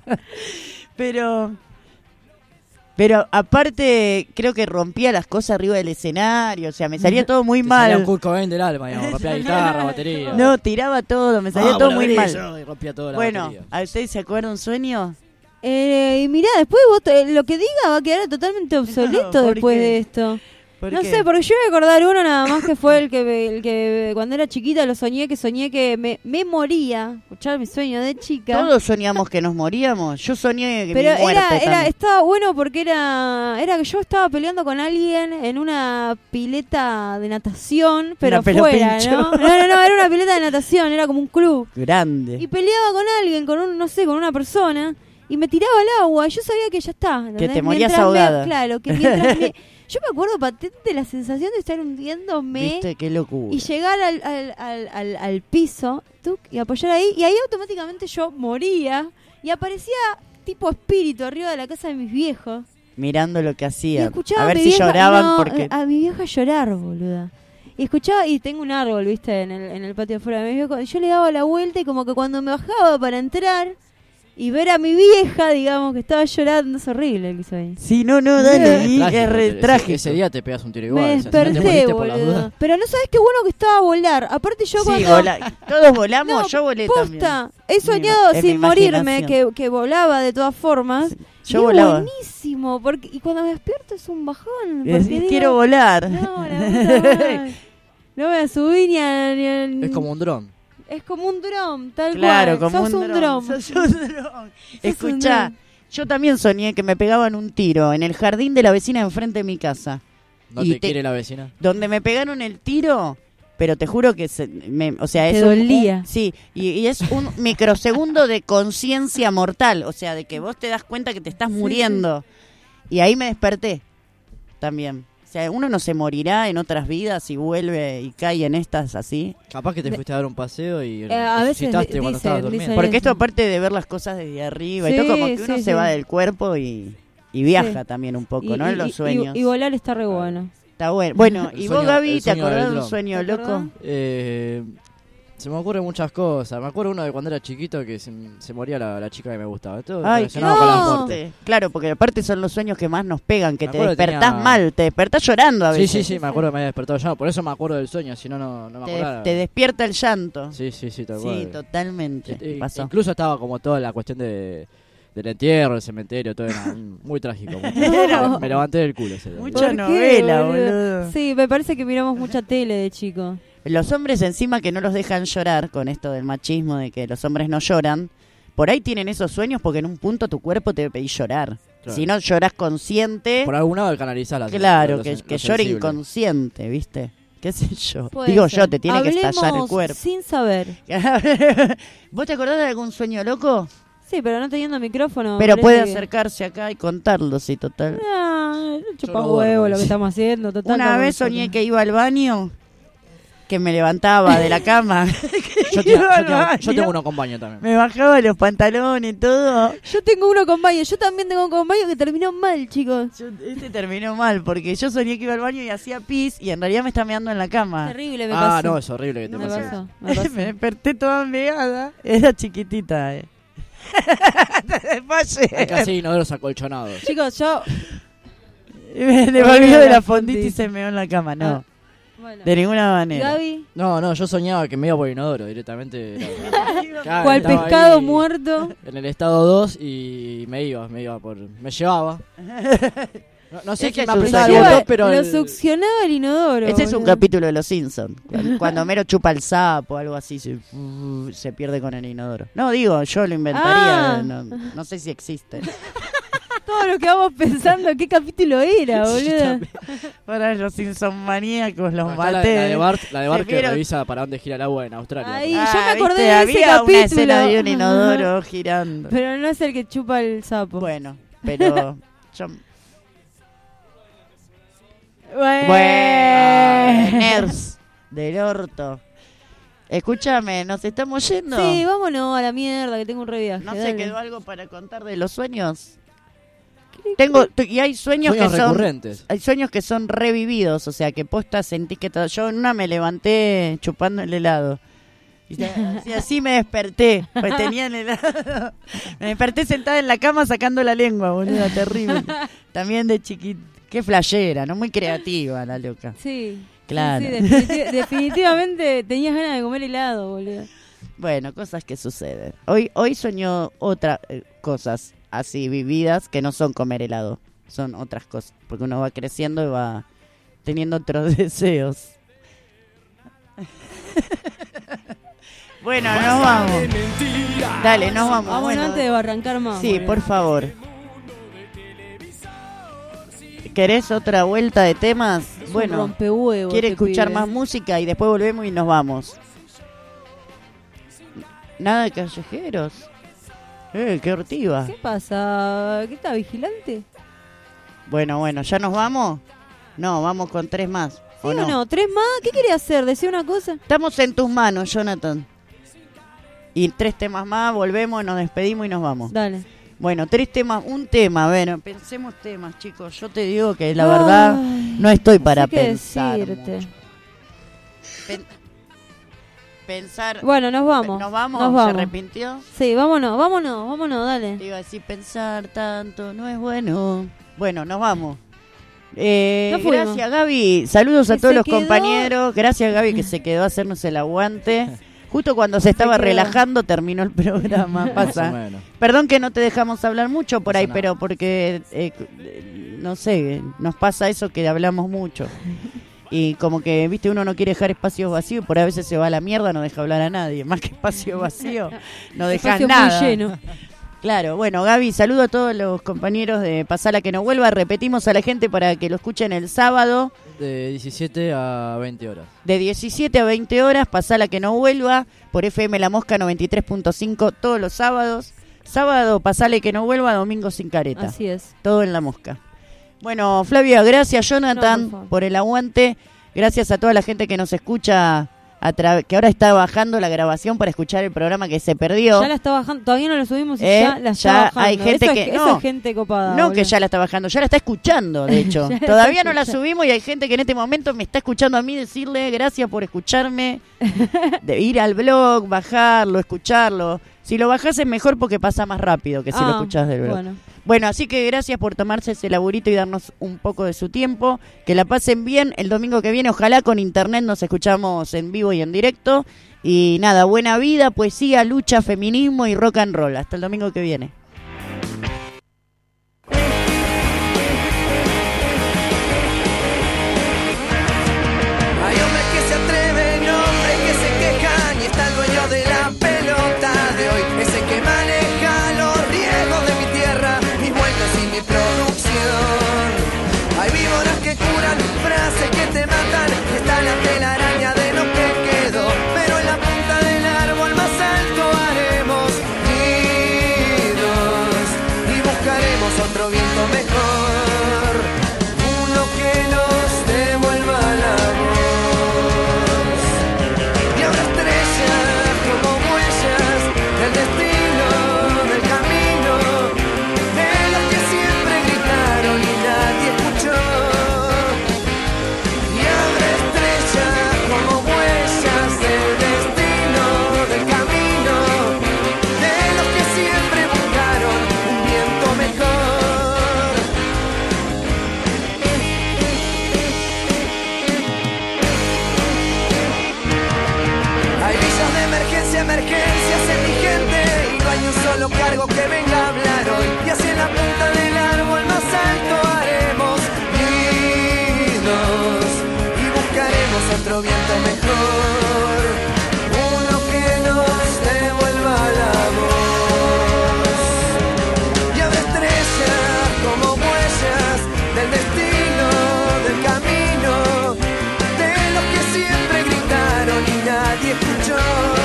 Pero aparte, creo que rompía las cosas arriba del escenario. O sea, me salía todo muy Te salía un mal. Kurt Cobain del alma, digamos. Rompía guitarra, batería. No, tiraba todo, me salía todo muy mal. Y rompía toda la Bueno, batería. ¿a ustedes se acuerdan un sueño? Y mirá, después vos lo que diga va a quedar totalmente obsoleto ¿por después qué? de esto. ¿Por No qué? sé, porque yo voy a acordar uno nada más que fue el que cuando era chiquita lo soñé que me moría. Escuchar mi sueño de chica. Todos soñamos que nos moríamos. Yo soñé que Pero mi muerte también. estaba bueno porque era que yo estaba peleando con alguien en una pileta de natación, pero Una pelo fuera, pincho. ¿no? No, era una pileta de natación, era como un club. Grande. Y peleaba con alguien, con una persona, y me tiraba al agua, y yo sabía que ya está. Que ¿entendés? te morías Mientras ahogada. claro, que mientras yo me acuerdo patente la sensación de estar hundiéndome ¿Viste? Qué locura. y llegar al piso y apoyar ahí, y ahí automáticamente yo moría y aparecía tipo espíritu arriba de la casa de mis viejos. Mirando lo que Y hacía. escuchaba A ver mi si vieja- lloraban no, porque... a mi vieja llorar, boluda. Y escuchaba, y tengo un árbol, viste, en el patio afuera de mi viejo, y yo le daba la vuelta y como que cuando me bajaba para entrar y ver a mi vieja, digamos, que estaba llorando, es horrible el que soy. Sí, no, dale, y Trágico, es re ese- trágico. Ese día te pegas un tiro igual. Me o sea, si no te desperté, moriste por las boludo. dudas. Pero no sabes qué bueno que estaba a volar. Aparte yo Sí, cuando... todos volamos, No, yo volé posta, también. he soñado Es mi sin morirme, imaginación. que volaba de todas formas. Yo Y es volaba. buenísimo, y cuando me despierto es un bajón. Y Porque decís, digo, quiero volar. No, la puta madre. No me subí ni a... Es como un dron. Es como un dron, tal Claro, cual. como Sos un dron. dron. Sos un dron. Sos Escuchá, un dron. yo también soñé que me pegaban un tiro en el jardín de la vecina enfrente de mi casa. ¿No Y te quiere la vecina? Donde me pegaron el tiro, pero te juro que o sea, Te es dolía. sí, y es un microsegundo de conciencia mortal, o sea, de que vos te das cuenta que te estás muriendo. Y ahí me desperté también. O sea, uno no se morirá en otras vidas y vuelve y cae en estas así. Capaz que te fuiste a dar un paseo y a veces resucitaste cuando estabas durmiendo. Porque esto aparte de ver las cosas desde arriba y todo, como que uno se va del cuerpo y viaja también un poco, ¿no? En los sueños. Y volar está re bueno. Está bueno. Bueno, ¿y vos, Gaby, te acordás de un dron. sueño loco? Se me ocurren muchas cosas. Me acuerdo uno de cuando era chiquito que se moría la chica que me gustaba. Todo Ay, relacionado con la muerte. Claro, porque aparte son los sueños que más nos pegan, que Me te acuerdo que despertás tenía- mal, te despertás llorando a veces. Sí, me acuerdo que me había despertado ya. Por eso me acuerdo del sueño, si no, no me acordaba. Te despierta el llanto. Sí, tal Sí, cual. totalmente. Pasó. Incluso estaba como toda la cuestión del entierro, el cementerio, todo era muy trágico. No. Me levanté del culo ese día. Mucha ¿Por qué, novela, boludo. Sí, me parece que miramos mucha tele de chico. Los hombres encima que no los dejan llorar con esto del machismo, de que los hombres no lloran, por ahí tienen esos sueños porque en un punto tu cuerpo te va a pedir llorar. Claro. Si no lloras consciente, Por algún lado canalizar la claro, lo que sen- lo llore sensible. inconsciente, ¿viste? ¿Qué sé yo? Puede Digo ser. yo, te tiene que Hablemos estallar el cuerpo. sin saber. ¿Vos te acordás de algún sueño loco? Sí, pero no teniendo micrófono. Pero parece puede que- acercarse acá y contarlo, sí, total. Chupa no huevo duermo, lo que estamos haciendo. Total, Una como vez nosotros. soñé que iba al baño, que me levantaba de la cama. Yo tengo uno con baño también. Me bajaba los pantalones y todo. Yo tengo uno con baño. Yo también tengo uno con baño que terminó mal, chicos. Este terminó mal porque yo soñé que iba al baño y hacía pis y en realidad me estaba meando en la cama. Terrible, me pasó. No, es horrible que te Me pase. pasó, me pasó. Me desperté toda meada. Era chiquitita, Hay que hacer inodoros acolchonados. Chicos, yo... Me devolvió de la fondita y se meó en la cama. No, Bueno. de ninguna manera. Gaby, No, yo soñaba que me iba por inodoro directamente. Claro, cual estaba pescado ahí muerto. En el estado 2 y me llevaba. No sé Ese quién es me un apretaba el sueño. botón, pero Lo el- succionaba el inodoro. Ese es un boludo. capítulo de Los Simpsons. Cuando Mero chupa el sapo o algo así, se pierde con el inodoro. No, digo, yo lo inventaría. Ah. No sé si existe. Todo lo que vamos pensando, ¿qué capítulo era, boludo? Para los Simpson maníacos, los Está la maté. de Bart Se que vieron- revisa para dónde gira el agua en Australia. Ay, yo me acordé ¿viste? de ese Había capítulo. una escena de un inodoro girando. Pero no es el que chupa el sapo. Bueno, pero yo... Bueno. Ners del orto. Escúchame, ¿nos estamos yendo? Sí, vámonos a la mierda, que tengo un reviaje. ¿No se dale. quedó algo para contar de los sueños? Y hay sueños Sueños que son recurrentes. hay sueños que son revividos, o sea, que posta sentís que todo. Yo en una me levanté chupando el helado. Y así me desperté, pues tenía el helado. Me desperté sentada en la cama sacando la lengua, boludo, terrible. También de chiquita. Qué flashera, ¿no? Muy creativa la loca. Sí. Claro. Sí, definitivamente tenías ganas de comer helado, boludo. Bueno, cosas que suceden. Hoy soñó otras cosas así vividas que no son comer helado. Son otras cosas. Porque uno va creciendo y va teniendo otros deseos. Bueno, nos vamos. Dale, nos vamos. Vámonos Bueno, antes de arrancar más. sí, boludo. por favor. ¿Querés otra vuelta de temas? Es un Bueno, rompehuevo quiere este escuchar pibe. más música y después volvemos y nos vamos. Nada de callejeros. Qué hortiva. ¿Qué pasa? ¿Qué está, vigilante? Bueno, ¿ya nos vamos? No, vamos con 3 más. ¿Sí ¿O o no? no? ¿3 más? ¿Qué querés hacer? ¿Decía una cosa? Estamos en tus manos, Jonathan. Y 3 temas más, volvemos, nos despedimos y nos vamos. Dale. Bueno, 3 temas, un tema, bueno, pensemos temas, chicos. Yo te digo que la verdad no estoy para sé qué pensar. decirte. mucho. Pensar. Bueno, nos vamos. ¿Nos vamos? Nos ¿Se vamos. arrepintió? Sí, vámonos, dale. Te iba a decir pensar tanto no es bueno. Bueno, nos vamos. Nos fuimos. Gracias, Gaby. Saludos a Que todos se los quedó. compañeros. Gracias, Gaby, que se quedó a hacernos el aguante. Justo cuando se estaba quedó. relajando terminó el programa. Pasa. Más o menos. Perdón que no te dejamos hablar mucho por ahí, Pasa pero porque, no sé, nos pasa eso que hablamos mucho. Y como que, viste, uno no quiere dejar espacios vacíos, por a veces se va a la mierda, no deja hablar a nadie. Más que espacio vacío, no dejas Espacio nada. muy lleno. Claro, bueno, Gaby, saludo a todos los compañeros de Pasala que no vuelva. Repetimos a la gente para que lo escuchen el sábado. De 17 a 20 horas. De 17 a 20 horas, Pasala que no vuelva, por FM La Mosca 93.5 todos los sábados. Sábado, Pasala que no vuelva, domingo sin careta. Así es. Todo en La Mosca. Bueno, Flavia, gracias Jonathan por el aguante. Gracias a toda la gente que nos escucha, que ahora está bajando la grabación para escuchar el programa que se perdió. Ya la está bajando, todavía no lo subimos y ya la está bajando. Hay gente esa es gente copada. No, boludo. que ya la está bajando, ya la está escuchando, de hecho. Todavía no la subimos y hay gente que en este momento me está escuchando a mí decirle gracias por escucharme, de ir al blog, bajarlo, escucharlo. Si lo bajás es mejor porque pasa más rápido que si lo escuchás del blog. Bueno, así que gracias por tomarse ese laburito y darnos un poco de su tiempo. Que la pasen bien el domingo que viene. Ojalá con internet nos escuchamos en vivo y en directo. Y nada, buena vida, poesía, lucha, feminismo y rock and roll. Hasta el domingo que viene. Hay hombres que se atreven, hombres que se quejan y está el dueño de la pelota de hoy. Ese que maneja los riesgos de mi tierra, mis vueltas y mi producción. Hay víboras que curan, frases que te matan, y está la telaraña de lo que quedó. Pero en la punta del árbol más alto haremos nidos y buscaremos otro viento mejor, uno que nos devuelva la voz. Y habrá estrellas como huellas del destino, del camino, de los que siempre gritaron y nadie escuchó. Y habrá estrellas como huellas del destino, del camino, de los que siempre buscaron un viento mejor. Hay villas de emergencia, emergencias en mi gente, y no hay un solo cargo que venga a hablar hoy. Y así en la punta del árbol más alto haremos nidos y buscaremos otro viento mejor, uno que nos devuelva la voz. Y habrá estrellas como huellas del destino, del camino, de los que siempre gritaron y nadie escuchó.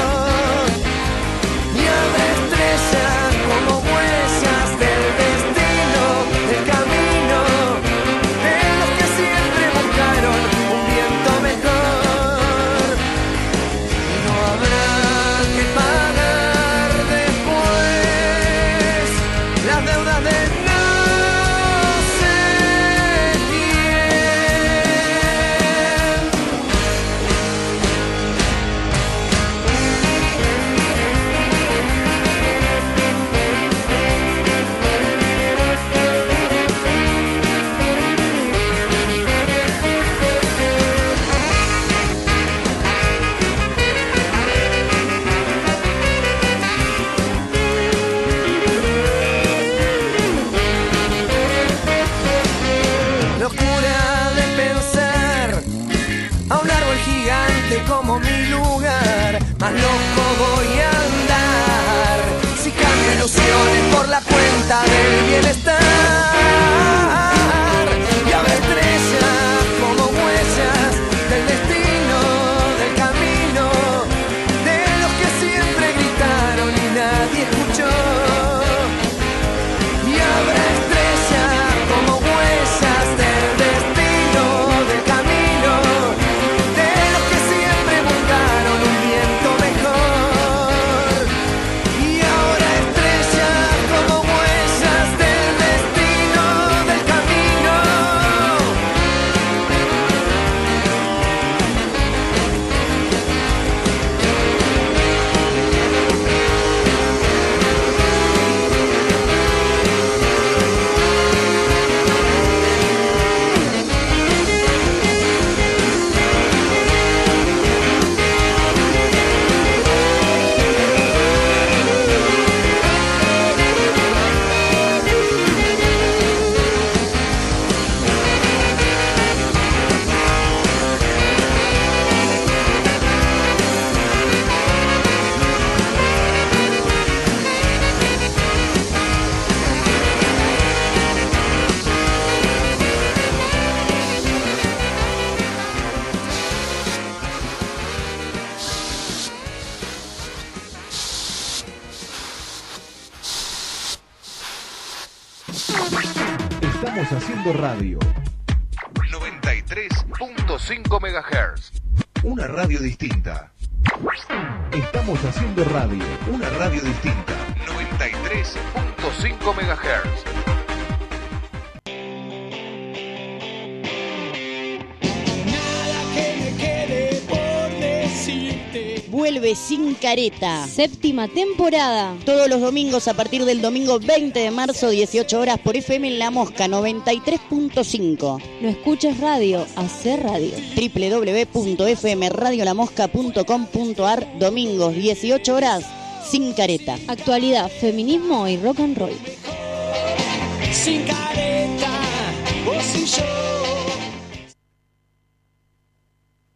Y habrá estrellas como huellas del destino, del camino, de los que siempre buscaron un viento mejor. Y no habrá que pagar después las deudas de no sé quién. Locura de pensar a un árbol gigante como mi lugar, más loco voy a andar si cambio ilusiones por la cuenta del bienestar. Y habrá estrellas como huellas del destino, del camino, de los que siempre gritaron y nadie escuchó. Y habrá estrellas como huellas del destino, del camino, de los que siempre buscaron un viento mejor. Y ahora estrellas como huellas del destino, Estamos haciendo radio. 93.5 MHz. Una radio distinta. Estamos haciendo radio. Una radio distinta. 93.5 MHz. Vuelve Sin Careta. 7ª temporada. Todos los domingos a partir del domingo 20 de marzo, 18 horas por FM La Mosca 93.5. No escuches radio, hacer radio. www.fmradiolamosca.com.ar. Domingos 18 horas, Sin Careta. Actualidad, feminismo y rock and roll. Sin careta.